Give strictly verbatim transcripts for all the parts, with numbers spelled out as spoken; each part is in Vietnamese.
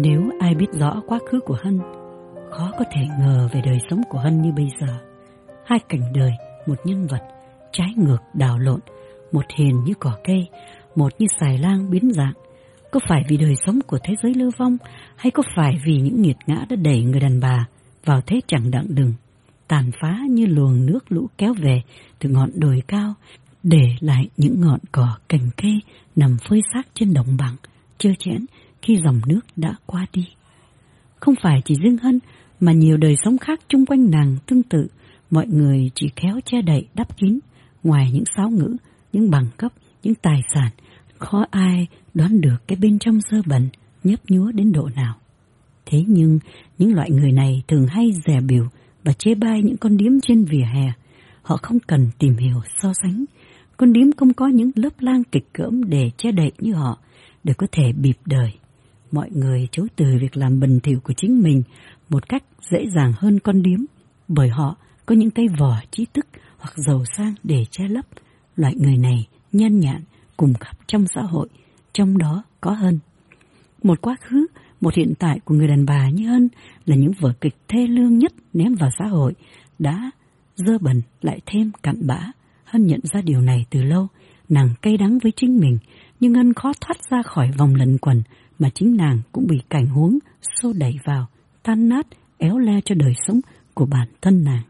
Nếu ai biết rõ quá khứ của Hân, khó có thể ngờ về đời sống của Hân như bây giờ. Hai cảnh đời, một nhân vật, trái ngược đảo lộn, một hiền như cỏ cây, một như xài lang biến dạng. Có phải vì đời sống của thế giới lưu vong, hay có phải vì những nghiệt ngã đã đẩy người đàn bà vào thế chẳng đặng đừng, tàn phá như luồng nước lũ kéo về từ ngọn đồi cao, để lại những ngọn cỏ cành cây nằm phơi xác trên đồng bằng, trơ trẽn khi dòng nước đã qua đi. Không phải chỉ riêng Hân, mà nhiều đời sống khác chung quanh nàng tương tự, mọi người chỉ khéo che đậy đắp kín, ngoài những sáo ngữ, những bằng cấp, những tài sản, khó ai đoán được cái bên trong dơ bẩn, nhấp nhúa đến độ nào. Thế nhưng, những loại người này thường hay dè bỉu và chê bai những con điếm trên vỉa hè. Họ không cần tìm hiểu so sánh. Con điếm không có những lớp lang kịch cỡm để che đậy như họ, để có thể bịp đời. Mọi người chối từ việc làm bẩn thỉu của chính mình một cách dễ dàng hơn con điếm, bởi họ có những cái vỏ trí thức hoặc giàu sang để che lấp. Loại người này nhan nhản cùng khắp trong xã hội, trong đó có Hân. Một quá khứ, một hiện tại của người đàn bà như Hân là những vở kịch thê lương nhất ném vào xã hội, đã dơ bẩn lại thêm cặn bã. Hân nhận ra điều này từ lâu, nàng cay đắng với chính mình, nhưng Hân khó thoát ra khỏi vòng lẩn quẩn mà chính nàng cũng bị cảnh huống xô đẩy vào, tan nát, éo le cho đời sống của bản thân nàng.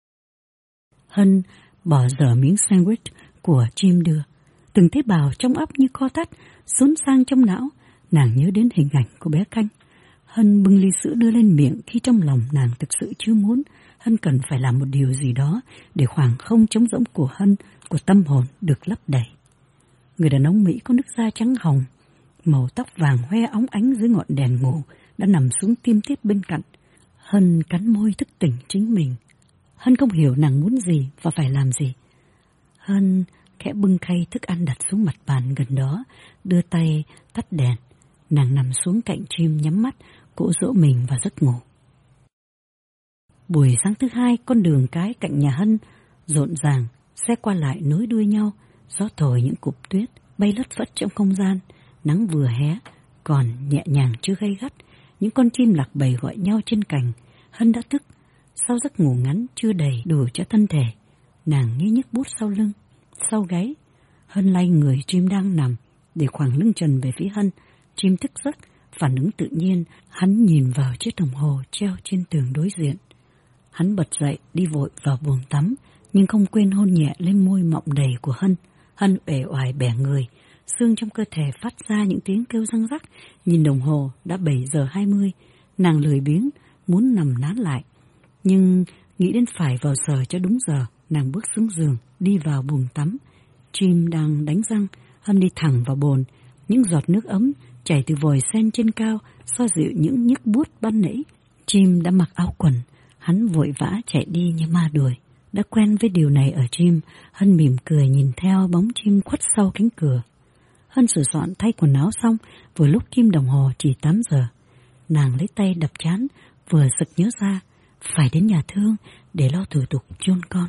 Hân bỏ dở miếng sandwich của Jim đưa, từng tế bào trong óc như co thắt, xốn sang trong não. Nàng nhớ đến hình ảnh của bé Canh. Hân bưng ly sữa đưa lên miệng khi trong lòng nàng thực sự chưa muốn. Hân cần phải làm một điều gì đó để khoảng không trống rỗng của Hân, của tâm hồn được lấp đầy. Người đàn ông Mỹ có nước da trắng hồng, màu tóc vàng hoe óng ánh dưới ngọn đèn ngủ, đã nằm xuống tiêm tiết bên cạnh. Hân cắn môi thức tỉnh chính mình. Hân không hiểu nàng muốn gì và phải làm gì. Hân khẽ bưng khay thức ăn đặt xuống mặt bàn gần đó, đưa tay tắt đèn. Nàng nằm xuống cạnh Jim, nhắm mắt, cỗ dỗ mình vào giấc ngủ. Buổi sáng thứ hai, con đường cái cạnh nhà Hân rộn ràng, xe qua lại nối đuôi nhau, gió thổi những cục tuyết bay lất phất trong không gian. Nắng vừa hé, còn nhẹ nhàng chưa gay gắt, những con chim lạc bầy gọi nhau trên cành. Hân đã thức, sau giấc ngủ ngắn chưa đầy đủ cho thân thể. Nàng nghe nhức buốt sau lưng, sau gáy. Hân lay người Jim đang nằm, để khoảng lưng trần về phía Hân. Jim thức giấc, phản ứng tự nhiên, hắn nhìn vào chiếc đồng hồ treo trên tường đối diện. Hắn bật dậy đi vội vào buồng tắm, nhưng không quên hôn nhẹ lên môi mọng đầy của Hân. Hân uể oải bẻ người, xương trong cơ thể phát ra những tiếng kêu răng rắc. Nhìn đồng hồ đã bảy giờ hai mươi, nàng lười biếng muốn nằm nán lại, nhưng nghĩ đến phải vào giờ cho đúng giờ. Nàng bước xuống giường, đi vào buồng tắm. Jim đang đánh răng. Hân đi thẳng vào bồn. Những giọt nước ấm chảy từ vòi sen trên cao, xoa dịu những nhức buốt ban nãy. Jim đã mặc áo quần. Hắn vội vã chạy đi như ma đuổi. Đã quen với điều này ở Jim, Hân mỉm cười nhìn theo bóng Jim khuất sau cánh cửa. Hân sửa soạn thay quần áo xong, vừa lúc kim đồng hồ chỉ tám giờ. Nàng lấy tay đập trán, vừa sực nhớ ra phải đến nhà thương để lo thủ tục chôn con.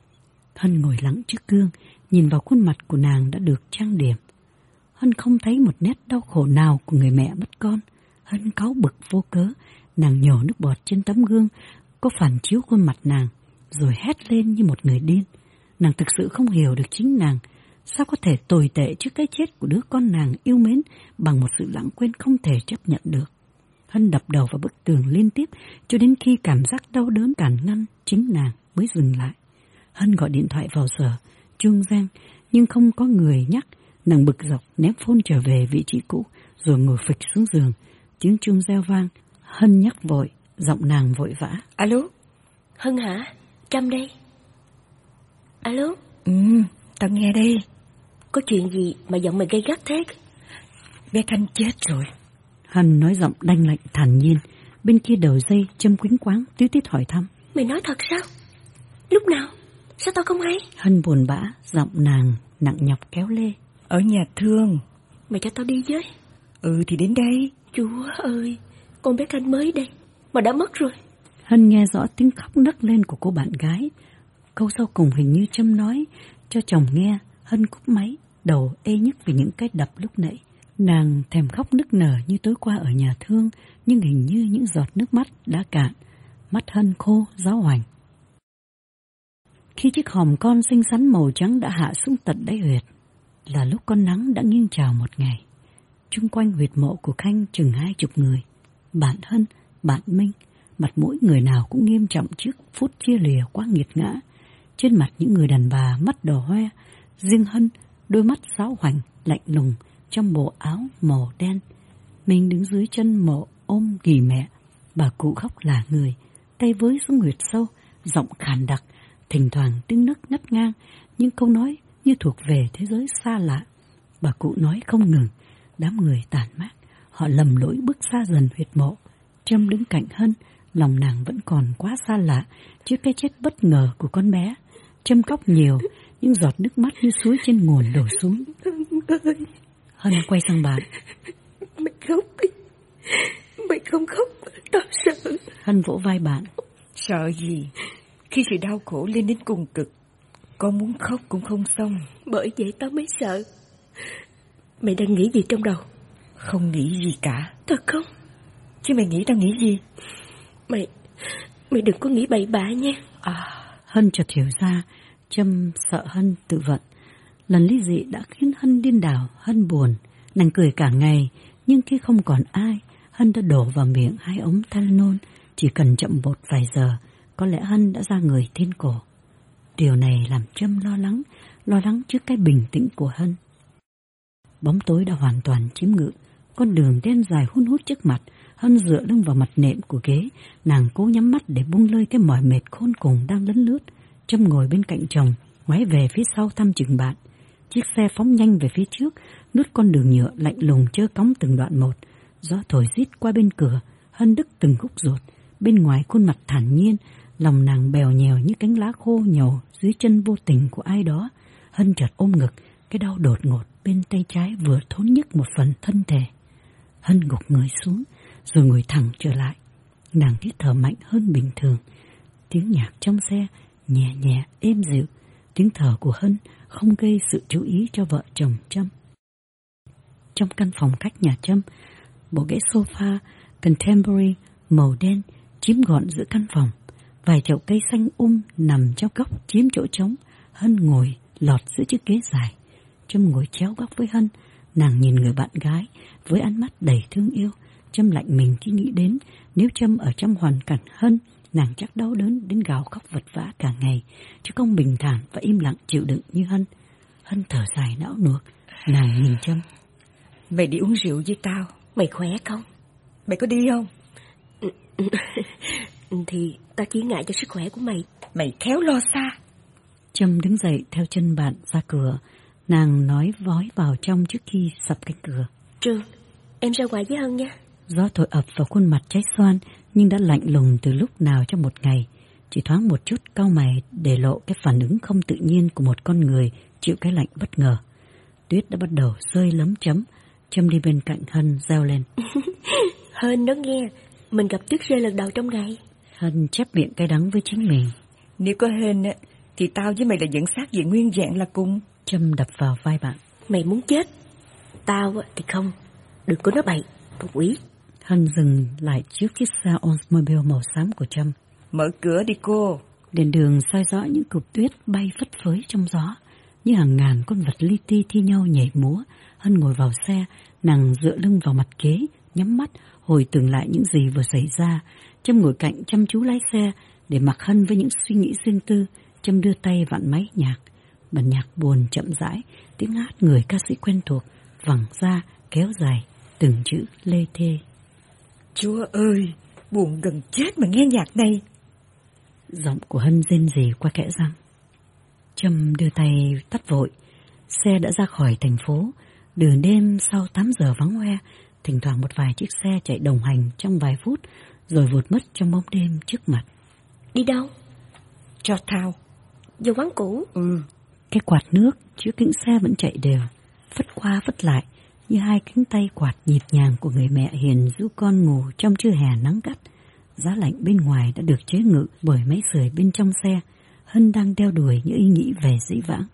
Hân ngồi lặng trước gương, nhìn vào khuôn mặt của nàng đã được trang điểm. Hân không thấy một nét đau khổ nào của người mẹ mất con. Hân cáu bực vô cớ, nàng nhổ nước bọt trên tấm gương có phản chiếu khuôn mặt nàng, rồi hét lên như một người điên. Nàng thực sự không hiểu được chính nàng, sao có thể tồi tệ trước cái chết của đứa con nàng yêu mến bằng một sự lãng quên không thể chấp nhận được. Hân đập đầu vào bức tường liên tiếp cho đến khi cảm giác đau đớn cản ngăn chính nàng mới dừng lại. Hân gọi điện thoại vào giờ, chuông reng nhưng không có người nhắc. Nàng bực dọc ném phone trở về vị trí cũ rồi ngồi phịch xuống giường. Tiếng chuông reo vang, Hân nhắc vội, giọng nàng vội vã. Alo, Hân hả? Trâm đây. Alo. Ừ, tao nghe đây. Có chuyện gì mà giọng mày gay gắt thế? Bé Khanh chết rồi. Hân nói giọng đanh lạnh thản nhiên. Bên kia đầu dây Trâm quýnh quáng tíu tít hỏi thăm. Mày nói thật sao? Lúc nào? Sao tao không hay? Hân buồn bã, giọng nàng nặng nhọc kéo lê. Ở nhà thương. Mày cho tao đi với. Ừ thì đến đây. Chúa ơi, con bé Khanh mới đây mà đã mất rồi. Hân nghe rõ tiếng khóc nấc lên của cô bạn gái. Câu sau cùng hình như Trâm nói cho chồng nghe. Hân cúp máy, đầu ê nhức vì những cái đập lúc nãy. Nàng thèm khóc nức nở như tối qua ở nhà thương, nhưng hình như những giọt nước mắt đã cạn, mắt Hân khô, giáo hoành. Khi chiếc hòm con xinh xắn màu trắng đã hạ xuống tận đáy huyệt, là lúc con nắng đã nghiêng trào một ngày. Chung quanh huyệt mộ của Khanh chừng hai chục người, bạn Hân, bạn Minh, mặt mỗi người nào cũng nghiêm trọng trước phút chia lìa quá nghiệt ngã. Trên mặt những người đàn bà mắt đỏ hoe, riêng Hân đôi mắt giáo hoành, lạnh lùng trong bộ áo màu đen. Mình đứng dưới chân mộ ôm ghì mẹ, bà cụ khóc lả người, tay với xuống huyệt sâu, giọng khàn đặc, thỉnh thoảng tiếng nấc ngắt ngang, những câu nói như thuộc về thế giới xa lạ. Bà cụ nói không ngừng, đám người tản mát, họ lầm lỗi bước xa dần huyệt mộ. Trâm đứng cạnh Hân, lòng nàng vẫn còn quá xa lạ trước cái chết bất ngờ của con bé. Trâm khóc nhiều, những giọt nước mắt như suối trên nguồn đổ xuống. Hân quay sang bạn. Mày khóc đi, mày không khóc, tao sợ. Hân vỗ vai bạn. Sợ gì? Khi sự đau khổ lên đến cùng cực, con muốn khóc cũng không xong. Bởi vậy tao mới sợ. Mày đang nghĩ gì trong đầu? Không nghĩ gì cả. Thật không? Chứ mày nghĩ tao nghĩ gì? Mày, mày đừng có nghĩ bậy bạ nha. À, Hân chợt hiểu ra, Trâm sợ Hân tự vận. Lần ly dị đã khiến Hân điên đảo, Hân buồn. Nàng cười cả ngày, nhưng khi không còn ai, Hân đã đổ vào miệng hai ống Tylenol. Chỉ cần chậm một vài giờ, có lẽ Hân đã ra người thiên cổ. Điều này làm Trâm lo lắng, lo lắng trước cái bình tĩnh của Hân. Bóng tối đã hoàn toàn chiếm ngự, con đường đen dài hun hút trước mặt. Hân dựa lưng vào mặt nệm của ghế, nàng cố nhắm mắt để buông lơi cái mỏi mệt khôn cùng đang lấn lướt. Trâm ngồi bên cạnh chồng, ngoái về phía sau thăm chừng bạn. Chiếc xe phóng nhanh về phía trước, nuốt con đường nhựa lạnh lùng chơ cóng từng đoạn một. Gió thổi rít qua bên cửa, Hân đứt từng khúc ruột. Bên ngoài khuôn mặt thản nhiên, lòng nàng bèo nhèo như cánh lá khô nhổ dưới chân vô tình của ai đó. Hân chợt ôm ngực, cái đau đột ngột bên tay trái vừa thốn nhức một phần thân thể. Hân gục người xuống, rồi ngồi thẳng trở lại. Nàng hít thở mạnh hơn bình thường. Tiếng nhạc trong xe nhẹ nhẹ êm dịu. Tiếng thở của Hân không gây sự chú ý cho vợ chồng Trâm. Trong căn phòng khách nhà Trâm, bộ ghế sofa contemporary màu đen chiếm gọn giữa căn phòng. Vài chậu cây xanh um nằm trong góc chiếm chỗ trống. Hân ngồi lọt giữa chiếc ghế dài. Trâm ngồi chéo góc với Hân. Nàng nhìn người bạn gái với ánh mắt đầy thương yêu. Trâm lạnh mình khi nghĩ đến nếu Trâm ở trong hoàn cảnh Hân, nàng chắc đau đớn đến gào khóc vật vã cả ngày, chứ không bình thản và im lặng chịu đựng như Hân. Hân thở dài não nuột, nàng nhìn Trâm. Mày đi uống rượu với tao. Mày khỏe không? Mày có đi không? Thì tao chỉ ngại cho sức khỏe của mày. Mày khéo lo xa. Trâm đứng dậy theo chân bạn ra cửa. Nàng nói vói vào trong trước khi sập cánh cửa. Trường, em ra ngoài với Hân nha. Gió thổi ập vào khuôn mặt cháy xoan, nhưng đã lạnh lùng từ lúc nào trong một ngày. Chỉ thoáng một chút cau mày để lộ cái phản ứng không tự nhiên của một con người chịu cái lạnh bất ngờ. Tuyết đã bắt đầu rơi lấm chấm. Trâm đi bên cạnh Hân reo lên. Hân đó nghe, mình gặp tuyết rơi lần đầu trong ngày. Hân chép miệng cay đắng với chính mình. Nếu có hên thì tao với mày là dẫn xác về nguyên dạng là cùng. Trâm đập vào vai bạn. Mày muốn chết, tao thì không. Đừng có nói bậy, phụ quý. Hân dừng lại trước chiếc xe Oldsmobile màu xám của Trâm. Mở cửa đi cô. Đèn đường soi rõ những cục tuyết bay phất phới trong gió, như hàng ngàn con vật li ti thi nhau nhảy múa. Hân ngồi vào xe, nàng dựa lưng vào mặt ghế, nhắm mắt hồi tưởng lại những gì vừa xảy ra. Trâm ngồi cạnh chăm chú lái xe để mặc Hân với những suy nghĩ riêng tư. Trâm đưa tay vặn máy nhạc, bản nhạc buồn chậm rãi, tiếng hát người ca sĩ quen thuộc vẳng ra kéo dài, từng chữ lê thê. Chúa ơi, buồn gần chết mà nghe nhạc này. Giọng của Hân rên rỉ qua kẽ răng. Trâm đưa tay tắt vội. Xe đã ra khỏi thành phố. Đường đêm sau tám giờ vắng hoe, thỉnh thoảng một vài chiếc xe chạy đồng hành trong vài phút, rồi vụt mất trong bóng đêm trước mặt. Đi đâu? Cho thao. Vô quán cũ. Ừ. Cái quạt nước trước kính xe vẫn chạy đều, phất qua phất lại như hai cánh tay quạt nhịp nhàng của người mẹ hiền giúp con ngủ trong trưa hè nắng gắt. Giá lạnh bên ngoài đã được chế ngự bởi máy sưởi bên trong xe. Hân đang đeo đuổi những ý nghĩ về dĩ vãng.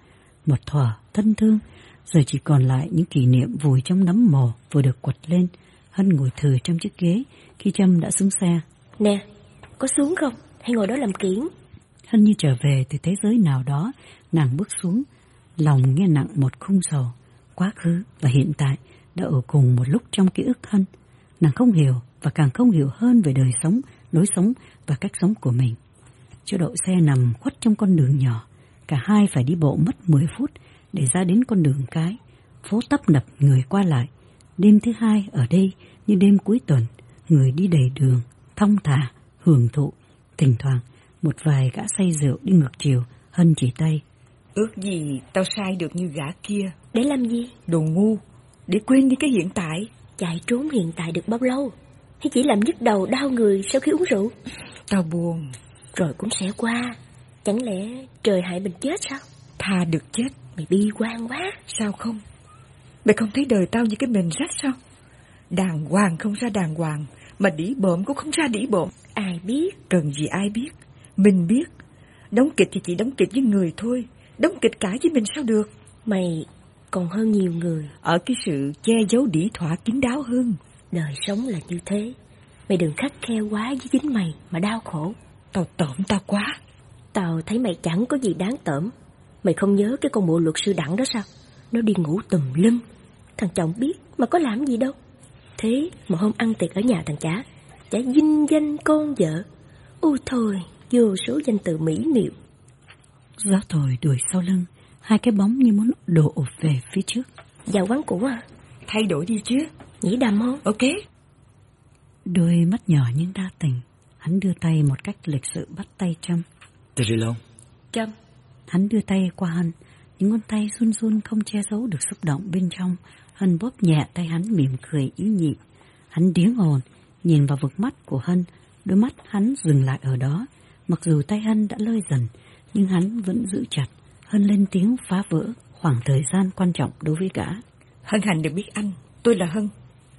một thuở thân thương, giờ chỉ còn lại những kỷ niệm vùi trong nấm mồ vừa được quật lên. Hân ngồi thừ trong chiếc ghế khi Trâm đã xuống xe. Nè, có xuống không? Hay ngồi đó làm kiển? Hân như trở về từ thế giới nào đó, nàng bước xuống, lòng nghe nặng một khung sầu. Quá khứ và hiện tại đã ở cùng một lúc trong ký ức Hân. Nàng không hiểu và càng không hiểu hơn về đời sống, lối sống và cách sống của mình. Chỗ đậu xe nằm khuất trong con đường nhỏ, cả hai phải đi bộ mất mười phút để ra đến con đường cái. Phố tấp nập người qua lại. Đêm thứ hai ở đây như đêm cuối tuần, người đi đầy đường, thong thả, hưởng thụ. Thỉnh thoảng một vài gã say rượu đi ngược chiều. Hân chỉ tay. Ước gì tao sai được như gã kia. Để làm gì? Đồ ngu, để quên đi cái hiện tại. Chạy trốn hiện tại được bao lâu? Hay chỉ làm nhức đầu đau người sau khi uống rượu? Tao buồn. Rồi cũng sẽ qua. Chẳng lẽ trời hại mình chết sao? Thà được chết. Mày bi quan quá. Sao không? Mày không thấy đời tao như cái mền rách sao? Đàng hoàng không ra đàng hoàng, mà đĩ bợm cũng không ra đĩ bợm. Ai biết? Cần gì ai biết? Mình biết. Đóng kịch thì chỉ đóng kịch với người thôi. Đóng kịch cả với mình sao được? Mày còn hơn nhiều người. Ở cái sự che giấu đĩ thỏa kín đáo hơn. Đời sống là như thế. Mày đừng khắt khe quá với chính mày mà đau khổ. Tao tởm tao quá. Tao thấy mày chẳng có gì đáng tởm. Mày không nhớ cái con mụ luật sư Đặng đó sao? Nó đi ngủ tùm lum. Thằng chồng biết mà có làm gì đâu. Thế mà hôm ăn tiệc ở nhà thằng chả, chả vinh danh con vợ. Ôi thôi, vô số danh từ mỹ miều. Gió thổi đuổi sau lưng, hai cái bóng như muốn đổ ụp về phía trước. Vào quán cũ à? Thay đổi đi chứ. Nhĩ đầm không? Ok. Đôi mắt nhỏ nhưng đa tình. Hắn đưa tay một cách lịch sự bắt tay Trâm. Terry Long. Trâm. Hắn đưa tay qua Hân, những ngón tay run run không che giấu được xúc động bên trong. Hân bóp nhẹ tay hắn mỉm cười ý nhị. Hắn điếng hồn, nhìn vào vực mắt của Hân, đôi mắt hắn dừng lại ở đó. Mặc dù tay Hân đã lơi dần, nhưng hắn vẫn giữ chặt. Hân lên tiếng phá vỡ khoảng thời gian quan trọng đối với gã. Hân hạnh được biết anh, tôi là Hân.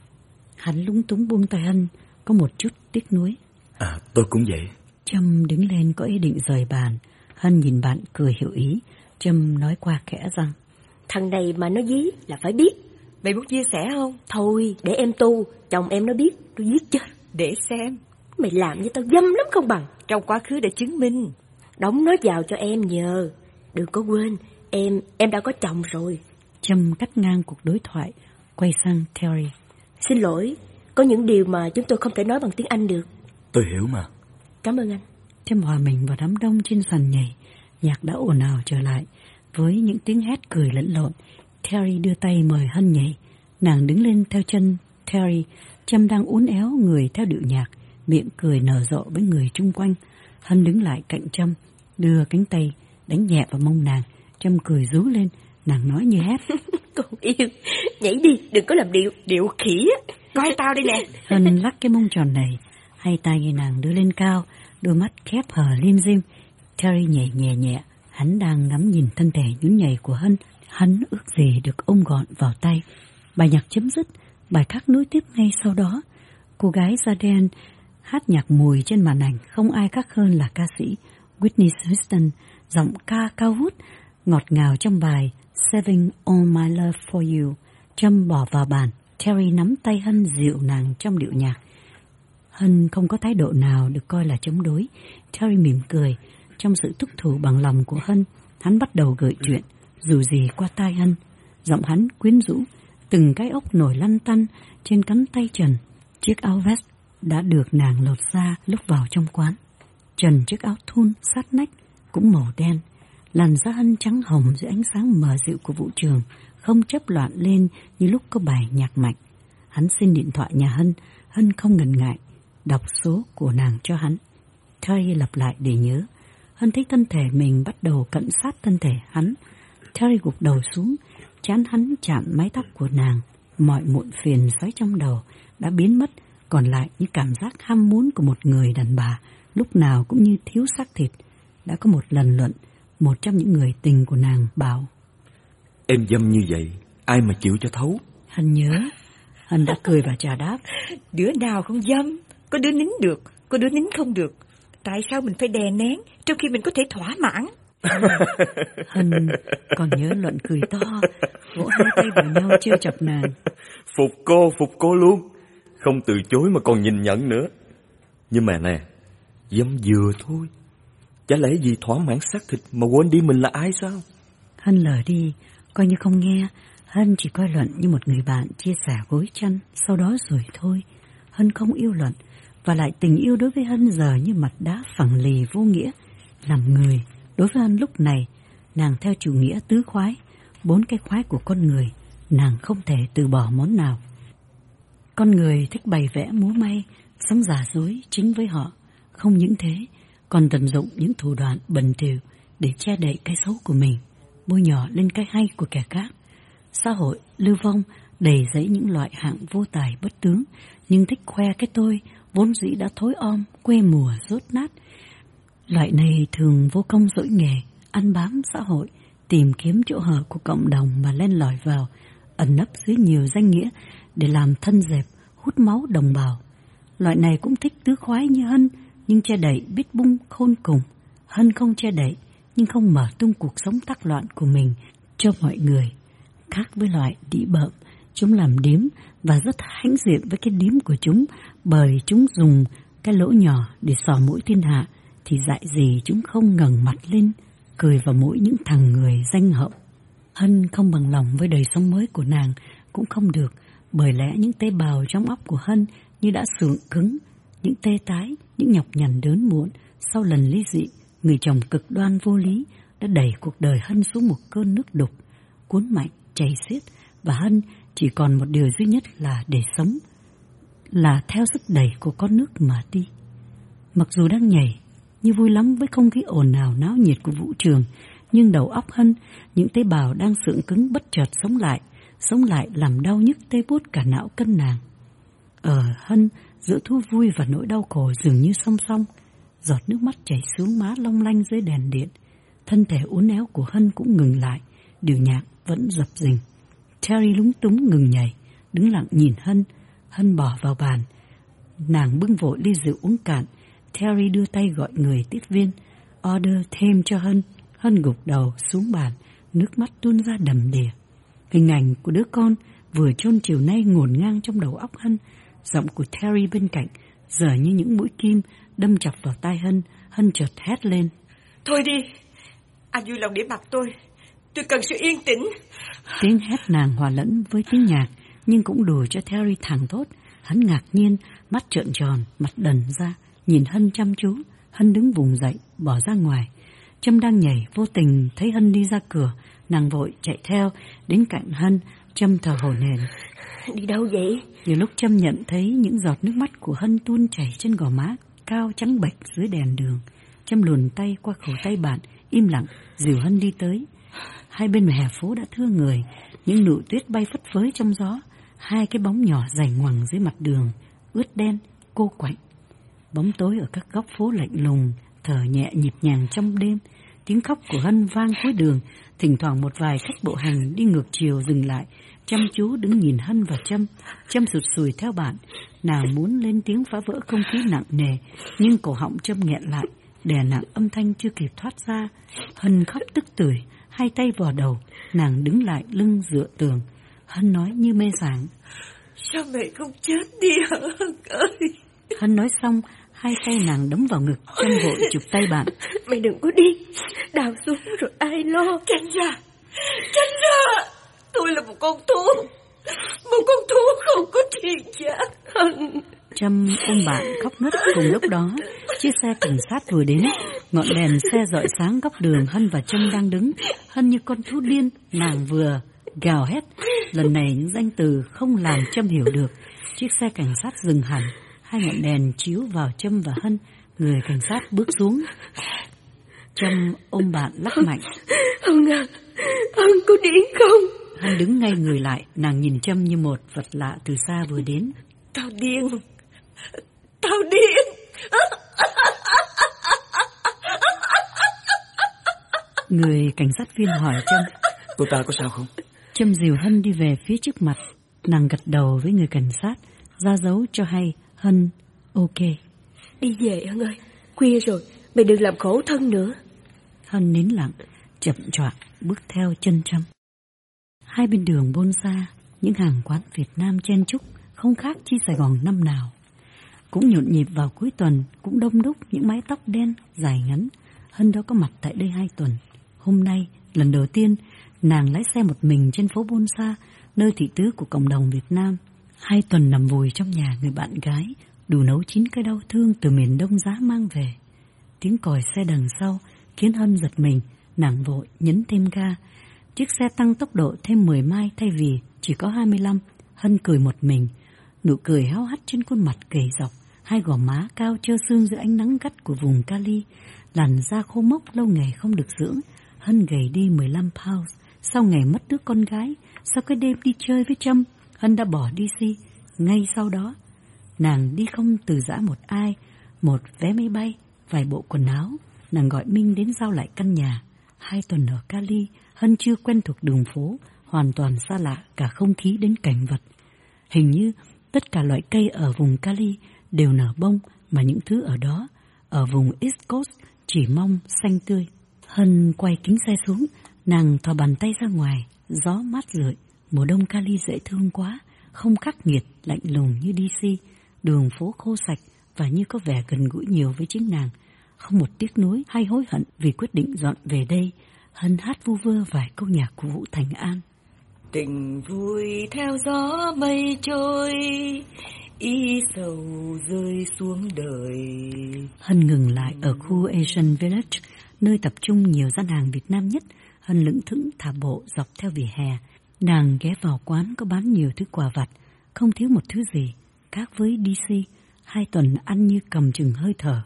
Hắn lúng túng buông tay Hân, có một chút tiếc nuối. À, tôi cũng vậy. Trâm đứng lên có ý định rời bàn. Hân nhìn bạn cười hiểu ý. Trâm nói qua khẽ rằng: Thằng này mà nó dí là phải biết. Mày muốn chia sẻ không? Thôi, để em tu, chồng em nó biết, tôi giết chết. Để xem. Mày làm như tao dâm lắm không bằng. Trong quá khứ để chứng minh. Đóng nó vào cho em nhờ. Đừng có quên, em em đã có chồng rồi. Trâm cắt ngang cuộc đối thoại, quay sang Terry. Xin lỗi, có những điều mà chúng tôi không thể nói bằng tiếng Anh được. Tôi hiểu mà. Cảm ơn anh. Trâm hòa mình vào đám đông trên sàn nhảy. Nhạc đã ồn ào trở lại, với những tiếng hét cười lẫn lộn. Terry đưa tay mời Hân nhảy. Nàng đứng lên theo chân Terry. Trâm đang uốn éo người theo điệu nhạc, miệng cười nở rộ với người chung quanh. Hân đứng lại cạnh Trâm, đưa cánh tay đánh nhẹ vào mông nàng. Trâm cười rú lên, nàng nói như hét. Con yêu, nhảy đi, đừng có làm điệu. Điệu khỉ á, coi tao đi nè. Hân lắc cái mông tròn này, hai tay nàng đưa lên cao, đôi mắt khép hờ lim dim. Terry nhẹ nhẹ nhẹ, hắn đang ngắm nhìn thân thể nhún nhảy của Hân. Hắn ước gì được ôm gọn vào tay. Bài nhạc chấm dứt, bài khác nối tiếp ngay sau đó. Cô gái da đen hát nhạc mùi trên màn ảnh không ai khác hơn là ca sĩ Whitney Houston. Giọng ca cao vút, ngọt ngào trong bài Saving All My Love For You. Trâm bỏ vào bàn, Terry nắm tay Hân dịu nàng trong điệu nhạc. Hân không có thái độ nào được coi là chống đối. Terry mỉm cười. Trong sự thúc thủ bằng lòng của Hân, hắn bắt đầu gợi chuyện, dù gì qua tai Hân. Giọng hắn quyến rũ, từng cái ốc nổi lăn tăn trên cánh tay trần. Chiếc áo vest đã được nàng lột ra lúc vào trong quán. Trần chiếc áo thun sát nách cũng màu đen. Làn da Hân trắng hồng dưới ánh sáng mờ dịu của vũ trường, không chấp loạn lên như lúc có bài nhạc mạnh. Hắn xin điện thoại nhà Hân. Hân không ngần ngại đọc số của nàng cho hắn. Terry lặp lại để nhớ. Hân thấy thân thể mình bắt đầu cận sát thân thể hắn. Terry gục đầu xuống, trán hắn chạm mái tóc của nàng. Mọi muộn phiền xoáy trong đầu đã biến mất, còn lại những cảm giác ham muốn của một người đàn bà lúc nào cũng như thiếu xác thịt. Đã có một lần luận, một trong những người tình của nàng bảo: Em dâm như vậy, ai mà chịu cho thấu. Hân nhớ. Hân đã cười và trả đáp: Đứa nào không dâm, có đứa nín được, có đứa nín không được. Tại sao mình phải đè nén trong khi mình có thể thỏa mãn? Hân còn nhớ Luận cười to, vỗ hai tay vào nhau trêu chọc nàng. Phục cô, phục cô luôn. Không từ chối mà còn nhìn nhận nữa. Nhưng mà nè, dâm vừa thôi. Chả lẽ vì thỏa mãn xác thịt mà quên đi mình là ai sao? Hân lờ đi, coi như không nghe. Hân chỉ coi Luận như một người bạn chia sẻ gối chăn, sau đó rồi thôi. Hân không yêu Luận, và lại tình yêu đối với Hân giờ như mặt đá phẳng lì vô nghĩa. Làm người, đối với Hân lúc này, nàng theo chủ nghĩa tứ khoái, bốn cái khoái của con người, nàng không thể từ bỏ món nào. Con người thích bày vẽ múa may, sống giả dối chính với họ. Không những thế, còn tận dụng những thủ đoạn bẩn thỉu để che đậy cái xấu của mình, bôi nhọ lên cái hay của kẻ khác. Xã hội lưu vong đầy dẫy những loại hạng vô tài bất tướng, nhưng thích khoe cái tôi vốn dĩ đã thối om, quê mùa rốt nát. Loại này thường vô công dỗi nghề, ăn bám xã hội, tìm kiếm chỗ hở của cộng đồng mà len lỏi vào, ẩn nấp dưới nhiều danh nghĩa để làm thân dẹp, hút máu đồng bào. Loại này cũng thích tứ khoái như Hân, nhưng che đậy biết bung khôn cùng. Hân không che đậy, nhưng không mở tung cuộc sống tắc loạn của mình cho mọi người. Khác với loại đĩ bợm, chúng làm điếm và rất hãnh diện với cái điếm của chúng, bởi chúng dùng cái lỗ nhỏ để xỏ mũi thiên hạ, thì dại gì chúng không ngẩng mặt lên, cười vào mũi những thằng người danh hậu. Hân không bằng lòng với đời sống mới của nàng cũng không được, bởi lẽ những tế bào trong óc của Hân như đã sượng cứng, những tê tái, những nhọc nhằn đớn muộn sau lần ly dị. Người chồng cực đoan vô lý đã đẩy cuộc đời Hân xuống một cơn nước đục, cuốn mạnh, chảy xiết, và Hân chỉ còn một điều duy nhất là để sống, là theo sức đẩy của con nước mà đi. Mặc dù đang nhảy như vui lắm với không khí ồn ào náo nhiệt của vũ trường, nhưng đầu óc Hân, những tế bào đang sượng cứng bất chợt sống lại, sống lại làm đau nhức tê buốt cả não cân nàng. Ở Hân, giữa thú vui và nỗi đau khổ dường như song song, giọt nước mắt chảy xuống má long lanh dưới đèn điện. Thân thể uốn éo của Hân cũng ngừng lại, điệu nhạc vẫn dập dình. Terry lúng túng ngừng nhảy, đứng lặng nhìn Hân. Hân bỏ vào bàn, nàng bưng vội ly rượu uống cạn. Terry đưa tay gọi người tiếp viên, order thêm cho Hân. Hân gục đầu xuống bàn, nước mắt tuôn ra đầm đìa. Hình ảnh của đứa con vừa chôn chiều nay ngổn ngang trong đầu óc Hân. Giọng của Terry bên cạnh giờ như những mũi kim đâm chọc vào tai Hân. Hân chợt hét lên: Thôi đi, anh vui lòng để mặc tôi, tôi cần sự yên tĩnh. Tiếng hét nàng hòa lẫn với tiếng nhạc, nhưng cũng đủ cho Terry thẳng thốt. Hắn ngạc nhiên, mắt trợn tròn, mặt đần ra, nhìn Hân chăm chú. Hân đứng vùng dậy, bỏ ra ngoài. Trâm đang nhảy, vô tình thấy Hân đi ra cửa, nàng vội chạy theo, đến cạnh Hân. Trâm thở hổn hển: Đi đâu vậy? Nhiều lúc Trâm nhận thấy những giọt nước mắt của Hân tuôn chảy trên gò má cao trắng bệch dưới đèn đường. Trâm luồn tay qua khẩu tay bạn, im lặng dìu Hân đi tới. Hai bên hè phố đã thưa người, những nụ tuyết bay phất phới trong gió. Hai cái bóng nhỏ dày ngoằng dưới mặt đường, ướt đen, cô quạnh. Bóng tối ở các góc phố lạnh lùng, thở nhẹ nhịp nhàng trong đêm. Tiếng khóc của Hân vang cuối đường, thỉnh thoảng một vài khách bộ hành đi ngược chiều dừng lại, chăm chú đứng nhìn Hân và Trâm. Trâm sụt sùi theo bạn, nào muốn lên tiếng phá vỡ không khí nặng nề, nhưng cổ họng Trâm nghẹn lại, đè nặng âm thanh chưa kịp thoát ra. Hân khóc tức tưởi, hai tay vò đầu, nàng đứng lại lưng dựa tường. Hân nói như mê sảng: Sao mẹ không chết đi hả Hân ơi? Hân nói xong, hai tay nàng đấm vào ngực. Trâm vội chụp tay bạn: Mày đừng có đi, đào xuống rồi ai lo. Tránh ra, tránh ra, tôi là một con thú, một con thú không có thiện giá. Hân. Trâm ôm bạn khóc nấc. Cùng lúc đó, chiếc xe cảnh sát vừa đến, ngọn đèn xe rọi sáng góc đường Hân và Trâm đang đứng. Hân như con thú điên, nàng vừa gào hét. Lần này những danh từ không làm Trâm hiểu được. Chiếc xe cảnh sát dừng hẳn, hai ngọn đèn chiếu vào Trâm và Hân. Người cảnh sát bước xuống. Trâm ôm bạn lắc mạnh: Hân à, Hân có điên không? Hân đứng ngay người lại, nàng nhìn Trâm như một vật lạ từ xa vừa đến. Tao điên, tao điên. Người cảnh sát viên hỏi Trâm: Cô ta có sao không? Trâm dìu Hân đi về phía trước mặt. Nàng gật đầu với người cảnh sát, ra dấu cho hay Hân ok. Đi về Hân ơi, khuya rồi, mày đừng làm khổ thân nữa. Hân nín lặng, chậm chọa bước theo chân Trâm. Hai bên đường bôn xa, những hàng quán Việt Nam chen chúc, không khác chi Sài Gòn năm nào. Cũng nhộn nhịp vào cuối tuần, cũng đông đúc những mái tóc đen, dài ngắn. Hân đã có mặt tại đây hai tuần. Hôm nay, lần đầu tiên, nàng lái xe một mình trên phố Bôn Sa, nơi thị tứ của cộng đồng Việt Nam. Hai tuần nằm vùi trong nhà người bạn gái, đủ nấu chín cái đau thương từ miền Đông giá mang về. Tiếng còi xe đằng sau khiến Hân giật mình, nàng vội nhấn thêm ga. Chiếc xe tăng tốc độ thêm mười mai thay vì chỉ có hai mươi lăm. Hân cười một mình, nụ cười háo hắt trên khuôn mặt gầy dọc, hai gò má cao trơ xương dưới ánh nắng gắt của vùng Cali, làn da khô mốc lâu ngày không được dưỡng. Hân gầy đi mười lăm pounds sau ngày mất đứa con gái, sau cái đêm đi chơi với Trâm. Hân đã bỏ đê xê. Ngay sau đó, nàng đi không từ giã một ai, một vé máy bay, vài bộ quần áo. Nàng gọi Minh đến giao lại căn nhà. Hai tuần ở Cali, Hân chưa quen thuộc đường phố, hoàn toàn xa lạ cả không khí đến cảnh vật. Hình như tất cả loại cây ở vùng Cali đều nở bông, mà những thứ ở đó, ở vùng East Coast, chỉ mong xanh tươi. Hân quay kính xe xuống, nàng thò bàn tay ra ngoài, gió mát rượi. Mùa đông Cali dễ thương quá, không khắc nghiệt, lạnh lùng như đê xê. Đường phố khô sạch và như có vẻ gần gũi nhiều với chính nàng. Không một tiếc nuối hay hối hận vì quyết định dọn về đây. Hân hát vu vơ vài câu nhạc của Vũ Thành An. Tình vui theo gió mây trôi, ý sầu rơi xuống đời. Hân ngừng lại ở khu Asian Village, nơi tập trung nhiều gian hàng Việt Nam nhất. Hân lững thững thả bộ dọc theo vỉa hè. Nàng ghé vào quán có bán nhiều thứ quà vặt, không thiếu một thứ gì. Khác với đê xê, hai tuần ăn như cầm chừng hơi thở.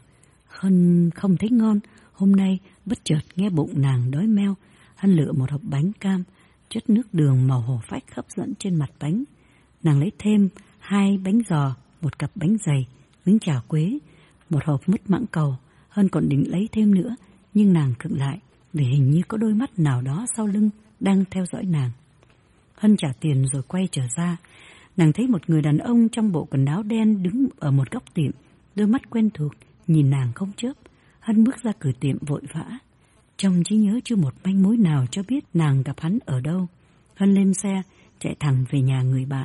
Hân không thấy ngon. Hôm nay bất chợt nghe bụng nàng đói meo. Hân lựa một hộp bánh cam, chất nước đường màu hổ phách hấp dẫn trên mặt bánh. Nàng lấy thêm hai bánh giò, một cặp bánh dày, miếng chả quế, một hộp mứt mãng cầu. Hân còn định lấy thêm nữa, nhưng nàng khựng lại vì hình như có đôi mắt nào đó sau lưng đang theo dõi nàng. Hân trả tiền rồi quay trở ra. Nàng thấy một người đàn ông trong bộ quần áo đen đứng ở một góc tiệm, đôi mắt quen thuộc, nhìn nàng không chớp. Hân bước ra cửa tiệm vội vã. Trong trí nhớ chưa một manh mối nào cho biết nàng gặp hắn ở đâu. Hân lên xe, chạy thẳng về nhà người bạn.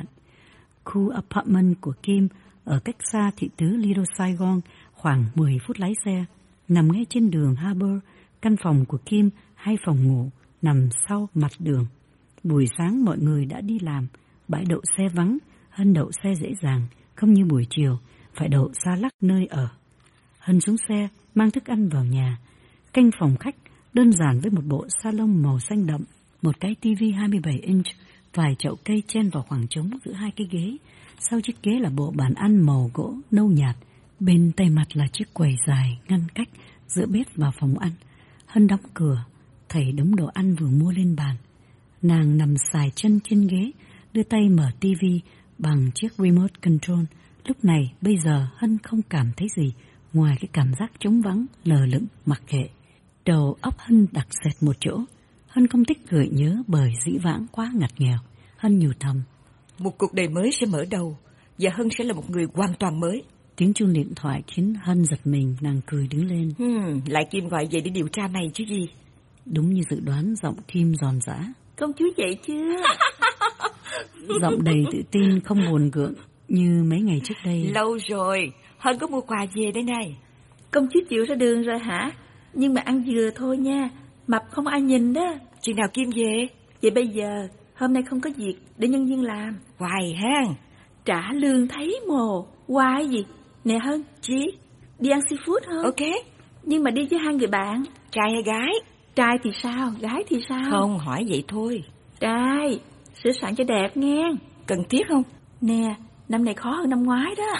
Khu apartment của Kim ở cách xa thị tứ Little Saigon khoảng mười phút lái xe. Nằm ngay trên đường Harbor, căn phòng của Kim, hai phòng ngủ, nằm sau mặt đường. Buổi sáng mọi người đã đi làm, bãi đậu xe vắng. Hân đậu xe dễ dàng, không như buổi chiều, phải đậu xa lắc nơi ở. Hân xuống xe, mang thức ăn vào nhà. Canh phòng khách đơn giản với một bộ salon màu xanh đậm, một cái tivi hai mươi bảy inch, vài chậu cây chen vào khoảng trống giữa hai cái ghế. Sau chiếc ghế là bộ bàn ăn màu gỗ nâu nhạt, bên tay mặt là chiếc quầy dài ngăn cách giữa bếp và phòng ăn. Hân đóng cửa, thảy đống đồ ăn vừa mua lên bàn. Nàng nằm xài chân trên ghế, đưa tay mở tivi bằng chiếc remote control. Lúc này, bây giờ Hân không cảm thấy gì ngoài cái cảm giác trống vắng, lờ lững, mặc kệ. Đầu óc Hân đặc sệt một chỗ. Hân không thích gợi nhớ bởi dĩ vãng quá ngặt nghèo. Hân nhủ thầm, một cuộc đời mới sẽ mở đầu, và Hân sẽ là một người hoàn toàn mới. Tiếng chuông điện thoại khiến Hân giật mình, nàng cười đứng lên. Hmm, lại Kim gọi về để điều tra mày chứ gì. Đúng như dự đoán, giọng Kim giòn giã. Công chúa dậy chưa? Giọng đầy tự tin, không buồn gượng như mấy ngày trước đây. Lâu rồi, Hân có mua quà về đây này. Công chúa chịu ra đường rồi hả? Nhưng mà ăn vừa thôi nha, mập không ai nhìn đó. Chừng nào Kim về? Vậy bây giờ, hôm nay không có việc để nhân viên làm. Hoài ha. Trả lương thấy mồ, hoài gì? Nè Hân, Chí? đi ăn seafood không? Ok. Nhưng mà đi với hai người bạn. Trai hay gái? Trai thì sao, gái thì sao? Không, hỏi vậy thôi. Trai, sửa soạn cho đẹp nghe. Cần thiết không? Nè, năm này khó hơn năm ngoái đó.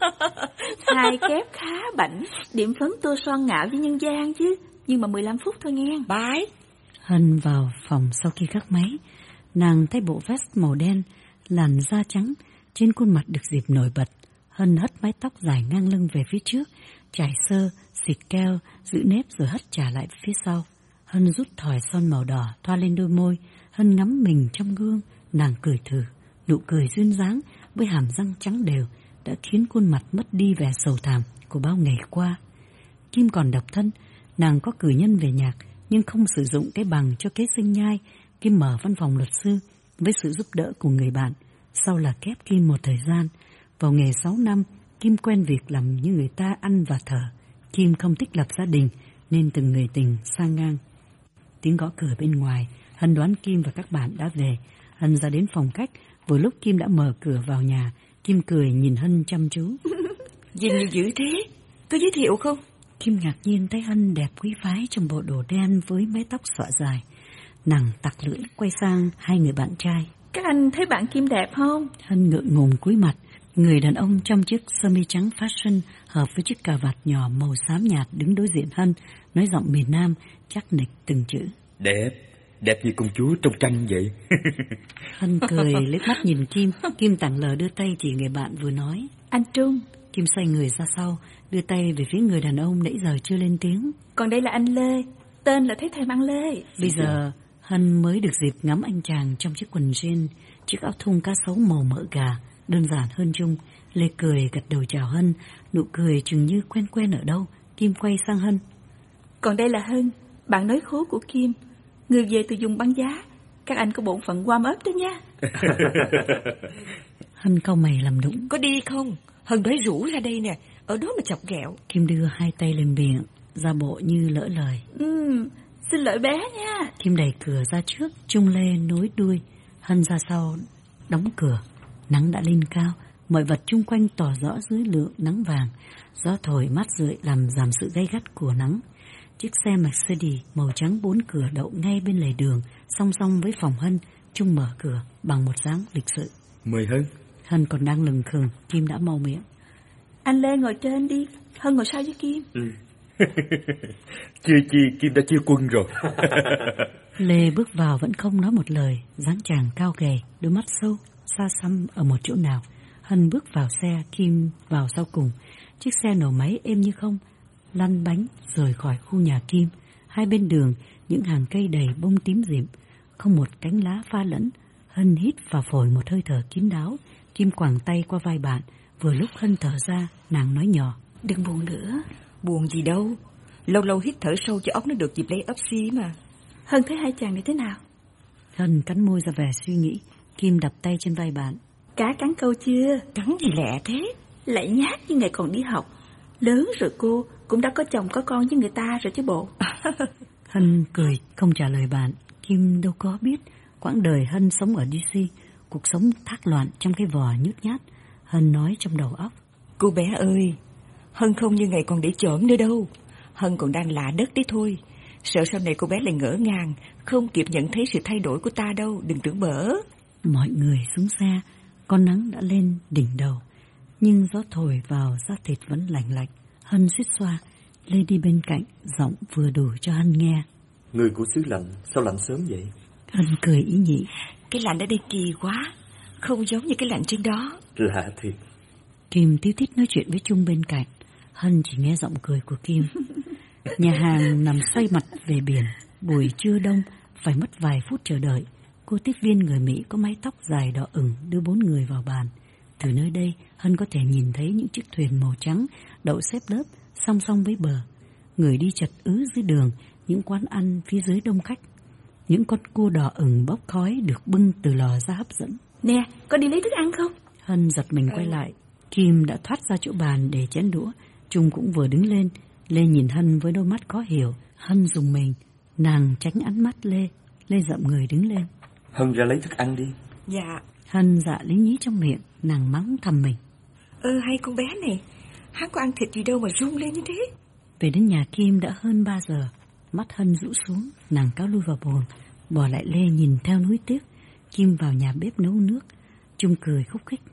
Hai kép khá bảnh, điểm phấn tô son ngạo với nhân gian chứ. Nhưng mà mười lăm phút thôi nghe. Bye. Hân vào phòng sau khi gác máy. Nàng thấy bộ vest màu đen, làn da trắng, trên khuôn mặt được dịp nổi bật. Hân hất mái tóc dài ngang lưng về phía trước, chải sơ, xịt keo, giữ nếp rồi hất trả lại phía sau. Hân rút thỏi son màu đỏ thoa lên đôi môi. Hân ngắm mình trong gương, nàng cười thử. Nụ cười duyên dáng với hàm răng trắng đều đã khiến khuôn mặt mất đi vẻ sầu thảm của bao ngày qua. Kim còn độc thân, nàng có cử nhân về nhạc, nhưng không sử dụng cái bằng cho kế sinh nhai. Kim mở văn phòng luật sư với sự giúp đỡ của người bạn. Sau là kép Kim một thời gian. Vào nghề sáu năm, Kim quen việc làm như người ta ăn và thở. Kim không thích lập gia đình nên từng người tình sang ngang. Tiếng gõ cửa bên ngoài, Hân đoán Kim và các bạn đã về. Hân ra đến phòng khách, vừa lúc Kim đã mở cửa vào nhà. Kim cười nhìn Hân chăm chú. Gì nhiều dữ thế? Có giới thiệu không? Kim ngạc nhiên thấy Hân đẹp quý phái trong bộ đồ đen với mái tóc xõa dài. Nàng tặc lưỡi quay sang hai người bạn trai. Các anh thấy bạn Kim đẹp không? Hân ngượng ngùng cúi mặt. Người đàn ông trong chiếc sơ mi trắng fashion hợp với chiếc cà vạt nhỏ màu xám nhạt đứng đối diện Hân, nói giọng miền Nam chắc nịch từng chữ. Đẹp, đẹp như công chúa trong tranh vậy. Hân cười liếc mắt nhìn Kim. Kim tảng lờ đưa tay chỉ người bạn vừa nói. Anh Trung. Kim xoay người ra sau, đưa tay về phía người đàn ông nãy giờ chưa lên tiếng. Còn đây là anh Lê, tên là Thế Thèm Ăn Lê. Bây giờ Hân mới được dịp ngắm anh chàng trong chiếc quần jean, chiếc áo thun cá sấu màu mỡ gà, đơn giản hơn Trung. Lê cười gật đầu chào Hân, nụ cười chừng như quen quen ở đâu. Kim quay sang Hân. Còn đây là Hân, bạn nói khố của Kim, người về từ vùng băng giá. Các anh có bổn phận warm up đó nha. Hân cau mày làm đúng. Có đi không? Hân nói rủ ra đây nè, ở đó mà chọc ghẹo. Kim đưa hai tay lên miệng, ra bộ như lỡ lời. Ừ, xin lỗi bé nha. Kim đẩy cửa ra trước, Trung Lê nối đuôi. Hân ra sau, đóng cửa. Nắng đã lên cao, mọi vật chung quanh tỏ rõ dưới lượng nắng vàng. Gió thổi mát rượi làm giảm sự gay gắt của nắng. Chiếc xe Mercedes màu trắng bốn cửa đậu ngay bên lề đường, song song với phòng Hân. Trung mở cửa bằng một dáng lịch sự. Mời Hân. Hân còn đang lừng khừng, Kim đã mau miệng. Anh Lê ngồi trên đi, Hân ngồi sau với Kim. Ừ. Chưa chi, Kim đã chia quân rồi. Lê bước vào vẫn không nói một lời, dáng chàng cao gầy, đôi mắt sâu, xa xăm ở một chỗ nào. Hân bước vào xe, Kim vào sau cùng. Chiếc xe nổ máy êm như không, lăn bánh rời khỏi khu nhà Kim. Hai bên đường, những hàng cây đầy bông tím rịm, không một cánh lá pha lẫn. Hân hít vào phổi một hơi thở kín đáo. Kim quàng tay qua vai bạn. Vừa lúc Hân thở ra, nàng nói nhỏ. Đừng buồn nữa. Buồn gì đâu, lâu lâu hít thở sâu cho óc nó được dịp lấy oxy mà. Hân thấy hai chàng này thế nào? Hân cắn môi ra vẻ suy nghĩ. Kim đập tay trên vai bạn. Cá cắn câu chưa? Cắn gì lẹ thế? Lại nhát như ngày còn đi học. Lớn rồi cô cũng đã có chồng có con với người ta rồi chứ bộ. Hân cười không trả lời bạn. Kim đâu có biết quãng đời Hân sống ở đê xê, cuộc sống thác loạn trong cái vò nhút nhát. Hân nói trong đầu óc. Cô bé ơi, Hân không như ngày còn để chởm nữa đâu. Hân còn đang lạ đất đấy thôi. Sợ sau này cô bé lại ngỡ ngàng, không kịp nhận thấy sự thay đổi của ta đâu, đừng tưởng bở. Mọi người xuống xe, con nắng đã lên đỉnh đầu, nhưng gió thổi vào da thịt vẫn lạnh lạnh. Hân suýt xoa, Lê đi bên cạnh, giọng vừa đủ cho Hân nghe. Người của xứ lạnh, sao lạnh sớm vậy? Hân cười ý nhị. Cái lạnh ở đây kỳ quá, không giống như cái lạnh trên đó. Lạ thiệt. Kim tíu tít nói chuyện với Trung bên cạnh. Hân chỉ nghe giọng cười của Kim. Nhà hàng nằm xoay mặt về biển. Buổi trưa đông, phải mất vài phút chờ đợi. Cô tiếp viên người Mỹ có mái tóc dài đỏ ửng đưa bốn người vào bàn. Từ nơi đây, Hân có thể nhìn thấy những chiếc thuyền màu trắng đậu xếp lớp song song với bờ. Người đi chật ứ dưới đường, những quán ăn phía dưới đông khách. Những con cua đỏ ửng bốc khói được bưng từ lò ra hấp dẫn. Nè, có đi lấy thức ăn không? Hân giật mình quay lại. Kim đã thoát ra chỗ bàn để chén đũa. Trung cũng vừa đứng lên. Lê nhìn Hân với đôi mắt khó hiểu. Hân dùng mình. Nàng tránh ánh mắt Lê. Lê dậm người đứng lên. Hân ra lấy thức ăn đi. Dạ. Hân dạ lý nhí trong miệng. Nàng mắng thầm mình. Ơ hay con bé này, hắn có ăn thịt gì đâu mà run lên như thế. Về đến nhà Kim đã hơn ba giờ. Mắt Hân rũ xuống. Nàng cáo lui vào bồn. Bỏ lại Lê nhìn theo nuối tiếc. Kim vào nhà bếp nấu nước. Trung cười khúc khích.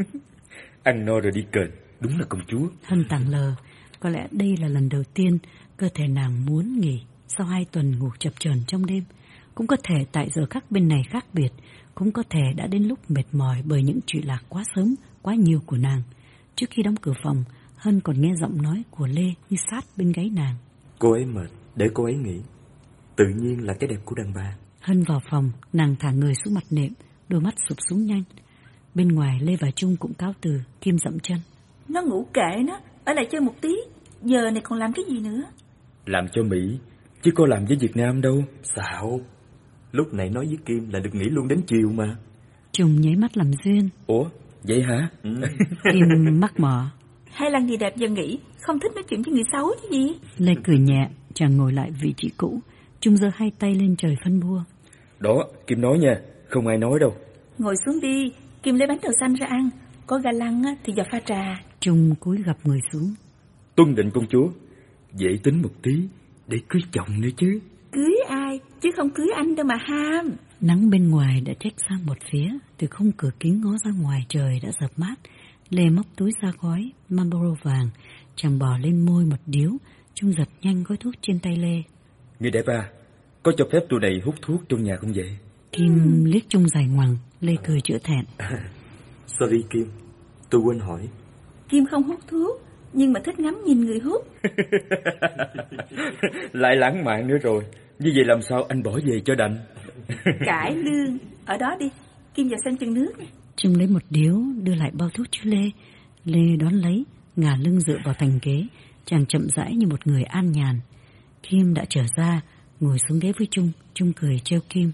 Ăn no rồi đi kền, đúng là công chúa. Hân tảng lờ. Có lẽ đây là lần đầu tiên cơ thể nàng muốn nghỉ sau hai tuần ngủ chập chờn trong đêm. Cũng có thể tại giờ khắc bên này khác biệt. Cũng có thể đã đến lúc mệt mỏi bởi những chuyện lạc quá sớm, quá nhiều của nàng. Trước khi đóng cửa phòng, Hân còn nghe giọng nói của Lê như sát bên gáy nàng. Cô ấy mệt, để cô ấy nghỉ. Tự nhiên là cái đẹp của đàn bà. Hân vào phòng, nàng thả người xuống mặt nệm, đôi mắt sụp xuống nhanh. Bên ngoài Lê và Trung cũng cáo từ. Kim dậm chân. Nó ngủ kệ nó, ở lại chơi một tí. Giờ này còn làm cái gì nữa? Làm cho Mỹ, chứ có làm với Việt Nam đâu. Sao? Lúc này nói với Kim là được nghỉ luôn đến chiều mà. Trung nháy mắt làm duyên. Ủa, vậy hả? Ừ. Kim mắc mỏ. Hay là người đẹp giờ nghỉ, không thích nói chuyện với người xấu chứ gì? Lê cười nhẹ, chàng ngồi lại vị trí cũ. Trung giơ hai tay lên trời phân bua. Đó, Kim nói nha, không ai nói đâu. Ngồi xuống đi, Kim lấy bánh đậu xanh ra ăn. Có ga lăng thì giờ pha trà. Trung cúi gập người xuống. Tuân định công chúa, dễ tính một tí, để cưới chồng nữa chứ. Cưới ai, chứ không cưới anh đâu mà ham. Nắng bên ngoài đã trách sang một phía. Từ khung cửa kính ngó ra ngoài trời đã dập mát. Lê móc túi ra gói Marlboro vàng. Chàng bỏ lên môi một điếu. Trung giật nhanh gói thuốc trên tay Lê. Người đẹp à, có cho phép tụi này hút thuốc trong nhà không vậy? Kim liếc Trung dài ngoằng. Lê cười chữa thẹn. À, sorry Kim, tôi quên hỏi. Kim không hút thuốc, nhưng mà thích ngắm nhìn người hút. Lại lãng mạn nữa rồi. Như vậy làm sao anh bỏ về cho đành. Cải lương, ở đó đi, Kim vào xem chừng nước. Trung lấy một điếu, đưa lại bao thuốc cho Lê. Lê đón lấy, ngả lưng dựa vào thành ghế. Chàng chậm rãi như một người an nhàn. Kim đã trở ra, ngồi xuống ghế với Trung. Trung cười trêu Kim.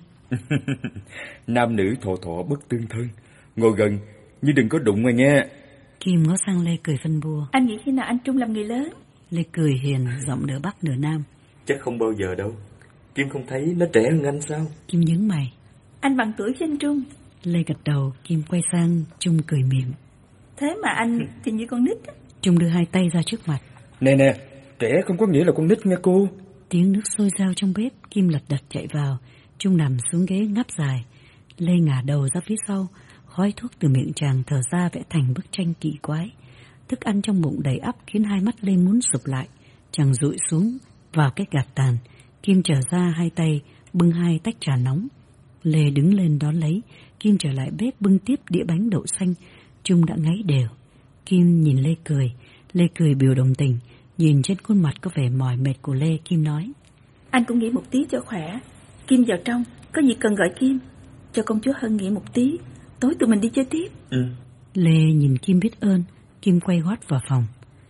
Nam nữ thọ thọ bất tương thân, ngồi gần nhưng đừng có đụng mà nghe. Kim ngó sang Lê cười phân bua. Anh nghĩ khi nào anh Trung làm người lớn? Lê cười hiền, giọng nửa Bắc nửa Nam. Chắc không bao giờ đâu. Kim không thấy nó trẻ hơn anh sao? Kim nhướng mày. Anh bằng tuổi với anh Trung. Lê gật đầu. Kim quay sang Trung cười mỉm. Thế mà anh thì như con nít. Trung đưa hai tay ra trước mặt. Nè nè, trẻ không có nghĩa là con nít nha cô. Tiếng nước sôi rao trong bếp. Kim lật đật chạy vào. Trung nằm xuống ghế ngáp dài. Lê ngả đầu ra phía sau. Khói thuốc từ miệng chàng thở ra vẽ thành bức tranh kỳ quái. Thức ăn trong bụng đầy ắp khiến hai mắt Lê muốn sụp lại. Chàng dụi xuống vào cái gạt tàn. Kim trở ra hai tay bưng hai tách trà nóng. Lê đứng lên đón lấy. Kim trở lại bếp bưng tiếp đĩa bánh đậu xanh. Trung đã ngáy đều. Kim nhìn Lê cười. Lê cười biểu đồng tình. Nhìn trên khuôn mặt có vẻ mỏi mệt của Lê, Kim nói: Anh cũng nghỉ một tí cho khỏe. Kim vào trong, có gì cần gọi Kim. Cho công chúa Hân nghỉ một tí, tối tụi mình đi chơi tiếp. Ừ. Lê nhìn Kim biết ơn. Kim quay gót vào phòng.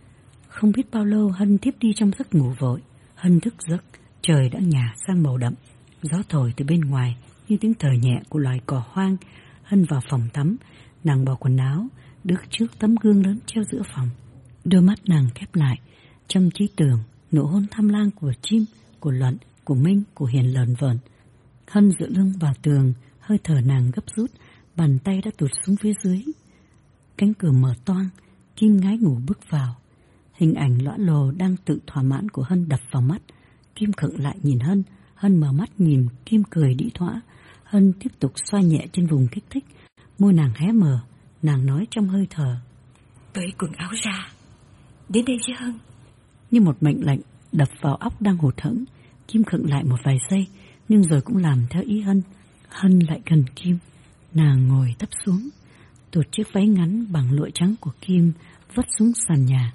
Không biết bao lâu Hân thiếp đi trong giấc ngủ vội. Hân thức giấc, trời đã ngả sang màu đậm. Gió thổi từ bên ngoài như tiếng thở nhẹ của loài cỏ hoang. Hân vào phòng tắm. Nàng bỏ quần áo, đứng trước tấm gương lớn treo giữa phòng. Đôi mắt nàng khép lại. Trong trí tưởng, nụ hôn tham lang của chim, của Luận, của Minh, của Hiền lờn vờn. Hân dựa lưng vào tường, hơi thở nàng gấp rút, bàn tay đã tụt xuống phía dưới. Cánh cửa mở toang, Kim ngái ngủ bước vào. Hình ảnh lõa lồ đang tự thỏa mãn của Hân đập vào mắt. Kim khựng lại nhìn Hân. Hân mở mắt nhìn, Kim cười đĩ thỏa. Hân tiếp tục xoa nhẹ trên vùng kích thích. Môi nàng hé mở, nàng nói trong hơi thở: Cởi quần áo ra, đến đây với Hân. Như một mệnh lệnh đập vào óc đang hụt hẫng. Kim khựng lại một vài giây, nhưng rồi cũng làm theo ý Hân. Hân lại gần Kim. Nàng ngồi thấp xuống, tuột chiếc váy ngắn bằng lụa trắng của Kim vất xuống sàn nhà.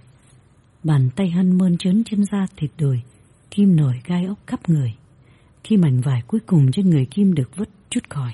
Bàn tay Hân mơn trớn trên da thịt đùi. Kim nổi gai ốc khắp người. Khi mảnh vải cuối cùng trên người Kim được vứt trút khỏi,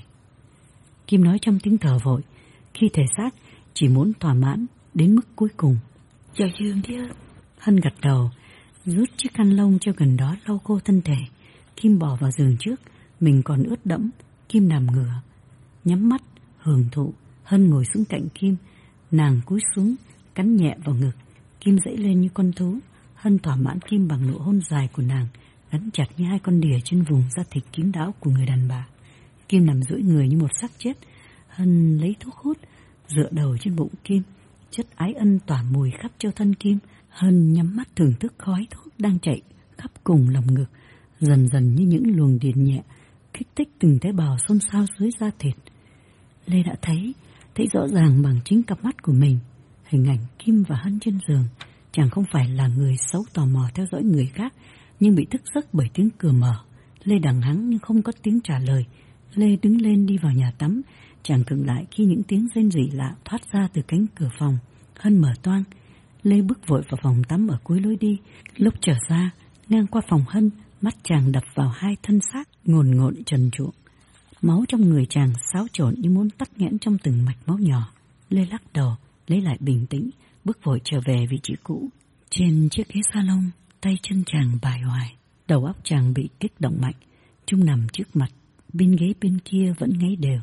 Kim nói trong tiếng thở vội, khi thể xác chỉ muốn thỏa mãn đến mức cuối cùng: Vào giường đi Hân. Hân gật đầu, rút chiếc khăn lông cho gần đó lau khô thân thể. Kim bỏ vào giường trước, mình còn ướt đẫm. Kim nằm ngửa, nhắm mắt hưởng thụ. Hân ngồi xuống cạnh Kim, nàng cúi xuống cắn nhẹ vào ngực. Kim dãy lên như con thú. Hân thỏa mãn Kim bằng nụ hôn dài của nàng, gắn chặt như hai con đỉa trên vùng da thịt kín đáo của người đàn bà. Kim nằm duỗi người như một xác chết. Hân lấy thuốc hút, dựa đầu trên bụng Kim. Chất ái ân tỏa mùi khắp cho thân Kim. Hân nhắm mắt thưởng thức khói thuốc đang chạy khắp cùng lòng ngực, dần dần như những luồng điện nhẹ kích thích từng tế bào xôn xao dưới da thịt. Lê đã thấy, thấy rõ ràng bằng chính cặp mắt của mình hình ảnh Kim và Hân trên giường. Chàng không phải là người xấu tò mò theo dõi người khác, nhưng bị thức giấc bởi tiếng cửa mở. Lê đằng hắng nhưng không có tiếng trả lời. Lê đứng lên đi vào nhà tắm. Chàng khựng lại khi những tiếng rên rỉ lạ thoát ra từ cánh cửa phòng. Hân mở toang. Lê bước vội vào phòng tắm ở cuối lối đi. Lúc trở ra, ngang qua phòng Hân, mắt chàng đập vào hai thân xác ngồn ngộn trần truộng. Máu trong người chàng xáo trộn như muốn tắc nghẽn trong từng mạch máu nhỏ. Lê lắc đầu, lấy lại bình tĩnh, bước vội trở về vị trí cũ. Trên chiếc ghế salon, tay chân chàng bài hoài. Đầu óc chàng bị kích động mạnh. Trung nằm trước mặt, bên ghế bên kia vẫn ngáy đều.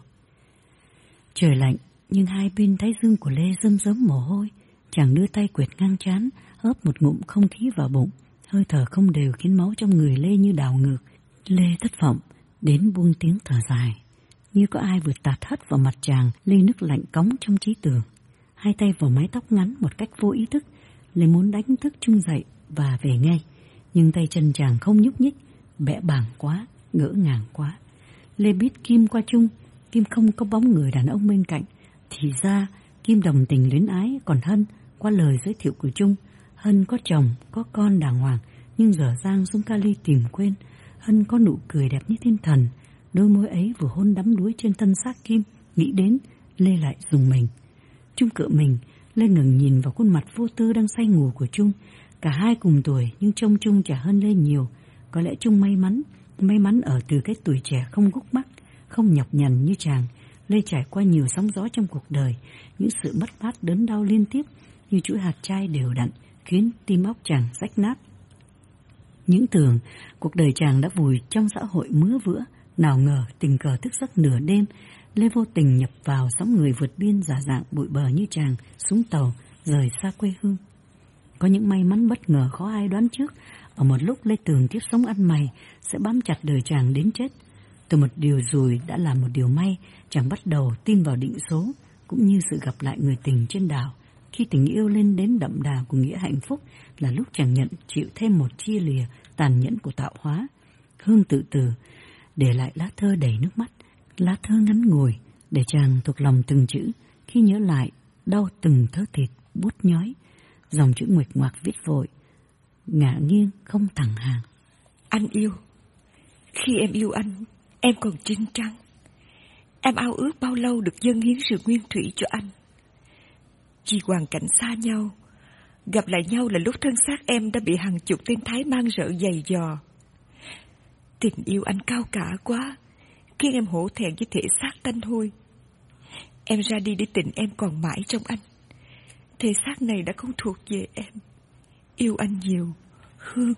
Trời lạnh, nhưng hai bên thái dương của Lê rơm rớm mồ hôi. Chàng đưa tay quệt ngang trán, ớp một ngụm không khí vào bụng. Hơi thở không đều khiến máu trong người Lê như đảo ngược. Lê thất vọng, đến buông tiếng thở dài. Như có ai vừa tạt hất vào mặt chàng ly nước lạnh cóng trong trí tưởng. Hai tay vào mái tóc ngắn một cách vô ý thức. Lê muốn đánh thức Trung dậy và về ngay. Nhưng tay chân chàng không nhúc nhích, bẽ bàng quá, ngỡ ngàng quá. Lê biết Kim qua Trung, Kim không có bóng người đàn ông bên cạnh. Thì ra Kim đồng tình luyến ái, còn Hân qua lời giới thiệu của Trung, Hân có chồng, có con đàng hoàng, nhưng dở dang xuống Cali tìm quên. Hân có nụ cười đẹp như thiên thần, đôi môi ấy vừa hôn đắm đuối trên thân xác Kim. Nghĩ đến, Lê lại rùng mình. Trung cựa mình, Lê ngẩng nhìn vào khuôn mặt vô tư đang say ngủ của Trung. Cả hai cùng tuổi nhưng trông Trung trẻ hơn Lê nhiều. Có lẽ Trung may mắn, may mắn ở từ cái tuổi trẻ không gúc mắc, không nhọc nhằn như chàng. Lê trải qua nhiều sóng gió trong cuộc đời, những sự mất mát đớn đau liên tiếp như chuỗi hạt trai đều đặn, khiến tim óc chàng rách nát. Những tưởng cuộc đời chàng đã vùi trong xã hội mứa vữa, nào ngờ tình cờ thức giấc nửa đêm, Lê vô tình nhập vào sóng người vượt biên giả dạng bụi bờ như chàng, xuống tàu rời xa quê hương. Có những may mắn bất ngờ khó ai đoán trước. Ở một lúc Lê tưởng kiếp sống ăn mày sẽ bám chặt đời chàng đến chết. Từ một điều rủi đã là một điều may, chàng bắt đầu tin vào định số, cũng như sự gặp lại người tình trên đảo. Khi tình yêu lên đến đậm đà của nghĩa hạnh phúc là lúc chàng nhận chịu thêm một chia lìa tàn nhẫn của tạo hóa. Hương tự tử để lại lá thơ đầy nước mắt, lá thơ ngắn ngủi để chàng thuộc lòng từng chữ. Khi nhớ lại, đau từng thớ thịt buốt nhói. Dòng chữ nguệch ngoạc viết vội, ngả nghiêng không thẳng hàng. Anh yêu. Khi em yêu anh, em còn trinh trăng. Em ao ước bao lâu được dâng hiến sự nguyên thủy cho anh. Vì hoàn cảnh xa nhau, gặp lại nhau là lúc thân xác em đã bị hàng chục tên thái mang rợ giày dò. Tình yêu anh cao cả quá, khiến em hổ thẹn với thể xác tanh hôi. Em ra đi để tình em còn mãi trong anh. Thể xác này đã không thuộc về em. Yêu anh nhiều, Hương.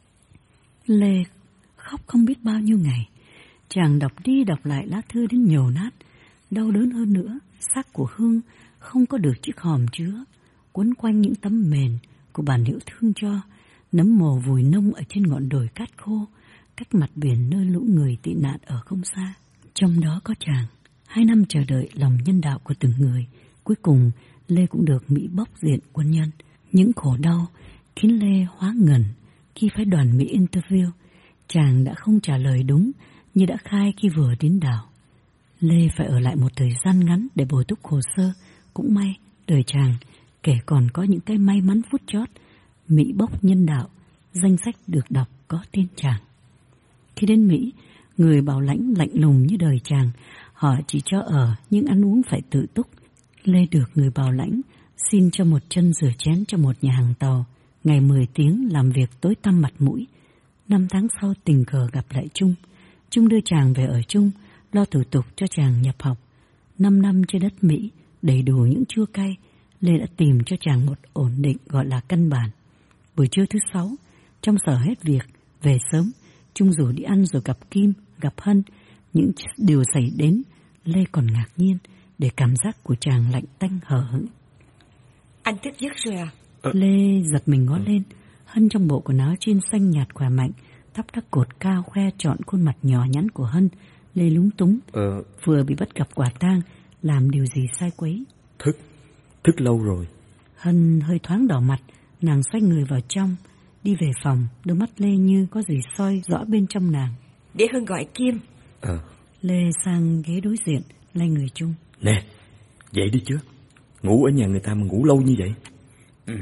Lê khóc không biết bao nhiêu ngày. Chàng đọc đi đọc lại lá thư đến nhầu nát. Đau đớn hơn nữa, xác của Hương không có được chiếc hòm chứa, quấn quanh những tấm mền của bản hiệu thương cho. Nấm mồ vùi nông ở trên ngọn đồi cát khô, cách mặt biển nơi lũ người tị nạn ở không xa. Trong đó có chàng. Hai năm chờ đợi lòng nhân đạo của từng người. Cuối cùng Lê cũng được Mỹ bốc diện quân nhân. Những khổ đau khiến Lê hóa ngần khi phái đoàn Mỹ interview. Chàng đã không trả lời đúng như đã khai khi vừa đến đảo. Lê phải ở lại một thời gian ngắn để bổ túc hồ sơ. Cũng may đời chàng kể còn có những cái may mắn phút chót. Mỹ bốc nhân đạo, danh sách được đọc có tên chàng. Khi đến Mỹ, người bảo lãnh lạnh lùng như đời chàng. Họ chỉ cho ở nhưng ăn uống phải tự túc. Lê được người bảo lãnh xin cho một chân rửa chén cho một nhà hàng tàu. Ngày mười tiếng làm việc tối tăm mặt mũi. Năm tháng sau tình cờ gặp lại Trung. Trung đưa chàng về ở chung, lo thủ tục cho chàng nhập học. Năm năm trên đất Mỹ, đầy đủ những chua cay, Lê đã tìm cho chàng một ổn định gọi là căn bản. Buổi trưa thứ sáu, trong sở hết việc, về sớm, Trung rủ đi ăn rồi gặp Kim, gặp Hân. Những điều xảy đến, Lê còn ngạc nhiên để cảm giác của chàng lạnh tanh hờ hững. Anh thức giấc rồi à? Lê giật mình ngó lên. Hân trong bộ quần áo jean xanh nhạt khỏe mạnh, thắp các cột cao khoe trọn khuôn mặt nhỏ nhắn của Hân. Lê lúng túng, ờ... vừa bị bắt gặp quả tang, làm điều gì sai quấy. Thức, thức lâu rồi. Hân hơi thoáng đỏ mặt, nàng xoay người vào trong, đi về phòng, đôi mắt Lê như có gì soi rõ bên trong nàng. Để Hân gọi Kim. Ờ. Lê sang ghế đối diện, lay người Trung. Nè, dậy đi chứ. Ngủ ở nhà người ta mà ngủ lâu như vậy. Ừ.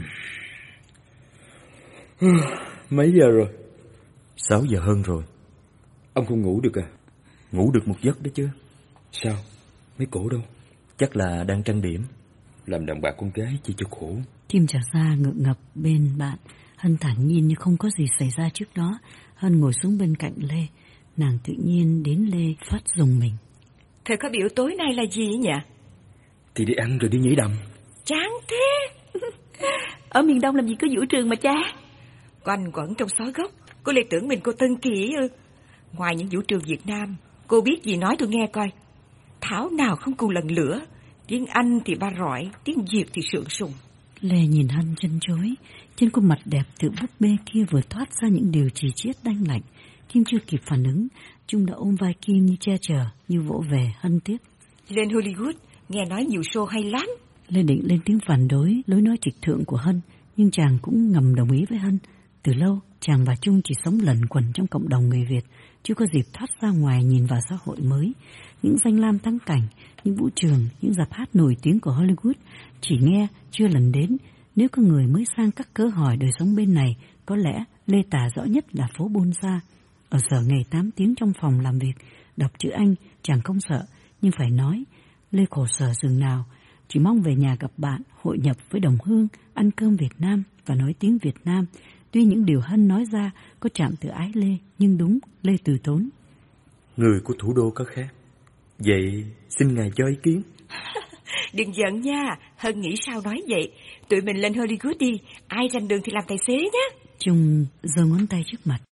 Mấy giờ rồi? Sáu giờ hơn rồi. Ông không ngủ được à? Ngủ được một giấc đó chứ. Sao? Mấy cổ đâu? Chắc là đang trang điểm. Làm đàn bà con gái chi cho khổ. Kim trả ra ngượng ngập bên bạn. Hân thản nhiên như không có gì xảy ra trước đó. Hân ngồi xuống bên cạnh Lê. Nàng tự nhiên đến Lê phát rùng mình. Thời có biểu tối nay là gì nhỉ? Thì đi ăn rồi đi nhảy đầm. Chán thế. Ở miền Đông làm gì có vũ trường mà cha. Quanh quẩn trong xó gốc, Cô lại tưởng mình cô Tân Kỳ ư? Ngoài những vũ trường Việt Nam, cô biết gì nói tôi nghe coi. Thảo nào không cùng lần lửa. Tiếng Anh thì ba rọi, tiếng Việt thì sượng sùng. Lê nhìn Hân chân chối. Trên khuôn mặt đẹp tự búp bê kia vừa thoát ra những điều chỉ chiết đanh lạnh. Kim chưa kịp phản ứng, Trung đã ôm vai Kim như che chở, như vỗ về. Hân tiếp: Lên Hollywood, nghe nói nhiều show hay lắm. Lê định lên tiếng phản đối lối nói trịch thượng của Hân, nhưng chàng cũng ngầm đồng ý với Hân. Từ lâu, chàng và Trung chỉ sống lẩn quẩn trong cộng đồng người Việt, chưa có dịp thoát ra ngoài nhìn vào xã hội mới. Những danh lam thắng cảnh, những vũ trường, những dạp hát nổi tiếng của Hollywood chỉ nghe, chưa lần đến. Nếu có người mới sang các cớ hỏi đời sống bên này, có lẽ Lê tả rõ nhất là phố Bonza. Ở sở ngày tám tiếng trong phòng làm việc, đọc chữ Anh, chàng không sợ, nhưng phải nói, Lê khổ sở dường nào. Chỉ mong về nhà gặp bạn, hội nhập với đồng hương, ăn cơm Việt Nam và nói tiếng Việt Nam. Tuy những điều Hân nói ra có chạm từ ái Lê, nhưng đúng, Lê từ tốn. Người của thủ đô có khác. Vậy xin ngài cho ý kiến. Đừng giận nha, Hân nghĩ sao nói vậy. Tụi mình lên Hollywood đi, ai rành đường thì làm tài xế nhé. Trung giơ ngón tay trước mặt.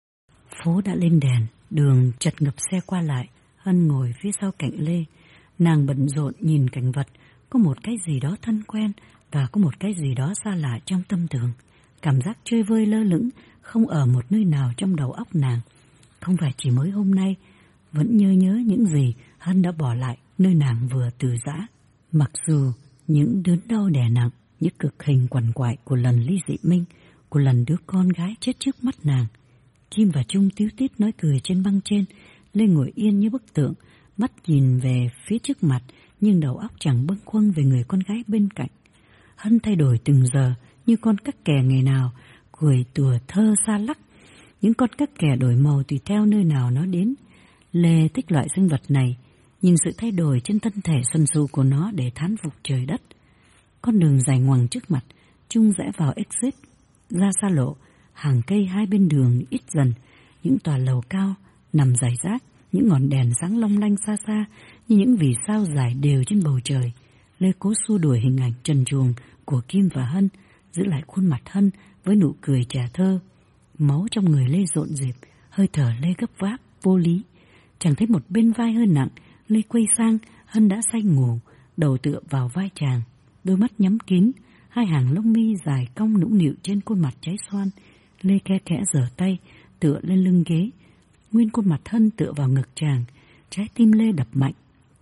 Phố đã lên đèn, đường chật ngập xe qua lại. Hân ngồi phía sau cạnh Lê. Nàng bận rộn nhìn cảnh vật, có một cái gì đó thân quen và có một cái gì đó xa lạ trong tâm tưởng. Cảm giác chơi vơi lơ lửng không ở một nơi nào trong đầu óc nàng. Không phải chỉ mới hôm nay, vẫn nhớ nhớ những gì Hân đã bỏ lại nơi nàng vừa từ giã. Mặc dù những đớn đau đè nặng, những cực hình quằn quại của lần ly dị minh, của lần đứa con gái chết trước mắt nàng. Kim và Trung tíu tít nói cười trên băng trên. Lê ngồi yên như bức tượng, mắt nhìn về phía trước mặt, nhưng đầu óc chẳng bâng khuâng về người con gái bên cạnh. Hân thay đổi từng giờ, như con cắc kè ngày nào, cười tùa thơ xa lắc. Những con cắc kè đổi màu tùy theo nơi nào nó đến. Lê thích loại sinh vật này, nhìn sự thay đổi trên thân thể sần sù của nó để thán phục trời đất. Con đường dài ngoằng trước mặt, Trung rẽ vào exit, ra xa lộ, hàng cây hai bên đường ít dần, những tòa lầu cao nằm rải rác, những ngọn đèn sáng long lanh xa xa như những vì sao dài đều trên bầu trời. Lê cố xua đuổi hình ảnh trần truồng của Kim và Hân, giữ lại khuôn mặt Hân với nụ cười trẻ thơ. Máu trong người Lê rộn rịp, hơi thở Lê gấp gáp, vô lý. Chàng thấy một bên vai hơi nặng, Lê quay sang, Hân đã say ngủ, đầu tựa vào vai chàng, đôi mắt nhắm kín, hai hàng lông mi dài cong nũng nịu trên khuôn mặt trái xoan. Lê khe khẽ giở tay, tựa lên lưng ghế. Nguyên khuôn mặt Hân tựa vào ngực chàng, trái tim Lê đập mạnh.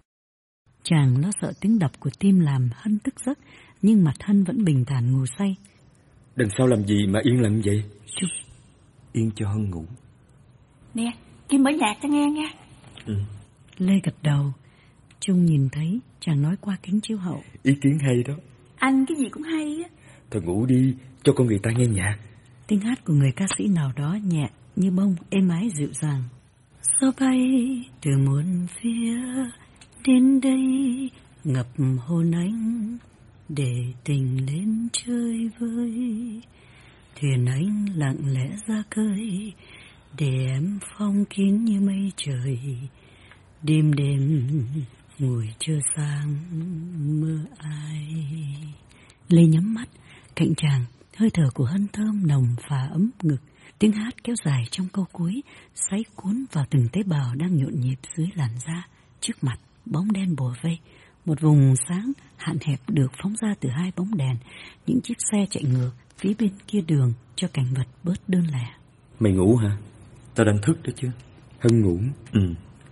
Chàng lo sợ tiếng đập của tim làm Hân thức giấc, nhưng mặt Hân vẫn bình thản ngủ say. Đằng sau làm gì mà yên lặng vậy? Chút, yên cho Hân ngủ. Nè, Kim mở nhạc cho nghe nha. Ừ. Lê gật đầu. Trung nhìn thấy, chàng nói qua kính chiếu hậu. Ý kiến hay đó. Anh cái gì cũng hay á. Thôi ngủ đi, cho con người ta nghe nhạc. Tiếng hát của người ca sĩ nào đó nhẹ như bông, êm ái dịu dàng. Gió bay từ muôn phía đến đây, ngập hồn anh để tình lên chơi vơi. Thuyền anh lặng lẽ ra khơi, để em phong kín như mây trời. Đêm đêm ngồi chờ sáng mơ ai. Lê nhắm mắt, cạnh chàng hơi thở của Hân thơm nồng phả ấm ngực. Tiếng hát kéo dài trong câu cuối, xoáy cuốn vào từng tế bào đang nhộn nhịp dưới làn da. Trước mặt, bóng đen bủa vây. Một vùng sáng hạn hẹp được phóng ra từ hai bóng đèn. Những chiếc xe chạy ngược phía bên kia đường cho cảnh vật bớt đơn lẻ. Mày ngủ hả? Tao đang thức đó chứ. Hân ngủ. Ừ.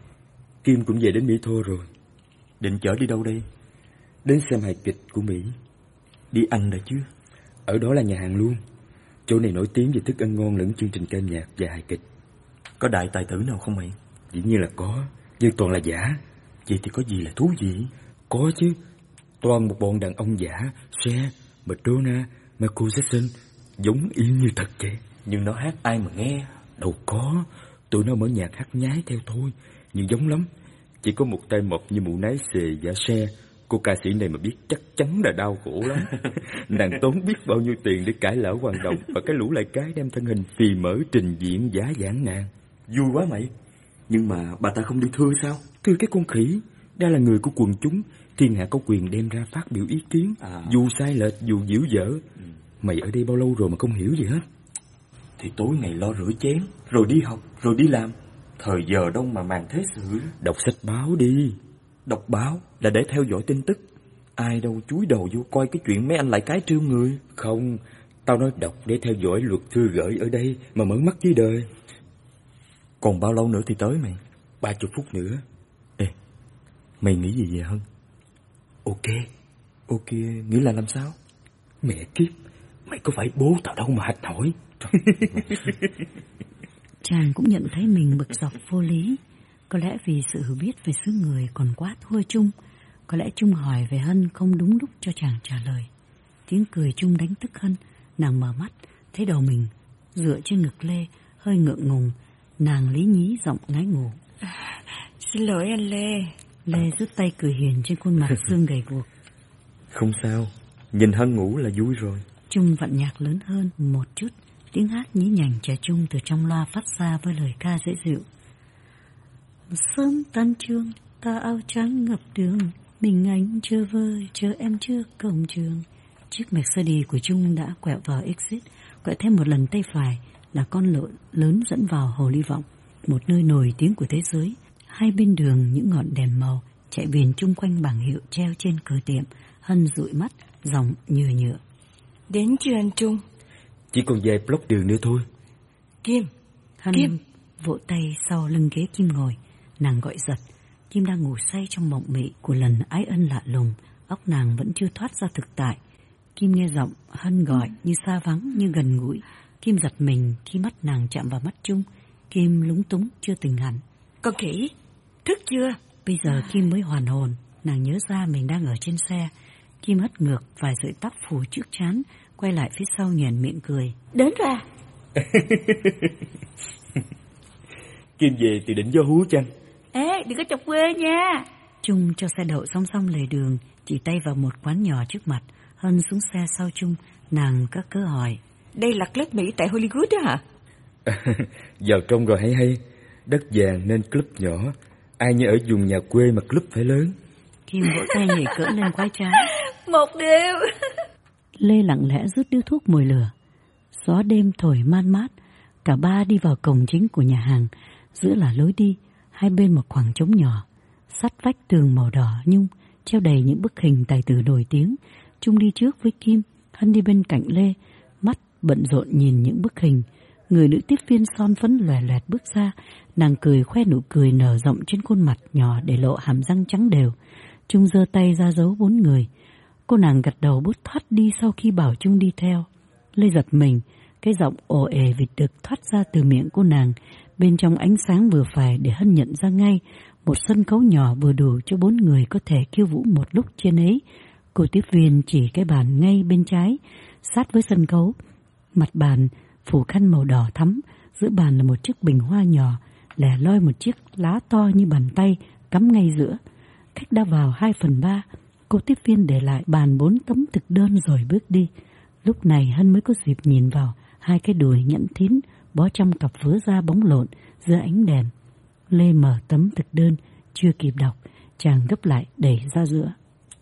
Kim cũng về đến Mỹ Tho rồi. Định chở đi đâu đây? Đến xem hài kịch của Mỹ. Đi ăn đã chứ? Ở đó là nhà hàng luôn. Chỗ này nổi tiếng về thức ăn ngon lẫn chương trình ca nhạc và hài kịch. Có đại tài tử nào không mày? Dĩ nhiên là có, nhưng toàn là giả. Vậy thì có gì là thú vị? Có chứ. Toàn một bọn đàn ông giả, Cher, Madonna, Michael Jackson, giống y như thật vậy. Nhưng nó hát ai mà nghe? Đâu có, tụi nó mở nhạc hát nhái theo thôi, nhưng giống lắm. Chỉ có một tay mập như mụ nái xề giả Cher. Cô ca sĩ này mà biết chắc chắn là đau khổ lắm. Nàng tốn biết bao nhiêu tiền để cải lão hoàng đồng và cái lũ lại cái đem thân hình phì mỡ trình diễn giả giảng nàng. Vui quá mày. Nhưng mà bà ta không đi thưa sao? Thưa cái con khỉ, đã là người của quần chúng, thiên hạ có quyền đem ra phát biểu ý kiến, à. Dù sai lệch, dù giễu dở. Ừ. Mày ở đây bao lâu rồi mà không hiểu gì hết? thì tối ngày lo rửa chén, rồi đi học, rồi đi làm. Thời giờ đâu mà màng thế sự. Đọc sách báo đi. Đọc báo là để theo dõi tin tức. Ai đâu chúi đầu vô coi cái chuyện mấy anh lại cái trêu người. Không, tao nói đọc để theo dõi luật thư gửi ở đây mà mở mắt với đời. Còn bao lâu nữa thì tới mày? Ba chục phút nữa. Ê, mày nghĩ gì về Hân? Ok. Ok, nghĩ là làm sao? Mẹ kiếp, mày có phải bố tao đâu mà hạch hỏi. Chàng cũng nhận thấy mình bực dọc vô lý. Có lẽ vì sự hiểu biết về xứ người còn quá thua Trung. Có lẽ Trung hỏi về Hân không đúng lúc cho chàng trả lời. Tiếng cười Trung đánh thức Hân. Nàng mở mắt, thấy đầu mình dựa trên ngực Lê, hơi ngượng ngùng. Nàng lý nhí giọng ngái ngủ. À, xin lỗi anh Lê. Lê rút tay cười hiền trên khuôn mặt xương gầy guộc. Không sao, nhìn Hân ngủ là vui rồi. Trung vặn nhạc lớn hơn một chút. Tiếng hát nhí nhảnh trẻ trung từ trong loa phát ra với lời ca dễ dịu. Sớm tan trường, ta áo trắng ngập đường, mình anh chưa vơi, chờ em trước cổng trường. Chiếc Mercedes của Trung đã quẹo vào exit, quẹo thêm một lần tay phải là con lộ lớn dẫn vào Hồ Ly Vọng, một nơi nổi tiếng của thế giới. Hai bên đường những ngọn đèn màu chạy viền chung quanh bảng hiệu treo trên cửa tiệm. Hân dụi mắt, giọng nhựa nhựa. Đến chưa anh Trung? Chỉ còn vài block đường nữa thôi. Kim, Hân Kim vỗ tay sau lưng ghế Kim ngồi. Nàng gọi giật. Kim đang ngủ say trong mộng mị của lần ái ân lạ lùng. Óc nàng vẫn chưa thoát ra thực tại. Kim nghe giọng Hân gọi như xa vắng, như gần gũi. Kim giật mình khi mắt nàng chạm vào mắt Trung. Kim lúng túng chưa tỉnh hẳn. Con khỉ, thức chưa? Bây giờ Kim mới hoàn hồn. Nàng nhớ ra mình đang ở trên xe. Kim hất ngược vài sợi tóc phủ trước trán, quay lại phía sau nhoẻn miệng cười. Đến rồi à? Kim về thì định do hú chăng? Ê, đừng có chọc quê nha. Trung cho xe đậu song song lề đường, chỉ tay vào một quán nhỏ trước mặt. Hân xuống xe sau Trung, nàng các cớ hỏi. Đây là club Mỹ tại Hollywood đó hả? Vào trong rồi hay hay. Đất vàng nên club nhỏ. Ai như ở vùng nhà quê mà club phải lớn. Kim vỗ tay nhảy cỡ lên quái trá. Một điều. Lê lặng lẽ rút điếu thuốc mồi lửa. Gió đêm thổi man mát. Cả ba đi vào cổng chính của nhà hàng. Giữa là lối đi, hai bên một khoảng trống nhỏ. Sắt vách tường màu đỏ nhung, treo đầy những bức hình tài tử nổi tiếng. Trung đi trước với Kim, Hân đi bên cạnh Lê. Mắt bận rộn nhìn những bức hình. Người nữ tiếp viên son phấn lòe loẹt bước ra. Nàng cười khoe nụ cười nở rộng trên khuôn mặt nhỏ để lộ hàm răng trắng đều. Trung giơ tay ra dấu bốn người. Cô nàng gật đầu bút thoát đi sau khi bảo Trung đi theo. Lê giật mình, cái giọng ồ ề vịt đực thoát ra từ miệng cô nàng. Bên trong ánh sáng vừa phải để Hân nhận ra ngay, một sân khấu nhỏ vừa đủ cho bốn người có thể khiêu vũ một lúc trên ấy. Cô tiếp viên chỉ cái bàn ngay bên trái, sát với sân khấu. Mặt bàn phủ khăn màu đỏ thắm, giữa bàn là một chiếc bình hoa nhỏ, lẻ loi một chiếc lá to như bàn tay cắm ngay giữa. Khách đã vào hai phần ba, cô tiếp viên để lại bàn bốn tấm thực đơn rồi bước đi. Lúc này Hân mới có dịp nhìn vào hai cái đùi nhẵn thín bó trong cặp vớ da bóng lộn giữa ánh đèn. Lê mở tấm thực đơn, chưa kịp đọc, chàng gấp lại đẩy ra giữa.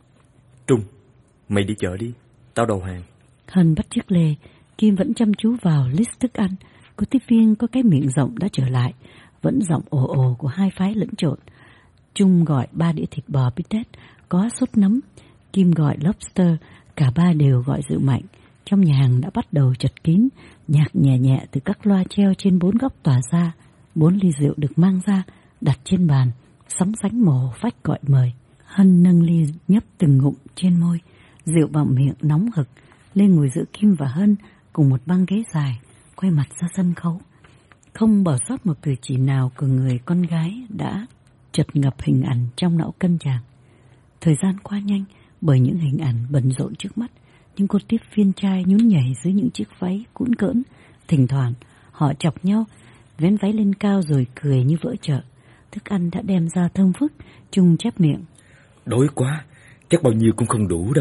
Trung, mày đi chợ đi, tao đầu hàng. Hân bắt chước Lê, Kim vẫn chăm chú vào list thức ăn. Cô tiếp viên có cái miệng rộng đã trở lại, vẫn giọng ồ ồ của hai phái lẫn trộn. Trung gọi ba đĩa thịt bò bít tết, có sốt nấm. Kim gọi lobster, cả ba đều gọi rượu mạnh. Trong nhà hàng đã bắt đầu chật kín, nhạc nhẹ nhẹ từ các loa treo trên bốn góc tỏa ra. Bốn ly rượu được mang ra, đặt trên bàn, sóng sánh mồ phách gọi mời. Hân nâng ly nhấp từng ngụm trên môi, rượu vào miệng nóng hực. Lên ngồi giữa Kim và Hân cùng một băng ghế dài, quay mặt ra sân khấu. Không bỏ sót một cử chỉ nào của người con gái đã chật ngập hình ảnh trong não cân chàng. Thời gian qua nhanh bởi những hình ảnh bận rộn trước mắt, nhưng cô tiếp viên trai nhún nhảy dưới những chiếc váy cũn cỡn. Thỉnh thoảng họ chọc nhau, vén váy lên cao rồi cười như vỡ chợ. Thức ăn đã đem ra thơm phức. Trung chép miệng. Đói quá, chắc bao nhiêu cũng không đủ đâu.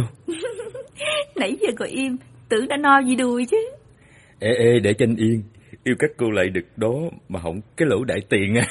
Nãy giờ gọi im, tưởng đã no gì đùi chứ. Ê ê, để cho anh yên. Yêu các cô lại được đó mà hỏng cái lỗ đại tiền à.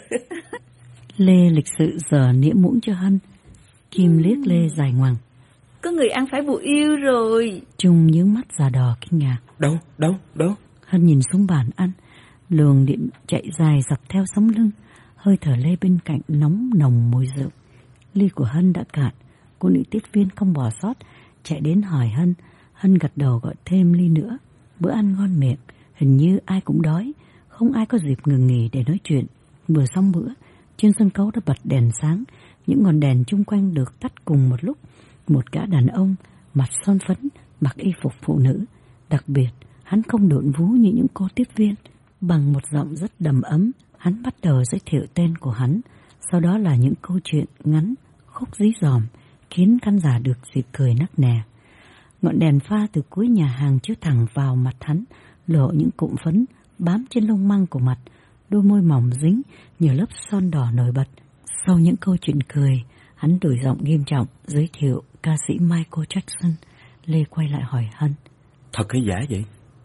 Lê lịch sự giờ nĩa muỗng cho Hân. Kim liếc Lê dài ngoằng. Có người ăn phải bùa yêu rồi. Trung nhướng mắt già đò kinh ngạc. Đâu, đâu, đâu? Hân nhìn xuống bàn ăn, luồng điện chạy dài dọc theo sống lưng, hơi thở Lê bên cạnh nóng nồng mùi rượu. Ly của Hân đã cạn, cô nữ tiếp viên không bỏ sót, chạy đến hỏi Hân. Hân gật đầu gọi thêm ly nữa. Bữa ăn ngon miệng, hình như ai cũng đói, không ai có dịp ngừng nghỉ để nói chuyện. Vừa xong bữa, trên sân khấu đã bật đèn sáng, những ngọn đèn chung quanh được tắt cùng một lúc. Một gã đàn ông, mặt son phấn, mặc y phục phụ nữ. Đặc biệt, hắn không độn vú như những cô tiếp viên. Bằng một giọng rất đầm ấm, hắn bắt đầu giới thiệu tên của hắn. Sau đó là những câu chuyện ngắn, khúc dí dỏm, khiến khán giả được dịp cười nắc nẻ. Ngọn đèn pha từ cuối nhà hàng chiếu thẳng vào mặt hắn, lộ những cụm phấn bám trên lông măng của mặt, đôi môi mỏng dính nhiều lớp son đỏ nổi bật. Sau những câu chuyện cười, hắn đổi giọng nghiêm trọng giới thiệu ca sĩ Michael Jackson. Lê quay lại hỏi Hân: Thật hay giả vậy?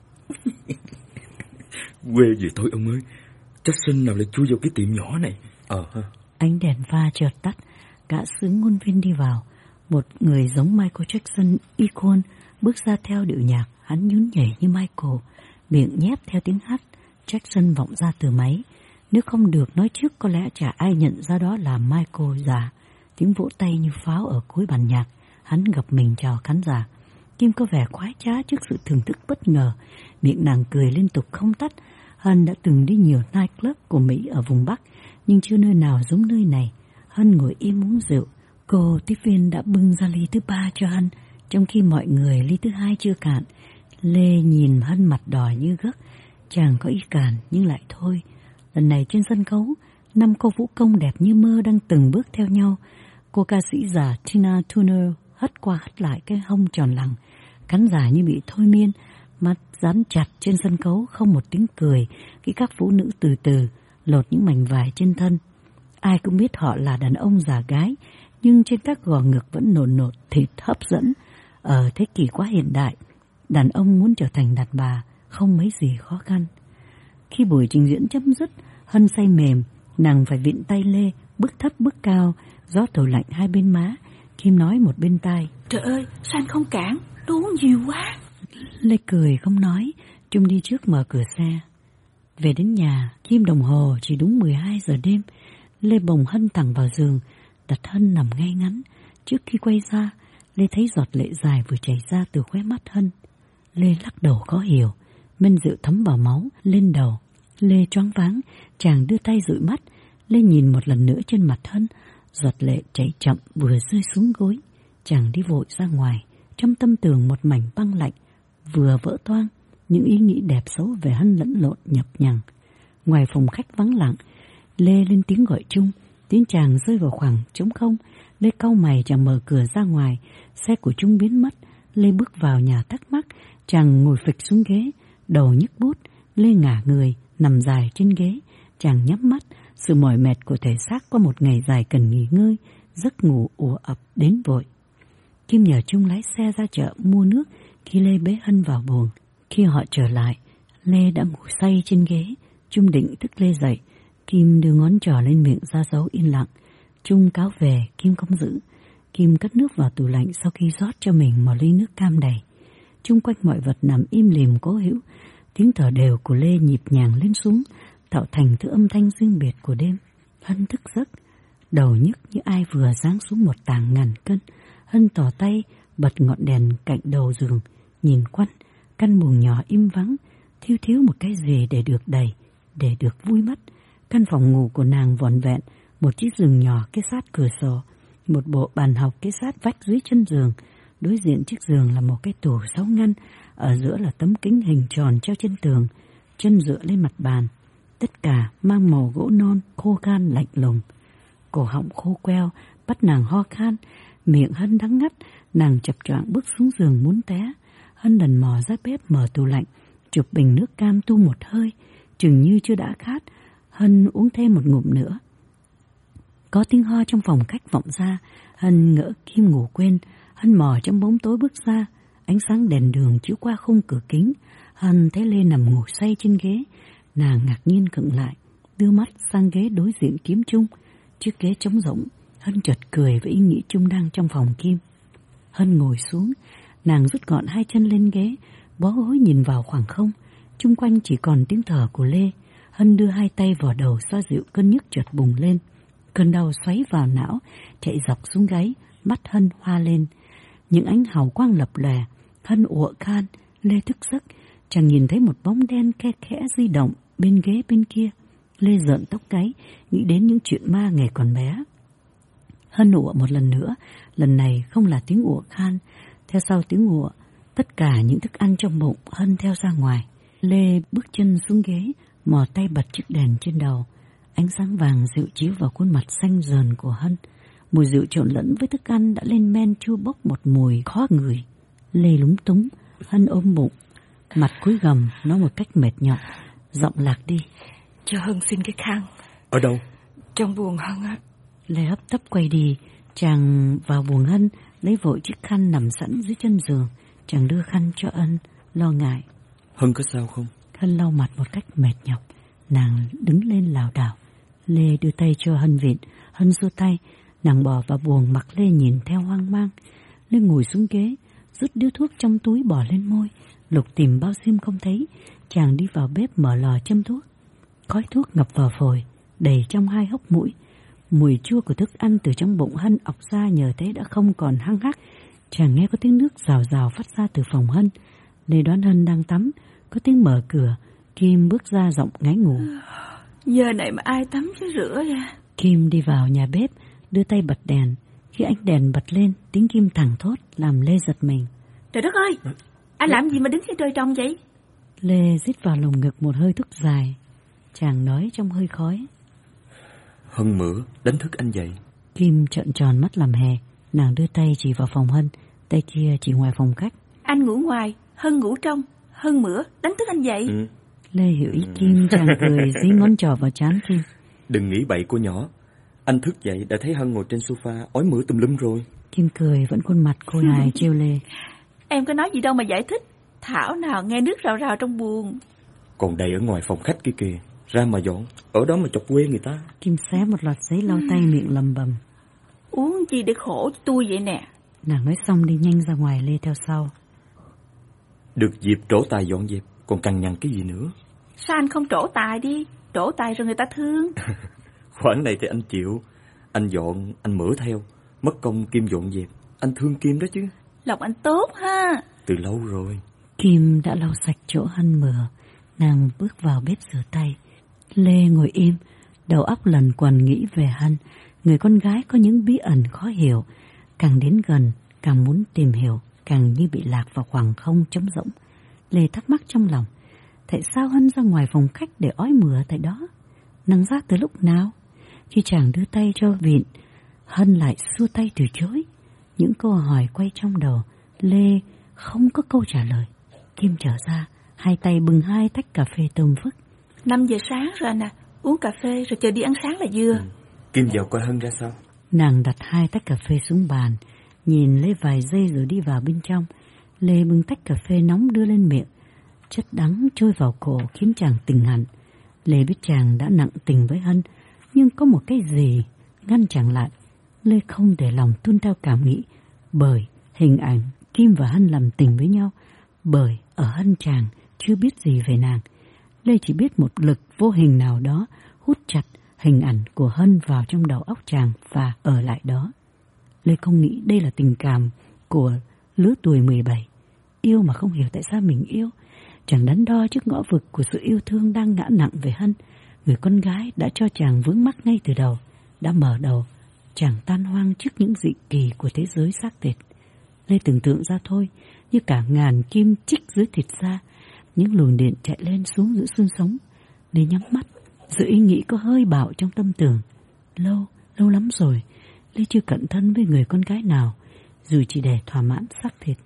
Quê gì thôi ông ơi, Jackson nào lại chui vào cái tiệm nhỏ này? Ờ ha. Ánh đèn pha chợt tắt, gã sứ ngôn viên đi vào. Một người giống Michael Jackson icon bước ra theo điệu nhạc. Hắn nhún nhảy như Michael, miệng nhép theo tiếng hát Jackson vọng ra từ máy. Nếu không được nói trước, có lẽ chả ai nhận ra đó là Michael giả. Tiếng vỗ tay như pháo ở cuối bàn nhạc. Hắn gập mình chào khán giả. Kim có vẻ khoái trá trước sự thưởng thức bất ngờ, miệng nàng cười liên tục không tắt. Hân đã từng đi nhiều nightclub của Mỹ ở vùng Bắc, nhưng chưa nơi nào giống nơi này. Hân ngồi im uống rượu. Cô tiếp viên đã bưng ra ly thứ ba cho Hân, trong khi mọi người ly thứ hai chưa cạn. Lê nhìn Hân mặt đỏ như gấc, chàng có ý cản nhưng lại thôi. Lần này trên sân khấu, năm cô vũ công đẹp như mơ đang từng bước theo nhau. Cô ca sĩ già Tina Turner hất qua hất lại cái hông tròn lẳng. Khán giả như bị thôi miên, mắt dán chặt trên sân khấu, không một tiếng cười khi các phụ nữ từ từ lột những mảnh vải trên thân. Ai cũng biết họ là đàn ông già gái, nhưng trên các gò ngực vẫn nổi nột thịt hấp dẫn. Ở thế kỷ quá hiện đại, đàn ông muốn trở thành đàn bà không mấy gì khó khăn. Khi buổi trình diễn chấm dứt, Hân say mềm, nàng phải vịn tay Lê, bước thấp bước cao, gió thổi lạnh hai bên má. Kim nói một bên tai: Trời ơi, sao anh không cản, tôi uống nhiều quá. Lê cười không nói, Trung đi trước mở cửa xe. Về đến nhà, Kim đồng hồ chỉ đúng mười hai giờ đêm. Lê bồng Hân thẳng vào giường, đặt Hân nằm ngay ngắn. Trước khi quay ra, Lê thấy giọt lệ dài vừa chảy ra từ khóe mắt Hân. Lê lắc đầu khó hiểu, men rượu thấm vào máu, lên đầu. Lê choáng váng, chàng đưa tay dụi mắt. Lê nhìn một lần nữa trên mặt Hân, giọt lệ chảy chậm vừa rơi xuống gối. Chàng đi vội ra ngoài, trong tâm tường một mảnh băng lạnh vừa vỡ toang. Những ý nghĩ đẹp xấu về Hân lẫn lộn nhập nhằng. Ngoài phòng khách vắng lặng, Lê lên tiếng gọi Trung. Tiếng chàng rơi vào khoảng trống không. Lê cau mày, chàng mở cửa ra ngoài. Xe của Trung biến mất. Lê bước vào nhà thắc mắc. Chàng ngồi phịch xuống ghế, đầu nhức bút. Lê ngả người, nằm dài trên ghế. Chàng nhắm mắt. Sự mỏi mệt của thể xác qua một ngày dài cần nghỉ ngơi, giấc ngủ ùa ập đến vội. Kim nhờ Trung lái xe ra chợ mua nước khi Lê bế Hân vào buồng. Khi họ trở lại, Lê đã ngủ say trên ghế. Trung định thức Lê dậy. Kim đưa ngón trỏ lên miệng ra dấu yên lặng. Trung cáo về, Kim không giữ. Kim cất nước vào tủ lạnh sau khi rót cho mình một ly nước cam đầy. Chung quanh mọi vật nằm im lìm cố hữu. Tiếng thở đều của Lê nhịp nhàng lên xuống, tạo thành thứ âm thanh riêng biệt của đêm. Hân thức giấc, đầu nhức như ai vừa giáng xuống một tảng ngàn cân. Hân tỏ tay bật ngọn đèn cạnh đầu giường, nhìn quanh căn buồng nhỏ im vắng, thiếu thiếu một cái gì để được đầy, để được vui mắt. Căn phòng ngủ của nàng vỏn vẹn, một chiếc giường nhỏ kế sát cửa sổ, một bộ bàn học kế sát vách dưới chân giường. Đối diện chiếc giường là một cái tủ sáu ngăn, ở giữa là tấm kính hình tròn treo trên tường, chân dựa lên mặt bàn. Tất cả mang màu gỗ non khô khan lạnh lùng. Cổ họng khô queo bắt nàng ho khan, miệng Hân đắng ngắt. Nàng chập choạng bước xuống giường muốn té. Hân lần mò ra bếp mở tủ lạnh, chụp bình nước cam tu một hơi, chừng như chưa đã khát. Hân uống thêm một ngụm nữa. Có tiếng ho trong phòng khách vọng ra. Hân ngỡ Kim ngủ quên. Hân mò trong bóng tối bước ra. Ánh sáng đèn đường chiếu qua khung cửa kính. Hân thấy Lê nằm ngủ say trên ghế. Nàng ngạc nhiên khựng lại, đưa mắt sang ghế đối diện kiếm Trung. Chiếc ghế trống rỗng. Hân chợt cười với ý nghĩ Trung đang trong phòng Kim. Hân ngồi xuống, nàng rút gọn hai chân lên ghế, bó gối nhìn vào khoảng không. Chung quanh chỉ còn tiếng thở của Lê. Hân đưa hai tay vào đầu xoa dịu cơn nhức chợt bùng lên. Cơn đau xoáy vào não, chạy dọc xuống gáy, mắt Hân hoa lên. Những ánh hào quang lập lòe, Hân ụa khan. Lê thức giấc, chàng nhìn thấy một bóng đen khe khẽ di động bên ghế bên kia. Lê rợn tóc gáy, nghĩ đến những chuyện ma ngày còn bé. Hân ụa một lần nữa, lần này không là tiếng ụa khan. Theo sau tiếng ụa, tất cả những thức ăn trong bụng Hân theo ra ngoài. Lê bước chân xuống ghế, mò tay bật chiếc đèn trên đầu. Ánh sáng vàng dịu chiếu vào khuôn mặt xanh dờn của Hân. Mùi rượu trộn lẫn với thức ăn đã lên men chua bốc một mùi khó ngửi. Lê lúng túng, Hân ôm bụng, mặt cúi gằm, nói một cách mệt nhọc, giọng lạc đi. Cho Hân xin cái khăn. Ở đâu? Trong buồng Hân á. Lê hấp tấp quay đi, chàng vào buồng Hân, lấy vội chiếc khăn nằm sẵn dưới chân giường. Chàng đưa khăn cho Hân, lo ngại. Hân có sao không? Hân lau mặt một cách mệt nhọc, nàng đứng lên lảo đảo. Lê đưa tay cho Hân vịn, Hân giơ tay, nàng bò vào buồng, mặc Lê nhìn theo hoang mang. Lê ngồi xuống ghế, rút điếu thuốc trong túi bỏ lên môi, lục tìm bao sim không thấy. Chàng đi vào bếp mở lò châm thuốc. Khói thuốc ngập vào phổi, đầy trong hai hốc mũi. Mùi chua của thức ăn từ trong bụng Hân ọc ra, nhờ thế đã không còn hăng hắc. Chàng nghe có tiếng nước rào rào phát ra từ phòng Hân. Lê đoán Hân đang tắm, có tiếng mở cửa. Kim bước ra giọng ngáy ngủ. Giờ này mà ai tắm chứ rửa ra. Kim đi vào nhà bếp, đưa tay bật đèn. Khi ánh đèn bật lên, tiếng Kim thẳng thốt làm Lê giật mình. Trời đất ơi, anh làm gì mà đứng cái trời trong vậy? Lê rít vào lồng ngực một hơi thuốc dài. Chàng nói trong hơi khói. Hân mửa, đánh thức anh dậy. Kim trợn tròn mắt làm hè. Nàng đưa tay chỉ vào phòng Hân, tay kia chỉ ngoài phòng khách. Anh ngủ ngoài, Hân ngủ trong. Hân mửa, đánh thức anh dậy. Ừ. Lê hiểu ý Kim, chàng cười dí ngón trỏ vào trán Kim. Đừng nghĩ bậy cô nhỏ. Anh thức dậy đã thấy Hân ngồi trên sofa ói mửa tùm lum rồi. Kim cười vẫn khuôn mặt khôi hài trêu Lê. Em có nói gì đâu mà giải thích. Thảo nào nghe nước rào rào trong buồng. Còn đầy ở ngoài phòng khách kia kìa. Ra mà dọn, ở đó mà chọc quê người ta. Kim xé một loạt giấy lau tay, miệng lầm bầm. Uống chi để khổ cho tôi vậy nè. Nàng nói xong đi nhanh ra ngoài, Lê theo sau. Được dịp trổ tài dọn dẹp, còn cằn nhằn cái gì nữa? Sao anh không trổ tài đi? Trổ tài rồi người ta thương. Khoản này thì anh chịu. Anh dọn, anh mửa theo. Mất công Kim dọn dẹp. Anh thương Kim đó chứ. Lòng anh tốt ha. Từ lâu rồi. Kim đã lau sạch chỗ Hân mửa. Nàng bước vào bếp rửa tay. Lê ngồi im, đầu óc lần quần nghĩ về Hân. Người con gái có những bí ẩn khó hiểu. Càng đến gần, càng muốn tìm hiểu, càng như bị lạc vào khoảng không trống rỗng. Lê thắc mắc trong lòng. Tại sao Hân ra ngoài phòng khách để ói mửa tại đó? Nàng ra từ lúc nào? Khi chàng đưa tay cho vịn, Hân lại xua tay từ chối. Những câu hỏi quay trong đầu, Lê không có câu trả lời. Kim trở ra, hai tay bưng hai tách cà phê thơm phức. Năm giờ sáng rồi nè, uống cà phê rồi chờ đi ăn sáng là vừa. Ừ. Kim vào coi Hân ra sao. Nàng đặt hai tách cà phê xuống bàn, nhìn Lê vài giây rồi đi vào bên trong. Lê bưng tách cà phê nóng đưa lên miệng. Chất đắng trôi vào cổ khiến chàng tỉnh hẳn. Lê biết chàng đã nặng tình với Hân, nhưng có một cái gì ngăn chàng lại. Lê không để lòng tuôn theo cảm nghĩ, bởi hình ảnh Kim và Hân làm tình với nhau, bởi ở Hân chàng chưa biết gì về nàng. Lê chỉ biết một lực vô hình nào đó hút chặt hình ảnh của Hân vào trong đầu óc chàng và ở lại đó. Lê không nghĩ đây là tình cảm của lứa tuổi mười bảy, yêu mà không hiểu tại sao mình yêu. Chàng đắn đo trước ngõ vực của sự yêu thương đang ngã nặng về Hân. Người con gái đã cho chàng vướng mắc ngay từ đầu, đã mở đầu. Chàng tan hoang trước những dị kỳ của thế giới xác thịt. Lê tưởng tượng ra thôi, như cả ngàn kim chích dưới thịt da, những luồng điện chạy lên xuống giữa xương sống. Lê nhắm mắt, sự ý nghĩ có hơi bạo trong tâm tưởng. Lâu, lâu lắm rồi, Lê chưa cận thân với người con gái nào, dù chỉ để thỏa mãn xác thịt.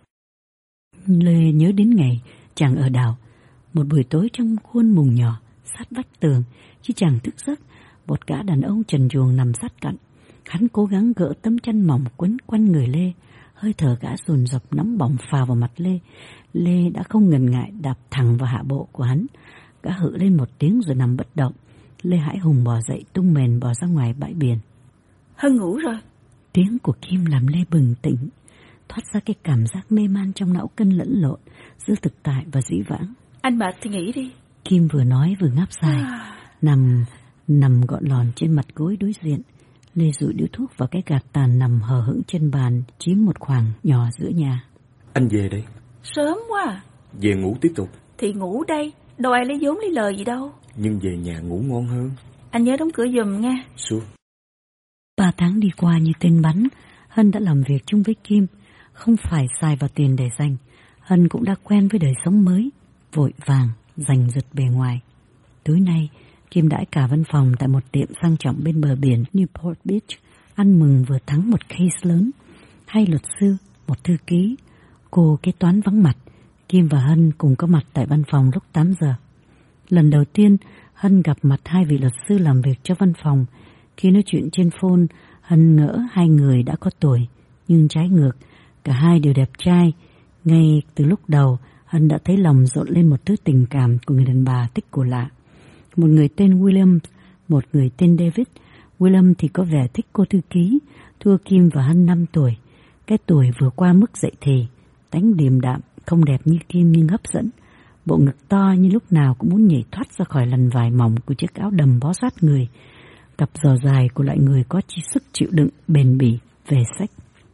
Lê nhớ đến ngày chàng ở đảo, một buổi tối trong khuôn mùng nhỏ, sát vách tường. Khi chàng thức giấc, một gã đàn ông trần truồng nằm sát cạnh. Hắn cố gắng gỡ tấm chăn mỏng quấn quanh người Lê. Hơi thở gã dồn dập nóng bỏng phào vào mặt Lê. Lê đã không ngần ngại đạp thẳng vào hạ bộ của hắn. Gã hự lên một tiếng rồi nằm bất động. Lê hãi hùng bò dậy, tung mền bò ra ngoài bãi biển. Hân ngủ rồi. Tiếng của Kim làm Lê bừng tỉnh, thoát ra cái cảm giác mê man trong não cân lẫn lộn giữa thực tại và dĩ vãng. Anh mệt thì nghỉ đi. Kim vừa nói vừa ngáp dài, nằm nằm gọn lòn trên mặt gối đối diện. Lê dụi điếu thuốc vào cái gạt tàn nằm hờ hững trên bàn, chiếm một khoảng nhỏ giữa nhà. Anh về đây. Sớm quá à. Về ngủ tiếp tục. Thì ngủ đây, đâu ai lấy vốn lấy lời gì đâu. Nhưng về nhà ngủ ngon hơn. Anh nhớ đóng cửa giùm nha. Sure. Ba tháng đi qua như tên bắn. Hân đã làm việc chung với Kim, không phải xài vào tiền để dành. Hân cũng đã quen với đời sống mới, vội vàng, giành giật bề ngoài. Tối nay, Kim đãi cả văn phòng tại một tiệm sang trọng bên bờ biển Newport Beach, ăn mừng vừa thắng một case lớn. Hai luật sư, một thư ký, cô kế toán vắng mặt. Kim và Hân cùng có mặt tại văn phòng lúc tám giờ. Lần đầu tiên, Hân gặp mặt hai vị luật sư làm việc cho văn phòng. Khi nói chuyện trên phone, Hân ngỡ hai người đã có tuổi, nhưng trái ngược, cả hai đều đẹp trai. Ngay từ lúc đầu, Hân đã thấy lòng dội lên một thứ tình cảm của người đàn bà thích của lạ. Một người tên William, một người tên David. William thì có vẻ thích cô thư ký, thua Kim và Hân năm tuổi. Cái tuổi vừa qua mức dậy thì, tánh điềm đạm, không đẹp như Kim nhưng hấp dẫn. Bộ ngực to như lúc nào cũng muốn nhảy thoát ra khỏi làn vải mỏng của chiếc áo đầm bó sát người. Cặp giò dài của loại người có chi sức chịu đựng bền bỉ về sách.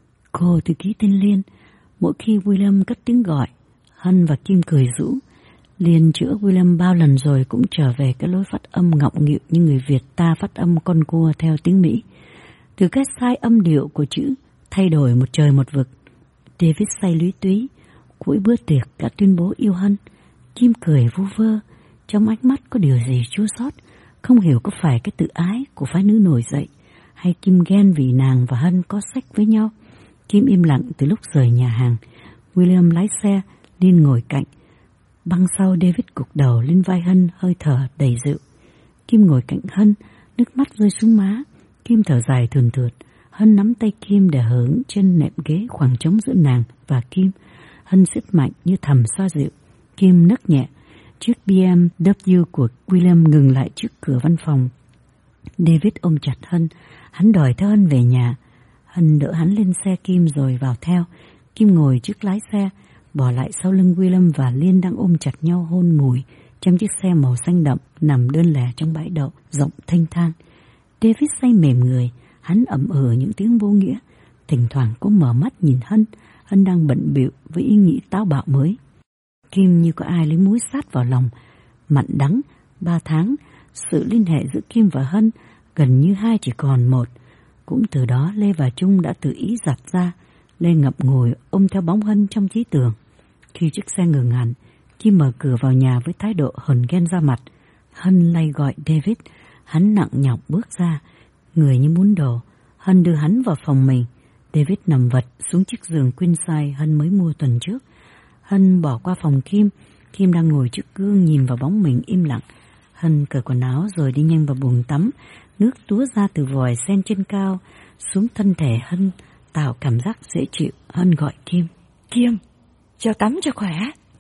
Cô thư ký tên Liên. Mỗi khi William cất tiếng gọi, Hân và Kim cười rũ. Liên chữa William bao lần rồi cũng trở về cái lối phát âm ngọng nghịu như người Việt ta phát âm con cua theo tiếng Mỹ. Từ cái sai âm điệu của chữ thay đổi một trời một vực. David say lúy túy, cuối bữa tiệc đã tuyên bố yêu Hân. Kim cười vu vơ, trong ánh mắt có điều gì chua xót, không hiểu có phải cái tự ái của phái nữ nổi dậy, hay Kim ghen vì nàng và Hân có sách với nhau. Kim im lặng từ lúc rời nhà hàng. William lái xe, Liên ngồi cạnh. Băng sau David gục đầu lên vai Hân, hơi thở đầy dịu. Kim ngồi cạnh Hân, nước mắt rơi xuống má. Kim thở dài thườn thượt. Hân nắm tay Kim để hứng trên nệm ghế khoảng trống giữa nàng và Kim. Hân siết mạnh như thầm xoa dịu. Kim nấc nhẹ. Chiếc bê em vê của William ngừng lại trước cửa văn phòng. David ôm chặt Hân. Hắn đòi theo Hân về nhà. Hân đỡ hắn lên xe Kim rồi vào theo. Kim ngồi trước lái xe, bỏ lại sau lưng William và Liên đang ôm chặt nhau hôn mùi trong chiếc xe màu xanh đậm nằm đơn lẻ trong bãi đậu rộng thênh thang. David say mềm người, hắn ậm ừ những tiếng vô nghĩa. Thỉnh thoảng cũng mở mắt nhìn Hân. Hân đang bận bịu với ý nghĩ táo bạo mới. Kim như có ai lấy muối sát vào lòng. Mặn đắng, ba tháng, sự liên hệ giữa Kim và Hân gần như hai chỉ còn một. Cũng từ đó Lê và Trung đã tự ý giặt ra. Lê ngập ngùi ôm theo bóng Hân trong trí tưởng. Khi chiếc xe ngừng hẳn, Kim mở cửa vào nhà với thái độ hờn ghen ra mặt. Hân lay gọi David. Hắn nặng nhọc bước ra, người như muốn đổ. Hân đưa hắn vào phòng mình. David nằm vật xuống chiếc giường queen size Hân mới mua tuần trước. Hân bỏ qua phòng Kim. Kim đang ngồi trước gương nhìn vào bóng mình im lặng. Hân cởi quần áo rồi đi nhanh vào buồng tắm. Nước túa ra từ vòi sen trên cao xuống thân thể Hân, tạo cảm giác dễ chịu. Hân gọi Kim. Kim, cho tắm cho khỏe.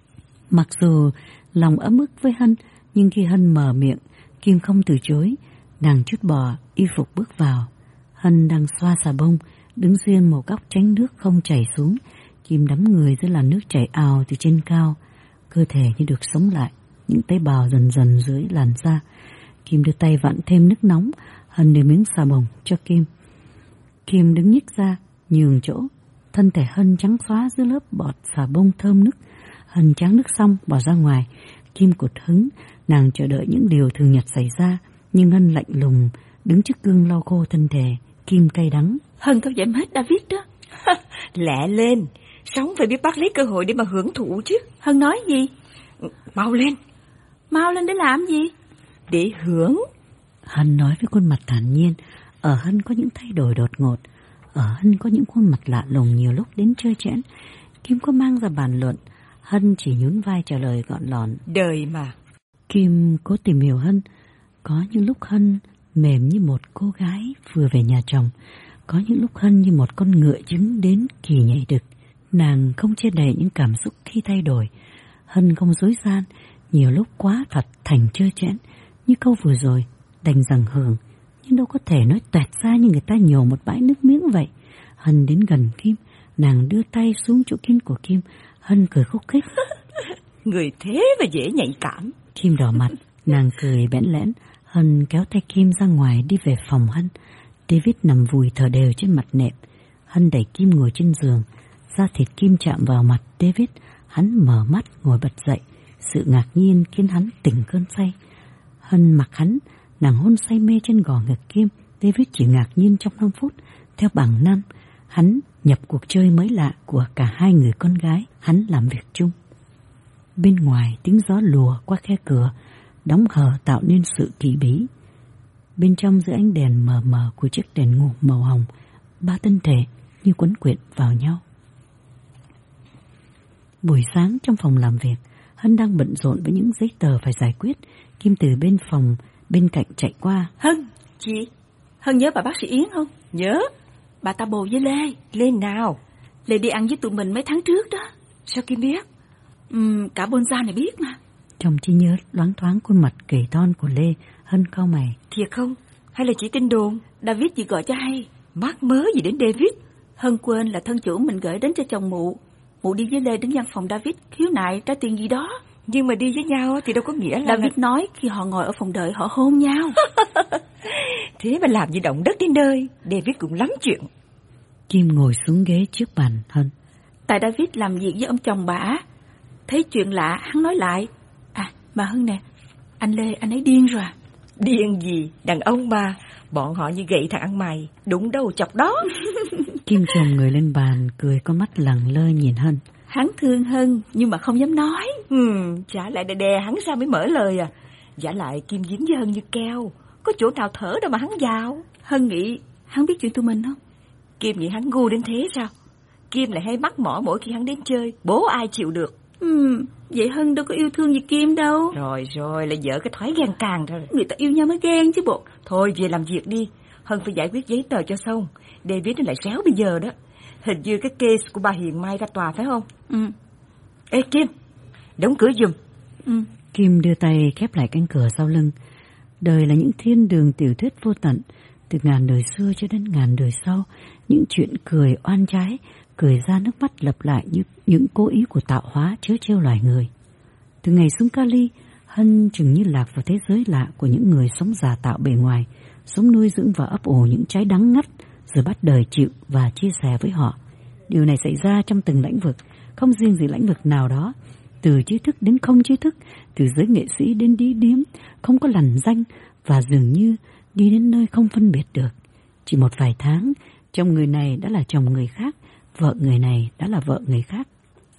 Mặc dù lòng ấm ức với Hân, nhưng khi Hân mở miệng, Kim không từ chối. Nàng trút bỏ y phục bước vào. Hân đang xoa xà bông, đứng riêng một góc tránh nước không chảy xuống. Kim đắm người dưới làn nước chảy ào từ trên cao. Cơ thể như được sống lại, những tế bào dần dần dưới làn da. Kim đưa tay vặn thêm nước nóng. Hân đưa miếng xà bông cho Kim. Kim đứng nhích ra, nhường chỗ. Thân thể Hân trắng xóa dưới lớp bọt xà bông thơm nức. Hân tráng nước xong bỏ ra ngoài. Kim cụt hứng, nàng chờ đợi những điều thường nhật xảy ra. Nhưng Hân lạnh lùng, đứng trước gương lau khô thân thể. Kim cay đắng. Hân có giảm hết David đó. Lẹ lên, sống phải biết bắt lấy cơ hội để mà hưởng thụ chứ. Hân nói gì? Mau lên. Mau lên để làm gì? Để hưởng. Hân nói với khuôn mặt thản nhiên. Ở Hân có những thay đổi đột ngột. Ở Hân có những khuôn mặt lạ lùng nhiều lúc đến trơ trẽn. Kim có mang ra bàn luận. Hân chỉ nhún vai trả lời gọn lọn. Đời mà. Kim cố tìm hiểu Hân. Có những lúc Hân mềm như một cô gái vừa về nhà chồng. Có những lúc Hân như một con ngựa trứng đến kỳ nhảy đực. Nàng không che đậy những cảm xúc khi thay đổi. Hân không dối gian, nhiều lúc quá thật thành trơ trẽn. Như câu vừa rồi, đành rằng hưởng, nhưng đâu có thể nói toẹt ra như người ta nhổ một bãi nước miếng vậy. Hân đến gần Kim, nàng đưa tay xuống chỗ kín của Kim. Hân cười khúc khích. Người thế và dễ nhạy cảm. Kim đỏ mặt, nàng cười bẽn lẽn. Hân kéo tay Kim ra ngoài đi về phòng Hân. David nằm vùi thở đều trên mặt nệm. Hân đẩy Kim ngồi trên giường. Da thịt Kim chạm vào mặt David. Hắn mở mắt ngồi bật dậy. Sự ngạc nhiên khiến hắn tỉnh cơn say. Hân mặc hắn, nàng hôn say mê trên gò ngực Kim. David chỉ ngạc nhiên trong năm phút. Theo bản năng, hắn nhập cuộc chơi mới lạ của cả hai người con gái. Hắn làm việc chung. Bên ngoài tiếng gió lùa qua khe cửa, đóng hờ tạo nên sự kỳ bí. Bên trong giữa ánh đèn mờ mờ của chiếc đèn ngủ màu hồng, ba thân thể như quấn quyện vào nhau. Buổi sáng trong phòng làm việc, Hân đang bận rộn với những giấy tờ phải giải quyết. Kim từ bên phòng bên cạnh chạy qua. Hân, chị, Hân nhớ bà bác sĩ Yến không? Nhớ. Bà ta bồ với Lê. Lê nào? Lê đi ăn với tụi mình mấy tháng trước đó. Sao Kim biết? Uhm, cả Bonza này biết mà. Trong trí nhớ loáng thoáng khuôn mặt gầy thon của Lê. Hân cau mày. Thiệt không? Hay là chỉ tin đồn? David chị gọi cho hay. Mắc mớ gì đến David? Hân quên là thân chủ mình gửi đến cho chồng mụ. Mụ đi với Lê đến văn phòng David khiếu nại trả tiền gì đó. Nhưng mà đi với nhau thì đâu có nghĩa là... David là... nói khi họ ngồi ở phòng đợi họ hôn nhau. Thế mà làm gì động đất đến nơi. David cũng lắm chuyện. Kim ngồi xuống ghế trước bàn Hân. Tại David làm việc với ông chồng bà. Thấy chuyện lạ hắn nói lại. À mà Hân nè, anh Lê anh ấy điên rồi. Điên gì? Đàn ông mà. Bọn họ như gậy thằng ăn mày. Đúng đâu chọc đó. Kim chồm người lên bàn, cười con mắt lẳng lơ nhìn Hân. Hắn thương Hân nhưng mà không dám nói. Ừ, chả lại đè đè hắn ra mới mở lời à. Giả lại Kim dính với Hân như keo. Có chỗ nào thở đâu mà hắn vào. Hân nghĩ hắn biết chuyện tụi mình không? Kim nghĩ hắn ngu đến thế sao? Kim lại hay mắc mỏ mỗi khi hắn đến chơi. Bố ai chịu được. Ừ, vậy Hân đâu có yêu thương gì Kim đâu. Rồi rồi, lại dở cái thói ghen càng thôi. Người ta yêu nhau mới ghen chứ bộ. Thôi về làm việc đi. Hân phải giải quyết giấy tờ cho xong. David nó lại xéo bây giờ đó. Hình như cái case của bà Hiền Mai ra tòa phải không? Ừ. Ê Kim, đóng cửa giùm. Ừ. Kim đưa tay khép lại cánh cửa sau lưng. Đời là những thiên đường tiểu thuyết vô tận. Từ ngàn đời xưa cho đến ngàn đời sau. Những chuyện cười oan trái, cười ra nước mắt lặp lại như những cố ý của tạo hóa chớ trêu loài người. Từ ngày xuống Cali, Hân chừng như lạc vào thế giới lạ của những người sống giả tạo bề ngoài, sống nuôi dưỡng và ấp ủ những trái đắng ngắt, rồi bắt đời chịu và chia sẻ với họ. Điều này xảy ra trong từng lĩnh vực, không riêng gì lĩnh vực nào đó, từ trí thức đến không trí thức, từ giới nghệ sĩ đến đi điếm, không có lằn danh và dường như đi đến nơi không phân biệt được. Chỉ một vài tháng, chồng người này đã là chồng người khác, vợ người này đã là vợ người khác.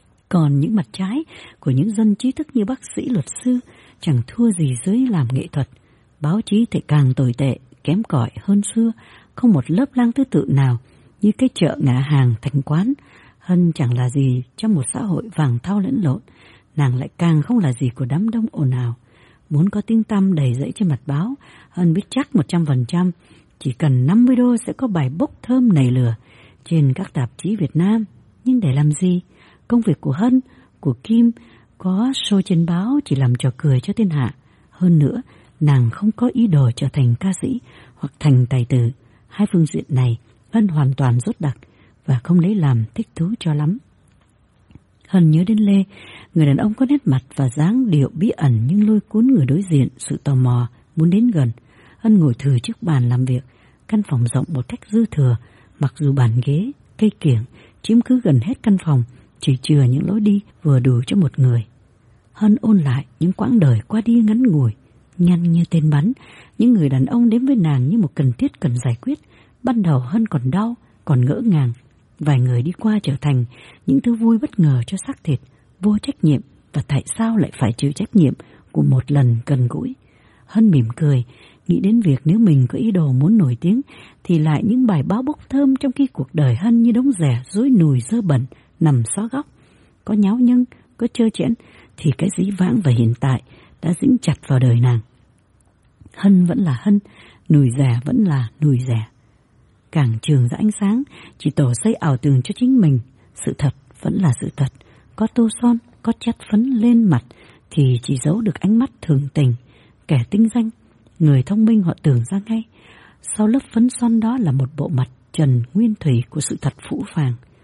Còn những mặt trái của những dân trí thức như bác sĩ, luật sư chẳng thua gì giới làm nghệ thuật. Báo chí thì càng tồi tệ, kém cỏi hơn xưa, không một lớp lang tư tự nào, như cái chợ ngã hàng thành quán. Hân chẳng là gì trong một xã hội vàng thau lẫn lộn, nàng lại càng không là gì của đám đông ồn ào. Muốn có tiếng tăm đầy dẫy trên mặt báo, Hân biết chắc một trăm phần trăm, chỉ cần năm mươi đô sẽ có bài bốc thơm nảy lửa trên các tạp chí Việt Nam. Nhưng để làm gì? Công việc của Hân, của Kim có show trên báo chỉ làm trò cười cho thiên hạ. Hơn nữa, nàng không có ý đồ trở thành ca sĩ hoặc thành tài tử. Hai phương diện này Hân hoàn toàn dốt đặc và không lấy làm thích thú cho lắm. Hân nhớ đến Lê, người đàn ông có nét mặt và dáng điệu bí ẩn nhưng lôi cuốn người đối diện sự tò mò, muốn đến gần. Hân ngồi thừ trước bàn làm việc, căn phòng rộng một cách dư thừa, mặc dù bàn ghế, cây kiểng chiếm cứ gần hết căn phòng, chỉ chừa những lối đi vừa đủ cho một người. Hân ôn lại những quãng đời qua đi ngắn ngủi, nhanh như tên bắn, những người đàn ông đến với nàng như một cần thiết cần giải quyết. Ban đầu Hân còn đau, còn ngỡ ngàng. Vài người đi qua trở thành những thứ vui bất ngờ cho xác thịt, vô trách nhiệm, và tại sao lại phải chịu trách nhiệm của một lần gần gũi. Hân mỉm cười, nghĩ đến việc nếu mình có ý đồ muốn nổi tiếng thì lại những bài báo bốc thơm, trong khi cuộc đời Hân như đống rẻ rối nùi dơ bẩn nằm xó góc. Có nháo nhưng, có trơ trẽn thì cái dĩ vãng và hiện tại đã dính chặt vào đời nàng. Hân vẫn là Hân, nùi rẻ vẫn là nùi rẻ. Càng trường ra ánh sáng, chỉ tổ xây ảo tưởng cho chính mình. Sự thật vẫn là sự thật. Có tô son, có chát phấn lên mặt thì chỉ giấu được ánh mắt thường tình. Kẻ tinh danh, người thông minh họ tưởng ra ngay, sau lớp phấn son đó là một bộ mặt trần nguyên thủy của sự thật phũ phàng.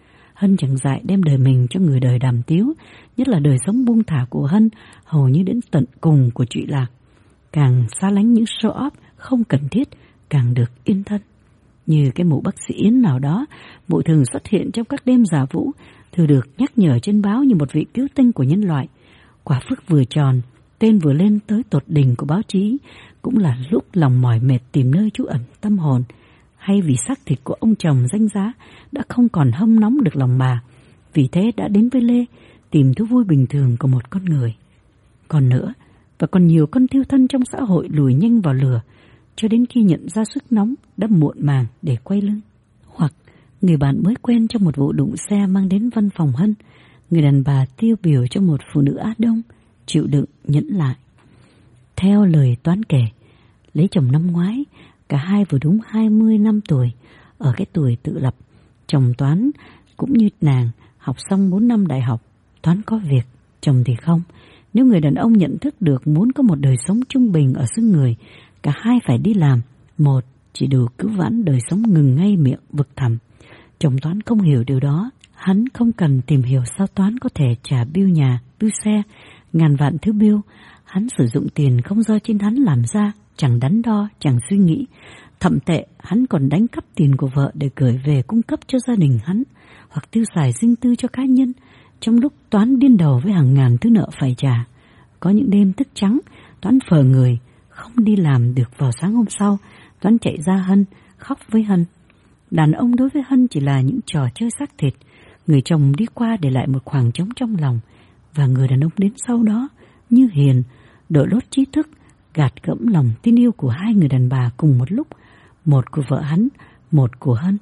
Hân chẳng dại đem đời mình cho người đời đàm tiếu, nhất là đời sống buông thả của Hân hầu như đến tận cùng của Trụy Lạc. Càng xa lánh những show off không cần thiết, càng được yên thân. Như cái mụ bác sĩ Yến nào đó, mụ thường xuất hiện trong các đêm giả vũ, thường được nhắc nhở trên báo như một vị cứu tinh của nhân loại. Quả phước vừa tròn, tên vừa lên tới tột đỉnh của báo chí, cũng là lúc lòng mỏi mệt tìm nơi trú ẩn tâm hồn, hay vì xác thịt của ông chồng danh giá đã không còn hâm nóng được lòng bà, vì thế đã đến với Lê tìm thú vui bình thường của một con người. Còn nữa, và còn nhiều con thiêu thân trong xã hội lùi nhanh vào lửa, cho đến khi nhận ra sức nóng đã muộn màng để quay lưng. Hoặc người bạn mới quen trong một vụ đụng xe mang đến văn phòng Hân, người đàn bà tiêu biểu cho một phụ nữ Á Đông, chịu đựng nhẫn lại. Theo lời Toán kể, lấy chồng năm ngoái, cả hai vừa đúng hai mươi năm tuổi, ở cái tuổi tự lập. Chồng Toán cũng như nàng, học xong bốn năm đại học, Toán có việc, chồng thì không. Nếu người đàn ông nhận thức được muốn có một đời sống trung bình ở xứ người, cả hai phải đi làm, một chỉ đủ cứu vãn đời sống ngừng ngay miệng vực thẳm. Chồng Toán không hiểu điều đó, hắn không cần tìm hiểu sao Toán có thể trả bill nhà, bill xe, ngàn vạn thứ bill. Hắn sử dụng tiền không do trên hắn làm ra, chẳng đắn đo, chẳng suy nghĩ. Thậm tệ, hắn còn đánh cắp tiền của vợ để gửi về cung cấp cho gia đình hắn, hoặc tiêu xài riêng tư cho cá nhân, trong lúc Toán điên đầu với hàng ngàn thứ nợ phải trả. Có những đêm thức trắng, Toán phờ người, không đi làm được. Vào sáng hôm sau, Toán chạy ra Hân, khóc với Hân. Đàn ông đối với Hân chỉ là những trò chơi xác thịt. Người chồng đi qua để lại một khoảng trống trong lòng, và người đàn ông đến sau đó, như Hiền, đội lốt trí thức, gạt gẫm lòng tin yêu của hai người đàn bà cùng một lúc, một của vợ hắn, một của Hân.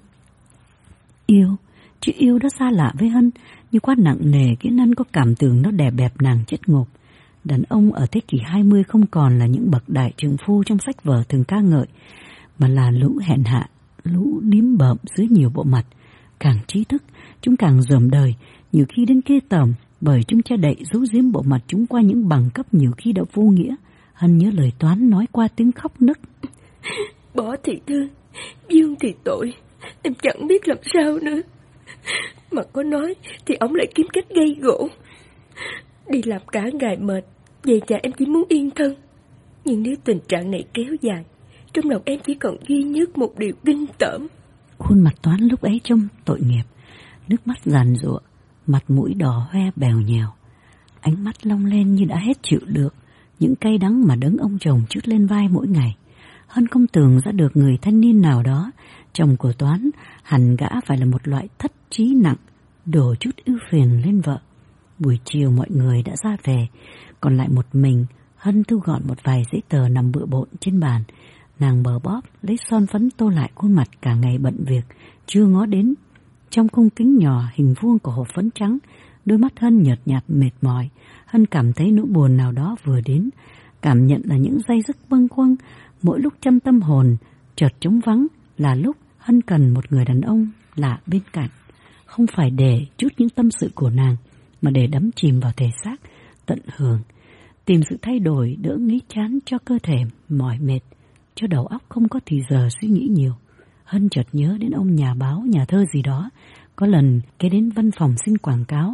Yêu, chữ yêu đã xa lạ với Hân, như quá nặng nề khiến Hân có cảm tưởng nó đè bẹp nàng chết ngộp. Đàn ông ở thế kỷ hai mươi không còn là những bậc đại trượng phu trong sách vở thường ca ngợi, mà là lũ hèn hạ, lũ điếm bợm dưới nhiều bộ mặt. Càng trí thức, chúng càng dởm đời, nhiều khi đến ghê tởm, bởi chúng che đậy giấu giếm bộ mặt chúng qua những bằng cấp nhiều khi đã vô nghĩa. Hân nhớ lời Toán nói qua tiếng khóc nức. Bỏ thì thương, dương thì tội, em chẳng biết làm sao nữa. Mà có nói thì ông lại kiếm cách gây gỗ. Đi làm cả ngày mệt, về nhà em chỉ muốn yên thân. Nhưng nếu tình trạng này kéo dài, trong lòng em chỉ còn duy nhất một điều kinh tởm. Khuôn mặt Toán lúc ấy trông tội nghiệp, nước mắt giàn giụa, mặt mũi đỏ hoe bèo nhèo, ánh mắt long lên như đã hết chịu được những cay đắng mà đấng ông chồng trút lên vai mỗi ngày. Hân không tưởng ra được người thanh niên nào đó, chồng của Toán, hẳn gã phải là một loại thất trí nặng, đổ chút ưu phiền lên vợ. Buổi chiều mọi người đã ra về, còn lại một mình. Hân thu gọn một vài giấy tờ nằm bừa bộn trên bàn. Nàng bờ bóp, lấy son phấn tô lại khuôn mặt cả ngày bận việc, chưa ngó đến. Trong khung kính nhỏ hình vuông của hộp phấn trắng, đôi mắt Hân nhợt nhạt mệt mỏi. Hân cảm thấy nỗi buồn nào đó vừa đến, cảm nhận là những dây dứt bâng khuâng. Mỗi lúc trong tâm hồn chợt trống vắng là lúc Hân cần một người đàn ông lạ bên cạnh, không phải để chút những tâm sự của nàng, mà để đắm chìm vào thể xác, tận hưởng, tìm sự thay đổi đỡ nghĩ chán cho cơ thể mỏi mệt, cho đầu óc không có thì giờ suy nghĩ nhiều. Hân chợt nhớ đến ông nhà báo, nhà thơ gì đó, có lần cái đến văn phòng xin quảng cáo.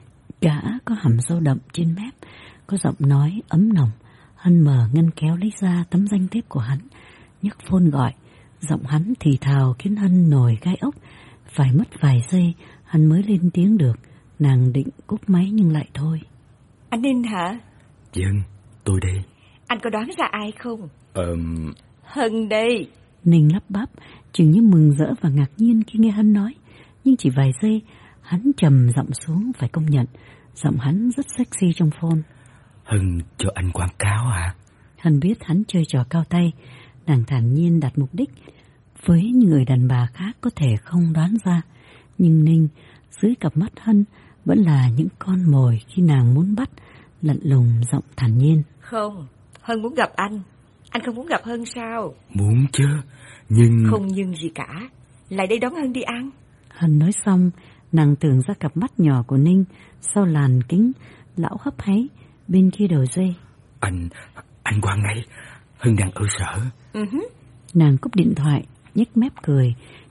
Gã có hàm râu đậm trên mép, có giọng nói ấm nồng. Hân mở ngăn kéo lấy ra tấm danh thiếp của hắn, nhấc phone gọi. Giọng hắn thì thào khiến Hân nổi gai ốc. Phải mất vài giây Hân mới lên tiếng được. Nàng định cúp máy nhưng lại thôi. Anh Ninh hả? Vâng, tôi đây. Anh có đoán ra ai không? Ờm... Hân đây. Ninh lắp bắp, chừng như mừng rỡ và ngạc nhiên khi nghe Hân nói. Nhưng chỉ vài giây, hắn trầm giọng xuống. Phải công nhận, giọng hắn rất sexy trong phone. Hân cho anh quảng cáo hả? Hân biết hắn chơi trò cao tay. Nàng thản nhiên đặt mục đích, với những người đàn bà khác có thể không đoán ra. Nhưng Ninh, dưới cặp mắt Hân, vẫn là những con mồi khi nàng muốn bắt. Lạnh lùng giọng thản nhiên. Không, Hân muốn gặp anh. Anh không muốn gặp Hân sao? Muốn chứ, nhưng... Không nhưng gì cả. Lại đây đón Hân đi ăn. Hân nói xong, nàng tưởng ra cặp mắt nhỏ của Ninh sau làn kính lão hấp háy bên kia đầu dây. Anh, anh qua ngay, Hân đang ở sở. Uh-huh. Nàng cúp điện thoại, nhếch mép cười,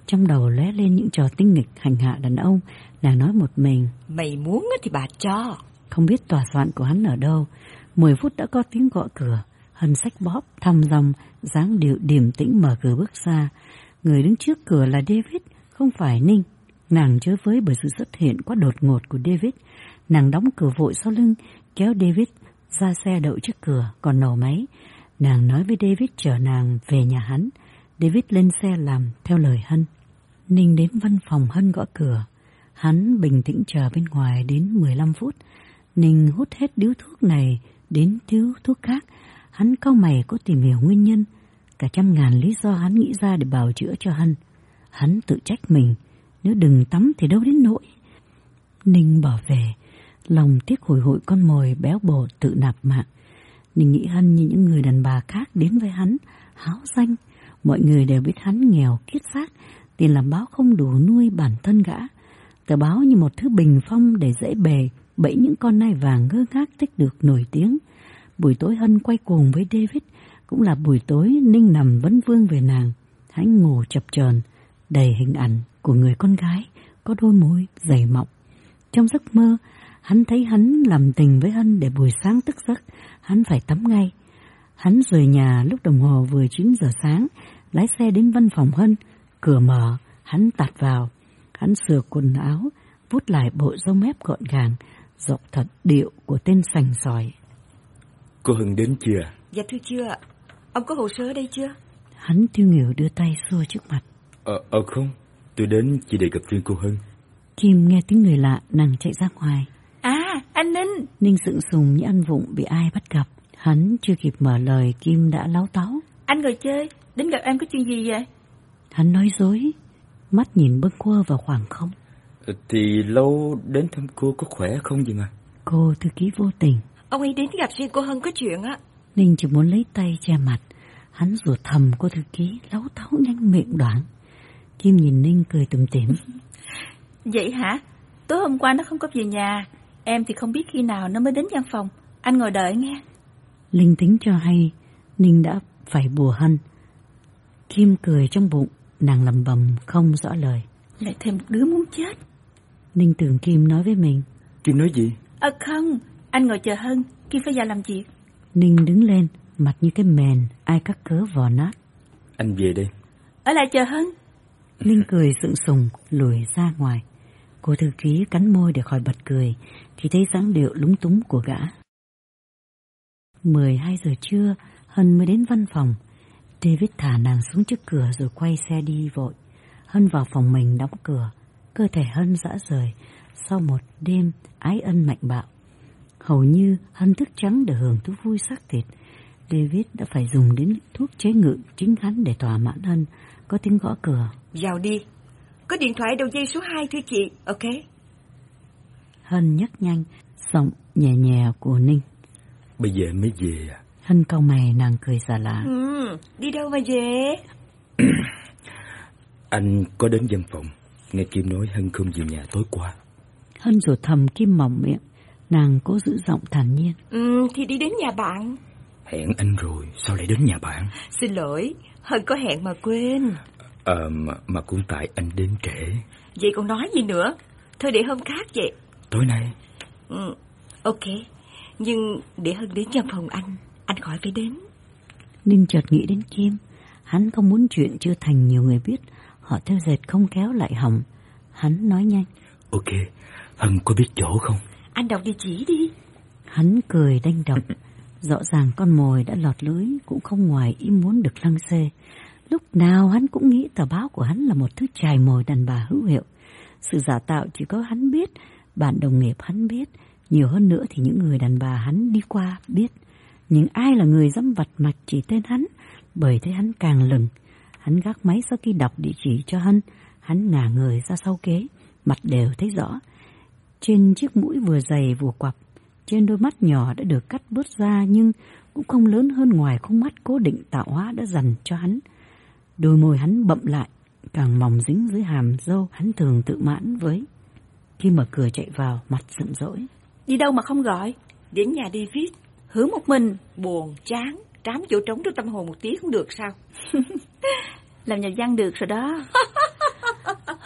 Trong đầu lóe lên những trò tinh nghịch hành hạ đàn ông. Nàng nói một mình: Mày muốn thì bà cho. Không biết tòa soạn của hắn ở đâu. Mười phút đã có tiếng gõ cửa. Hân xách bóp thăm dòng, dáng điệu điềm tĩnh mở cửa bước ra. Người đứng trước cửa là David, không phải Ninh. Nàng chới với bởi sự xuất hiện quá đột ngột của David. Nàng đóng cửa vội sau lưng, kéo David ra xe đậu trước cửa, còn nổ máy. Nàng nói với David chở nàng về nhà hắn. David lên xe làm theo lời Hân. Ninh đến văn phòng Hân gõ cửa. Hắn bình tĩnh chờ bên ngoài đến mười lăm phút. Ninh hút hết điếu thuốc này đến điếu thuốc khác. Hắn cau mày có tìm hiểu nguyên nhân. Cả trăm ngàn lý do hắn nghĩ ra để bào chữa cho Hân. Hắn tự trách mình, nếu đừng tắm thì đâu đến nỗi. Ninh bỏ về, lòng tiếc hồi hội con mồi béo bổ tự nạp mạng. Ninh nghĩ Hân như những người đàn bà khác đến với hắn, háo danh. Mọi người đều biết hắn nghèo kiết xác, tiền làm báo không đủ nuôi bản thân gã. Tờ báo như một thứ bình phong để dễ bề, bẫy những con nai vàng ngơ ngác thích được nổi tiếng. Buổi tối Hân quay cuồng với David, cũng là buổi tối Ninh nằm vấn vương về nàng. Hắn ngủ chập chờn, đầy hình ảnh của người con gái có đôi môi dày mọng. Trong giấc mơ, hắn thấy hắn làm tình với Hân để buổi sáng thức giấc, hắn phải tắm ngay. Hắn rời nhà lúc đồng hồ vừa chín giờ sáng, lái xe đến văn phòng Hân, cửa mở, hắn tạt vào. Hắn sửa quần áo, vuốt lại bộ râu mép gọn gàng, giọng thật điệu của tên sành sỏi. Cô Hân đến chưa? Dạ thưa chưa. Ông có hồ sơ ở đây chưa? Hắn tiêu nghỉu đưa tay xua trước mặt. Ờ, ờ không, tôi đến chỉ để gặp riêng cô Hân. Kim nghe tiếng người lạ, nàng chạy ra ngoài. À, anh Ninh. Ninh sững sùng như ăn vụng bị ai bắt gặp. Hắn chưa kịp mở lời, Kim đã láu táu. Anh ngồi chơi, đến gặp em có chuyện gì vậy? Hắn nói dối, mắt nhìn bâng quơ vào khoảng không. Thì lâu đến thăm cô có khỏe không vậy mà? Cô thư ký vô tình. Ông ấy đến gặp riêng cô Hân có chuyện á. Ninh chỉ muốn lấy tay che mặt. Hắn rủa thầm cô thư ký, láu táu nhanh miệng đoạn. Kim nhìn Ninh cười tủm tỉm. Vậy hả? Tối hôm qua nó không có về nhà. Em thì không biết khi nào nó mới đến văn phòng. Anh ngồi đợi nghe. Linh tính cho hay Ninh đã phải bùa Hân. Kim cười trong bụng, nàng lầm bầm không rõ lời. Lại thêm một đứa muốn chết. Ninh tưởng Kim nói với mình. Kim nói gì? À không, anh ngồi chờ Hân, Kim phải vào làm việc. Ninh đứng lên, mặt như cái mền ai cắt cớ vò nát. Anh về đây. Ở lại chờ Hân. Ninh cười sượng sùng lùi ra ngoài. Cô thư ký cắn môi để khỏi bật cười thì thấy dáng điệu lúng túng của gã. mười hai giờ trưa, Hân mới đến văn phòng. David thả nàng xuống trước cửa rồi quay xe đi vội. Hân vào phòng mình đóng cửa. Cơ thể Hân rã rời sau một đêm ái ân mạnh bạo. Hầu như Hân thức trắng để hưởng thú vui xác thịt. David đã phải dùng đến thuốc chế ngự chính hắn để thỏa mãn Hân. Có tiếng gõ cửa. Vào đi. Có điện thoại đầu dây số hai thưa chị. Ok. Hân nhấc nhanh, giọng nhẹ nhẹ của Ninh. Bây giờ mới về à? Hân cau mày, nàng cười xà lạ. Ừ, đi đâu mà về? Anh có đến văn phòng. Nghe Kim nói Hân không về nhà tối qua. Hân rủa thầm Kim mỏng miệng. Nàng cố giữ giọng thản nhiên. Ừ, thì đi đến nhà bạn. Hẹn anh rồi, sao lại đến nhà bạn? Xin lỗi, Hân có hẹn mà quên. Ờ, mà, mà cũng tại anh đến trễ. Vậy còn nói gì nữa? Thôi để hôm khác vậy. Tối nay? Ừ, ok. Nhưng để Hân đến văn phòng anh, anh khỏi phải đến. Ninh chợt nghĩ đến Kim. Hắn không muốn chuyện chưa thành nhiều người biết. Họ theo dệt không kéo lại hỏng. Hắn nói nhanh. Ok, Hân có biết chỗ không? Anh đọc địa chỉ đi. Hắn cười đanh độc. Rõ ràng con mồi đã lọt lưới cũng không ngoài ý muốn được lăng xê. Lúc nào hắn cũng nghĩ tờ báo của hắn là một thứ chài mồi đàn bà hữu hiệu. Sự giả tạo chỉ có hắn biết, bạn đồng nghiệp hắn biết, nhiều hơn nữa thì những người đàn bà hắn đi qua biết. Nhưng ai là người dám vặt mạch chỉ tên hắn, bởi thế hắn càng lừng. Hắn gác máy sau khi đọc địa chỉ cho Hân, hắn ngả người ra sau kế, mặt đều thấy rõ. Trên chiếc mũi vừa dày vừa quặp, trên đôi mắt nhỏ đã được cắt bớt ra nhưng cũng không lớn hơn ngoài khung mắt cố định tạo hóa đã dành cho hắn. Đôi môi hắn bậm lại, càng mỏng dính dưới hàm râu hắn thường tự mãn với. Khi mở cửa chạy vào, mặt giận dỗi. Đi đâu mà không gọi? Đến nhà David. Hứa một mình. Buồn, chán, trám chỗ trống trong tâm hồn một tí cũng được sao? Làm nhà văn được rồi đó.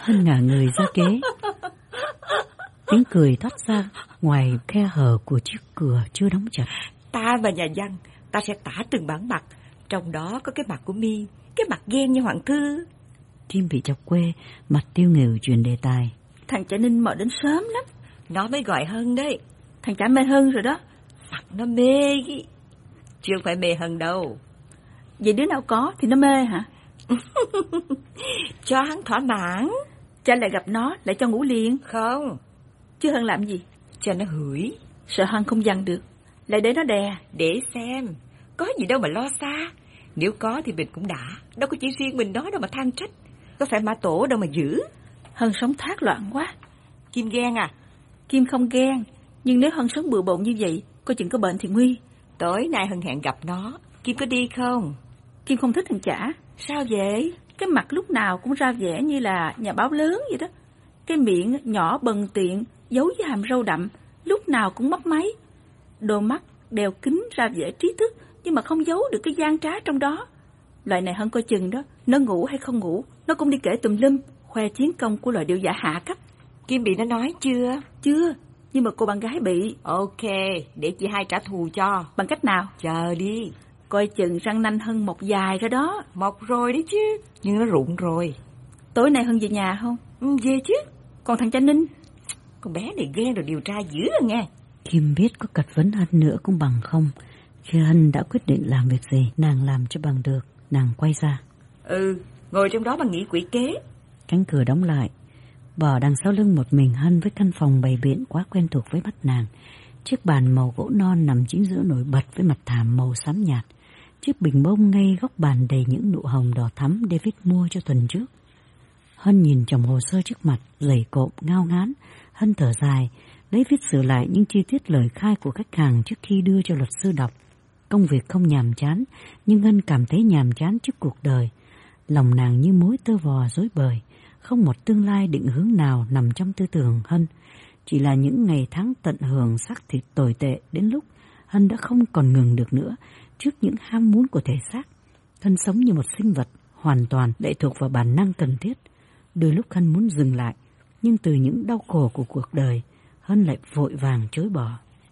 Hân ngả người ra kế. Tiếng cười thoát ra ngoài khe hở của chiếc cửa chưa đóng chặt. Ta và nhà văn, ta sẽ tả từng bản mặt, trong đó có cái mặt của Mi, cái mặt ghen như Hoàng Thư. Kim bị chọc quê, mặt tiêu nghỉu chuyển đề tài. Thằng Chả Ninh mò đến sớm lắm. Nó mới gọi Hân đấy. Thằng Chả mê Hân rồi đó. Mặt nó mê ghi. Chưa phải mê Hân đâu. Vậy đứa nào có thì nó mê hả? Cho hắn thỏa mãn. Cha lại gặp nó, lại cho ngủ liền. Không. Chứ Hân làm gì? Cho nó hửi. Sợ Hân không dằn được, lại để nó đè. Để xem. Có gì đâu mà lo xa. Nếu có thì mình cũng đã. Đâu có chỉ riêng mình đó đâu mà than trách. Có phải Mã Tổ đâu mà giữ. Hân sống thác loạn quá. Kim ghen à? Kim không ghen, nhưng nếu Hân sống bừa bộn như vậy, coi chừng có bệnh thì nguy. Tối nay Hân hẹn gặp nó. Kim có đi không? Kim không thích thằng Chả. Sao vậy? Cái mặt lúc nào cũng ra vẻ như là nhà báo lớn vậy đó. Cái miệng nhỏ bần tiện, giấu với hàm râu đậm, lúc nào cũng mấp máy. Đôi mắt đeo kính ra vẻ trí thức, nhưng mà không giấu được cái gian trá trong đó. Loại này Hân coi chừng đó, nó ngủ hay không ngủ, nó cũng đi kể tùm lum, khoe chiến công của loại điệu giả hạ cấp. Kim bị nó nói chưa? Chưa, nhưng mà cô bạn gái bị. Ok, để chị hai trả thù cho. Bằng cách nào? Chờ đi. Coi chừng răng nanh Hân mọc dài ra đó. Mọc rồi đấy chứ, nhưng nó rụng rồi. Tối nay Hân về nhà không? Ừ, về chứ. Còn thằng Chả Ninh? Con bé này ghen rồi điều tra dữ rồi nghe. Kim biết có cật vấn Hân nữa cũng bằng không. Khi Hân đã quyết định làm việc gì, nàng làm cho bằng được. Nàng quay ra. Ừ, ngồi trong đó mà nghĩ quỷ kế. Cánh cửa đóng lại. Bỏ đằng sau lưng một mình Hân với căn phòng bày biện quá quen thuộc với mắt nàng. Chiếc bàn màu gỗ non nằm chính giữa nổi bật với mặt thảm màu xám nhạt. Chiếc bình bông ngay góc bàn đầy những nụ hồng đỏ thắm David mua cho tuần trước. Hân nhìn chồng hồ sơ trước mặt, dày cộm, ngao ngán. Hân thở dài, lấy viết sửa lại những chi tiết lời khai của khách hàng trước khi đưa cho luật sư đọc. Công việc không nhàm chán, nhưng Hân cảm thấy nhàm chán trước cuộc đời. Lòng nàng như mối tơ vò rối bời, không một tương lai định hướng nào nằm trong tư tưởng Hân. Chỉ là những ngày tháng tận hưởng xác thịt tồi tệ đến lúc Hân đã không còn ngừng được nữa trước những ham muốn của thể xác. Hân sống như một sinh vật hoàn toàn lệ thuộc vào bản năng cần thiết. Đôi lúc Hân muốn dừng lại, nhưng từ những đau khổ của cuộc đời, Hân lại vội vàng chối bỏ.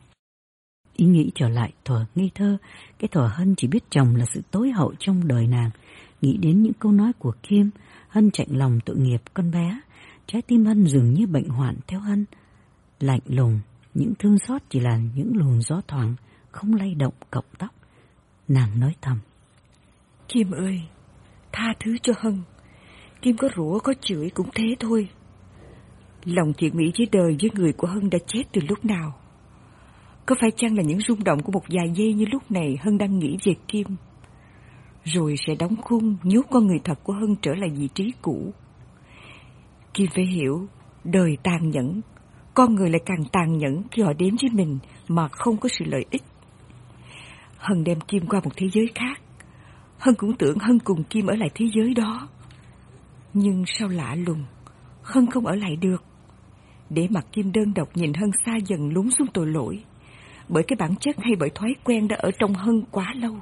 Ý nghĩ trở lại thuở ngây thơ, cái thuở Hân chỉ biết chồng là sự tối hậu trong đời nàng. Nghĩ đến những câu nói của Kim, Hân chạnh lòng tội nghiệp con bé. Trái tim Hân dường như bệnh hoạn theo Hân. Lạnh lùng, những thương xót chỉ là những luồng gió thoảng, không lay động cọng tóc. Nàng nói thầm. Kim ơi, tha thứ cho Hân. Kim có rủa có chửi cũng thế thôi. Lòng thiện mỹ với đời với người của Hân đã chết từ lúc nào? Có phải chăng là những rung động của một vài giây như lúc này Hân đang nghĩ về Kim, rồi sẽ đóng khung nhốt con người thật của Hân trở lại vị trí cũ? Kim phải hiểu, đời tàn nhẫn, con người lại càng tàn nhẫn khi họ đến với mình mà không có sự lợi ích. Hân đem Kim qua một thế giới khác. Hân cũng tưởng Hân cùng Kim ở lại thế giới đó. Nhưng sao lạ lùng, Hân không ở lại được. Để mặc Kim đơn độc nhìn Hân xa dần lún xuống tội lỗi, bởi cái bản chất hay bởi thói quen đã ở trong Hân quá lâu.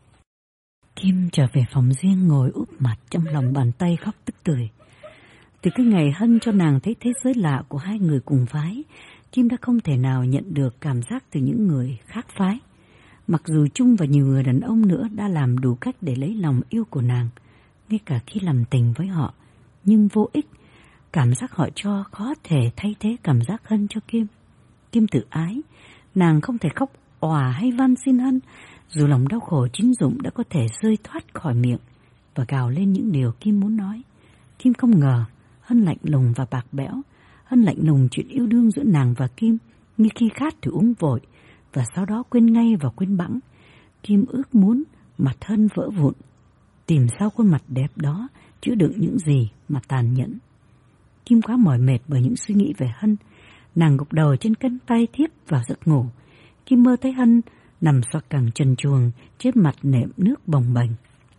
Kim trở về phòng riêng ngồi úp mặt trong lòng bàn tay khóc tức tưởi. Từ cái ngày Hân cho nàng thấy thế giới lạ của hai người cùng phái, Kim đã không thể nào nhận được cảm giác từ những người khác phái. Mặc dù Trung và nhiều người đàn ông nữa đã làm đủ cách để lấy lòng yêu của nàng, ngay cả khi làm tình với họ, nhưng vô ích. Cảm giác họ cho khó thể thay thế cảm giác Hân cho Kim. Kim tự ái, nàng không thể khóc òa hay van xin Hân, dù lòng đau khổ chín rụng đã có thể rơi thoát khỏi miệng và gào lên những điều Kim muốn nói. Kim không ngờ Hân lạnh lùng và bạc bẽo. Hân lạnh lùng chuyện yêu đương giữa nàng và Kim, như khi khát thì uống vội và sau đó quên ngay và quên bẵng. Kim ước muốn mặt Hân vỡ vụn, tìm sau khuôn mặt đẹp đó chứa đựng những gì mà tàn nhẫn. Kim quá mỏi mệt bởi những suy nghĩ về Hân, nàng gục đầu trên cánh tay thiếp vào giấc ngủ. Kim mơ thấy Hân nằm xoạc cẳng trần truồng trên mặt nệm nước bồng bềnh.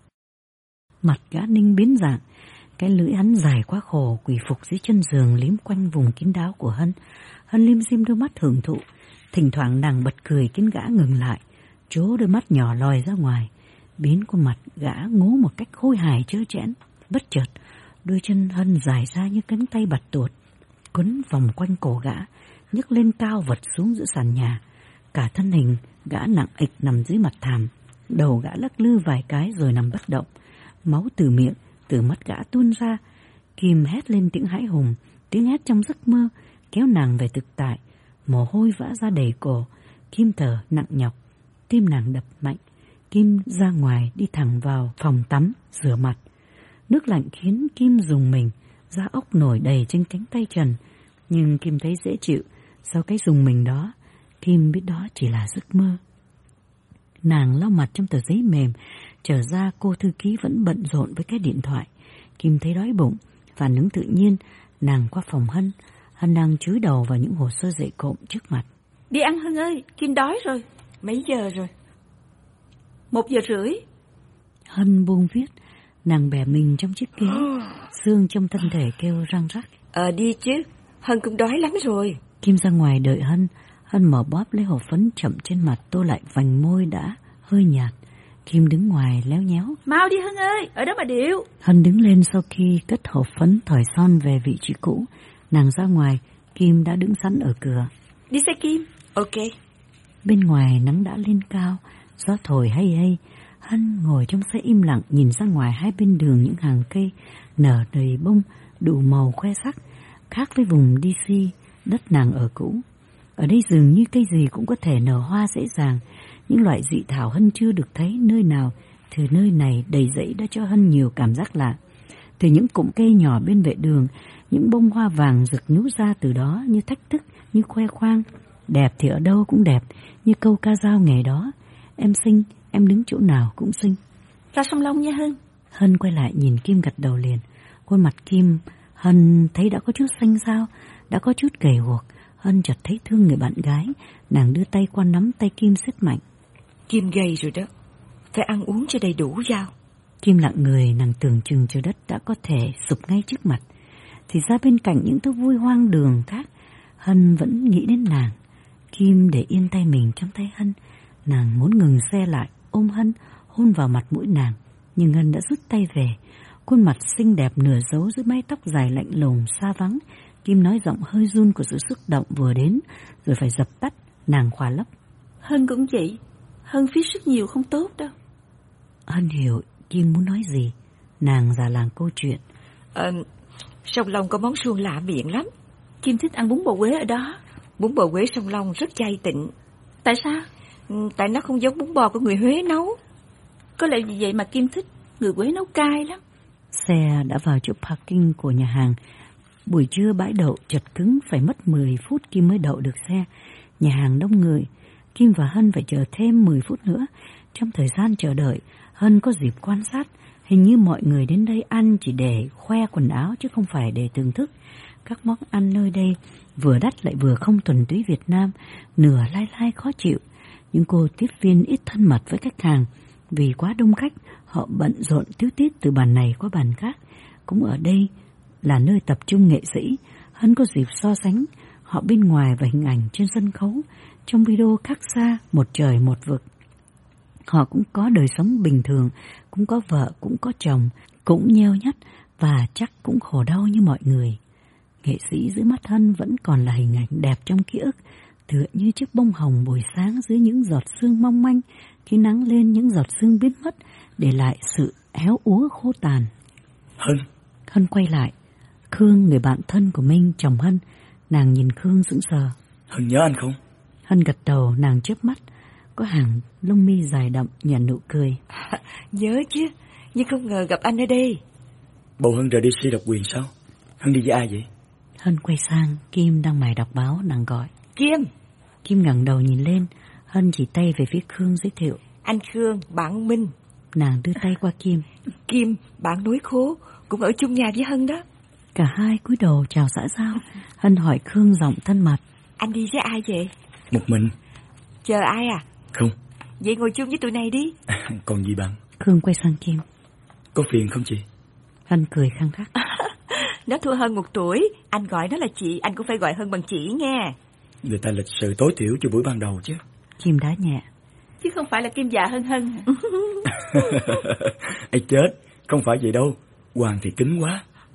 Mặt gã Ninh biến dạng, cái lưỡi hắn dài quá khổ quỳ phục dưới chân giường liếm quanh vùng kín đáo của Hân. Hân lim dim đôi mắt hưởng thụ, thỉnh thoảng nàng bật cười khiến gã ngừng lại, trố đôi mắt nhỏ lòi ra ngoài, biến khuôn mặt gã ngố một cách khôi hài trơ trẽn. Bất chợt, Đôi chân Hân dài ra như cánh tay bạch tuột, quấn vòng quanh cổ gã, nhấc lên cao vật xuống giữa sàn nhà. Cả thân hình gã nặng ịch nằm dưới mặt thảm, đầu gã lắc lư vài cái rồi nằm bất động. Máu từ miệng, từ mắt gã tuôn ra. Kim hét lên tiếng hãi hùng, tiếng hét trong giấc mơ, kéo nàng về thực tại. Mồ hôi vã ra đầy cổ, Kim thở nặng nhọc, tim nàng đập mạnh. Kim ra ngoài đi thẳng vào phòng tắm, rửa mặt. Nước lạnh khiến Kim rùng mình, da ốc nổi đầy trên cánh tay trần. Nhưng Kim thấy dễ chịu, sau cái rùng mình đó, Kim biết đó chỉ là giấc mơ. Nàng lau mặt trong tờ giấy mềm, trở ra cô thư ký vẫn bận rộn với cái điện thoại. Kim thấy đói bụng, phản ứng tự nhiên, nàng qua phòng Hân. Hân đang chúi đầu vào những hồ sơ dạy cộm trước mặt. Đi ăn Hân ơi, Kim đói rồi. Mấy giờ rồi? Một giờ rưỡi. Hân buông viết, nàng bẻ mình trong chiếc ghế, xương trong thân thể kêu răng rắc. Ờ đi chứ, Hân cũng đói lắm rồi. Kim ra ngoài đợi Hân. Hân mở bóp lấy hộp phấn chậm trên mặt, tô lại vành môi đã hơi nhạt. Kim đứng ngoài léo nhéo. Mau đi Hân ơi, ở đó mà điệu. Hân đứng lên sau khi cất hộp phấn thỏi son về vị trí cũ. Nàng ra ngoài, Kim đã đứng sẵn ở cửa. Đi xe Kim. Ok. Bên ngoài nắng đã lên cao, gió thổi hay hay. Hân ngồi trong xe im lặng nhìn ra ngoài hai bên đường những hàng cây nở đầy bông đủ màu khoe sắc, khác với vùng đê xê, đất nàng ở cũ. Ở đây dường như cây gì cũng có thể nở hoa dễ dàng, những loại dị thảo Hân chưa được thấy nơi nào. Từ nơi này đầy rẫy đã cho Hân nhiều cảm giác lạ. Từ những cụm cây nhỏ bên vệ đường, những bông hoa vàng rực nhú ra từ đó như thách thức, như khoe khoang. Đẹp thì ở đâu cũng đẹp, như câu ca dao ngày đó. Em xinh, em đứng chỗ nào cũng xinh. Ra sông Long nha Hân. Hân quay lại nhìn Kim gật đầu liền. Khuôn mặt Kim, Hân thấy đã có chút xanh xao, đã có chút gầy guộc. Hân chợt thấy thương người bạn gái, nàng đưa tay qua nắm tay Kim siết mạnh. Kim gầy rồi đó, phải ăn uống cho đầy đủ vào. Kim lặng người, nàng tưởng chừng trời đất đã có thể sụp ngay trước mặt. Thì ra bên cạnh những thú vui hoang đường khác, Hân vẫn nghĩ đến nàng. Kim để yên tay mình trong tay Hân. Nàng muốn ngừng xe lại, ôm Hân, hôn vào mặt mũi nàng. Nhưng Hân đã rút tay về. Khuôn mặt xinh đẹp nửa giấu dưới mái tóc dài lạnh lùng xa vắng. Kim nói giọng hơi run của sự xúc động vừa đến, rồi phải dập tắt. Nàng khỏa lấp. Hân cũng vậy, Hân viết rất nhiều không tốt đâu. Hân hiểu Kim muốn nói gì. Nàng già làng câu chuyện. Ờ, Sông Long có món suông lạ miệng lắm. Kim thích ăn bún bò Quế ở đó. Bún bò Quế Sông Long rất chay tịnh. Tại sao? Ừ, tại nó không giống bún bò của người Huế nấu. Có lẽ vì vậy mà Kim thích, người Quế nấu cay lắm. Xe đã vào chỗ parking của nhà hàng. Buổi trưa bãi đậu chật cứng, phải mất mười phút Kim mới đậu được xe. Nhà hàng đông người, Kim và Hân phải chờ thêm mười phút nữa. Trong thời gian chờ đợi, Hân có dịp quan sát. Hình như mọi người đến đây ăn chỉ để khoe quần áo chứ không phải để thưởng thức. Các món ăn nơi đây vừa đắt lại vừa không thuần túy Việt Nam, nửa lai lai khó chịu. Nhưng cô tiếp viên ít thân mật với khách hàng. Vì quá đông khách, họ bận rộn tíu tít từ bàn này qua bàn khác. Cũng ở đây là nơi tập trung nghệ sĩ. Hân có dịp so sánh họ bên ngoài và hình ảnh trên sân khấu. Trong video khác xa, một trời một vực. Họ cũng có đời sống bình thường, cũng có vợ, cũng có chồng, cũng nheo nhắt và chắc cũng khổ đau như mọi người. Nghệ sĩ dưới mắt Hân vẫn còn là hình ảnh đẹp trong ký ức, tựa như chiếc bông hồng buổi sáng dưới những giọt sương mong manh. Khi nắng lên, những giọt sương biến mất, để lại sự héo úa khô tàn. Hân. Hân quay lại. Khương, người bạn thân của Minh, chồng Hân. Nàng nhìn Khương sững sờ. Hân nhớ anh không? Hân gật đầu, nàng chớp mắt. Có hàng lông mi dài đậm, nhả nụ cười. À, nhớ chứ, nhưng không ngờ gặp anh ở đây. Bầu Hân rời đi suy độc quyền sao? Hân đi với ai vậy? Hân quay sang, Kim đang mải đọc báo, nàng gọi. Kim. Kim ngẩng đầu nhìn lên, Hân chỉ tay về phía Khương giới thiệu. Anh Khương, bạn Minh. Nàng đưa tay qua Kim. Kim, bạn núi khố, cũng ở chung nhà với Hân đó. Cả hai cúi đầu chào xã giao. Hân hỏi Khương giọng thân mật. Anh đi với ai vậy? Một mình. Chờ ai à? Không. Vậy ngồi chung với tụi này đi. À, còn gì bạn? Khương quay sang Kim. Có phiền không chị? Hân cười khăng khắc. Nó thua Hân một tuổi, anh gọi nó là chị, anh cũng phải gọi Hân bằng chị nghe. Người ta lịch sự tối thiểu cho buổi ban đầu chứ. Kim đá nhẹ. Chứ không phải là Kim già Hân Hân. Ây chết, không phải vậy đâu. Hoàng thì kính quá.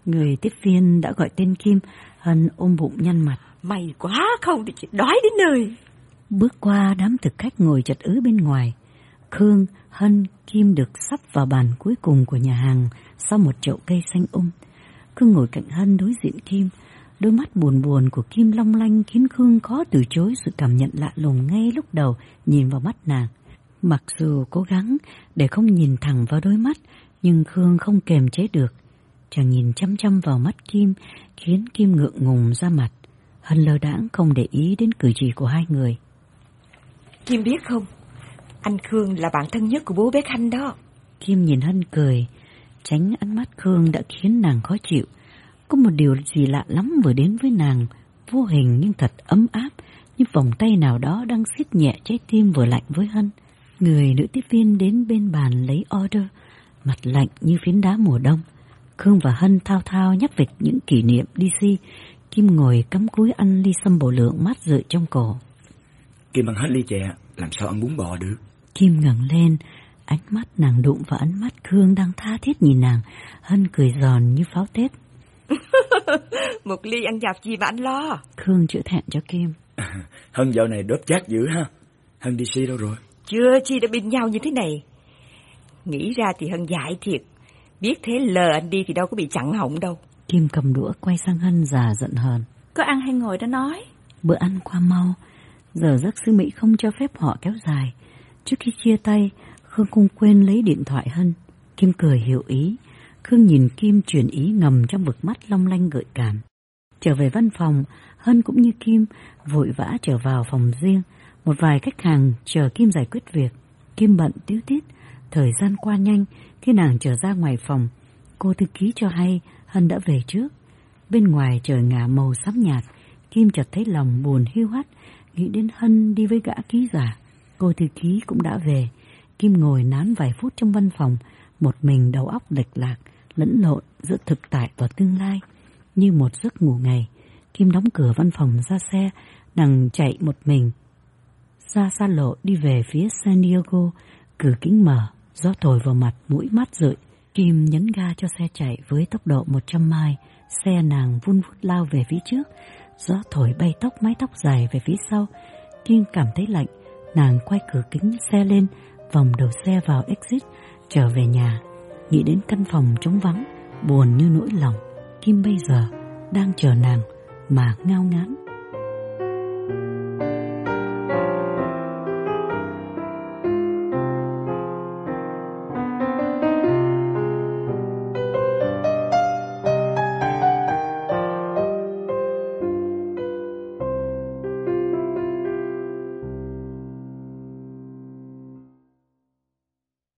Người tiếp viên đã gọi tên Kim. Hân ôm bụng nhăn mặt. May quá, không thì chị đói đến nơi. Bước qua đám thực khách ngồi chật ứ bên ngoài. Khương, Hân, Kim được sắp vào bàn cuối cùng của nhà hàng sau một chậu cây xanh um. Khương ngồi cạnh Hân đối diện Kim. Đôi mắt buồn buồn của Kim long lanh khiến Khương khó từ chối sự cảm nhận lạ lùng ngay lúc đầu nhìn vào mắt nàng. Mặc dù cố gắng để không nhìn thẳng vào đôi mắt, nhưng Khương không kềm chế được. Chàng nhìn chăm chăm vào mắt Kim khiến Kim ngượng ngùng ra mặt. Hân lơ đãng không để ý đến cử chỉ của hai người. Kim biết không, anh Khương là bạn thân nhất của bố bé Khanh đó. Kim nhìn Hân cười. Tránh ánh mắt Khương đã khiến nàng khó chịu. Có một điều gì lạ lắm vừa đến với nàng, vô hình nhưng thật ấm áp, như vòng tay nào đó đang siết nhẹ trái tim vừa lạnh với Hân. Người nữ tiếp viên đến bên bàn lấy order, mặt lạnh như phiến đá mùa đông. Khương và Hân thao thao nhắc về những kỷ niệm đi si. Kim ngồi cắm cúi ăn ly sâm bò lượng mát rượi trong cổ. Kim ăn hết ly chè, làm sao ăn bún bò được? Kim ngẩng lên, ánh mắt nàng đụng vào ánh mắt Khương đang tha thiết nhìn nàng. Hân cười giòn như pháo Tết. Một ly ăn dạp gì mà anh lo? Khương chữa thẹn cho Kim. À, Hân dạo này đớp chát dữ ha. Hân đi si đâu rồi? Chưa chi đã bên nhau như thế này. Nghĩ ra thì Hân dại thiệt. Biết thế lờ anh đi thì đâu có bị chặn họng đâu. Kim cầm đũa quay sang Hân già giận hờn. Có ăn hay ngồi đó nói. Bữa ăn qua mau. Giờ giấc sư Mỹ không cho phép họ kéo dài. Trước khi chia tay, Khương không quên lấy điện thoại Hân. Kim cười hiểu ý. Khương nhìn Kim truyền ý ngầm trong vực mắt long lanh gợi cảm. Trở về văn phòng, Hân cũng như Kim vội vã trở vào phòng riêng. Một vài khách hàng chờ Kim giải quyết việc. Kim bận tíu tít. Thời gian qua nhanh. Khi nàng trở ra ngoài phòng, cô thư ký cho hay Hân đã về trước. Bên ngoài trời ngả màu xám nhạt. Kim chợt thấy lòng buồn hiu hắt, nghĩ đến Hân đi với gã ký giả. Cô thư ký cũng đã về. Kim ngồi nán vài phút trong văn phòng, một mình đầu óc lệch lạc, lẫn lộn giữa thực tại và tương lai. Như một giấc ngủ ngày, Kim đóng cửa văn phòng ra xe, nàng chạy một mình ra xa lộ đi về phía San Diego. Cửa kính mở, gió thổi vào mặt mũi mát rượi. Kim nhấn ga cho xe chạy với tốc độ một trăm mai. Xe nàng vun vút lao về phía trước, gió thổi bay tóc mái tóc dài về phía sau. Kim cảm thấy lạnh, nàng quay cửa kính xe lên, vòng đầu xe vào exit, trở về nhà. Nghĩ đến căn phòng trống vắng, buồn như nỗi lòng. Kim bây giờ đang chờ nàng mà ngao ngán.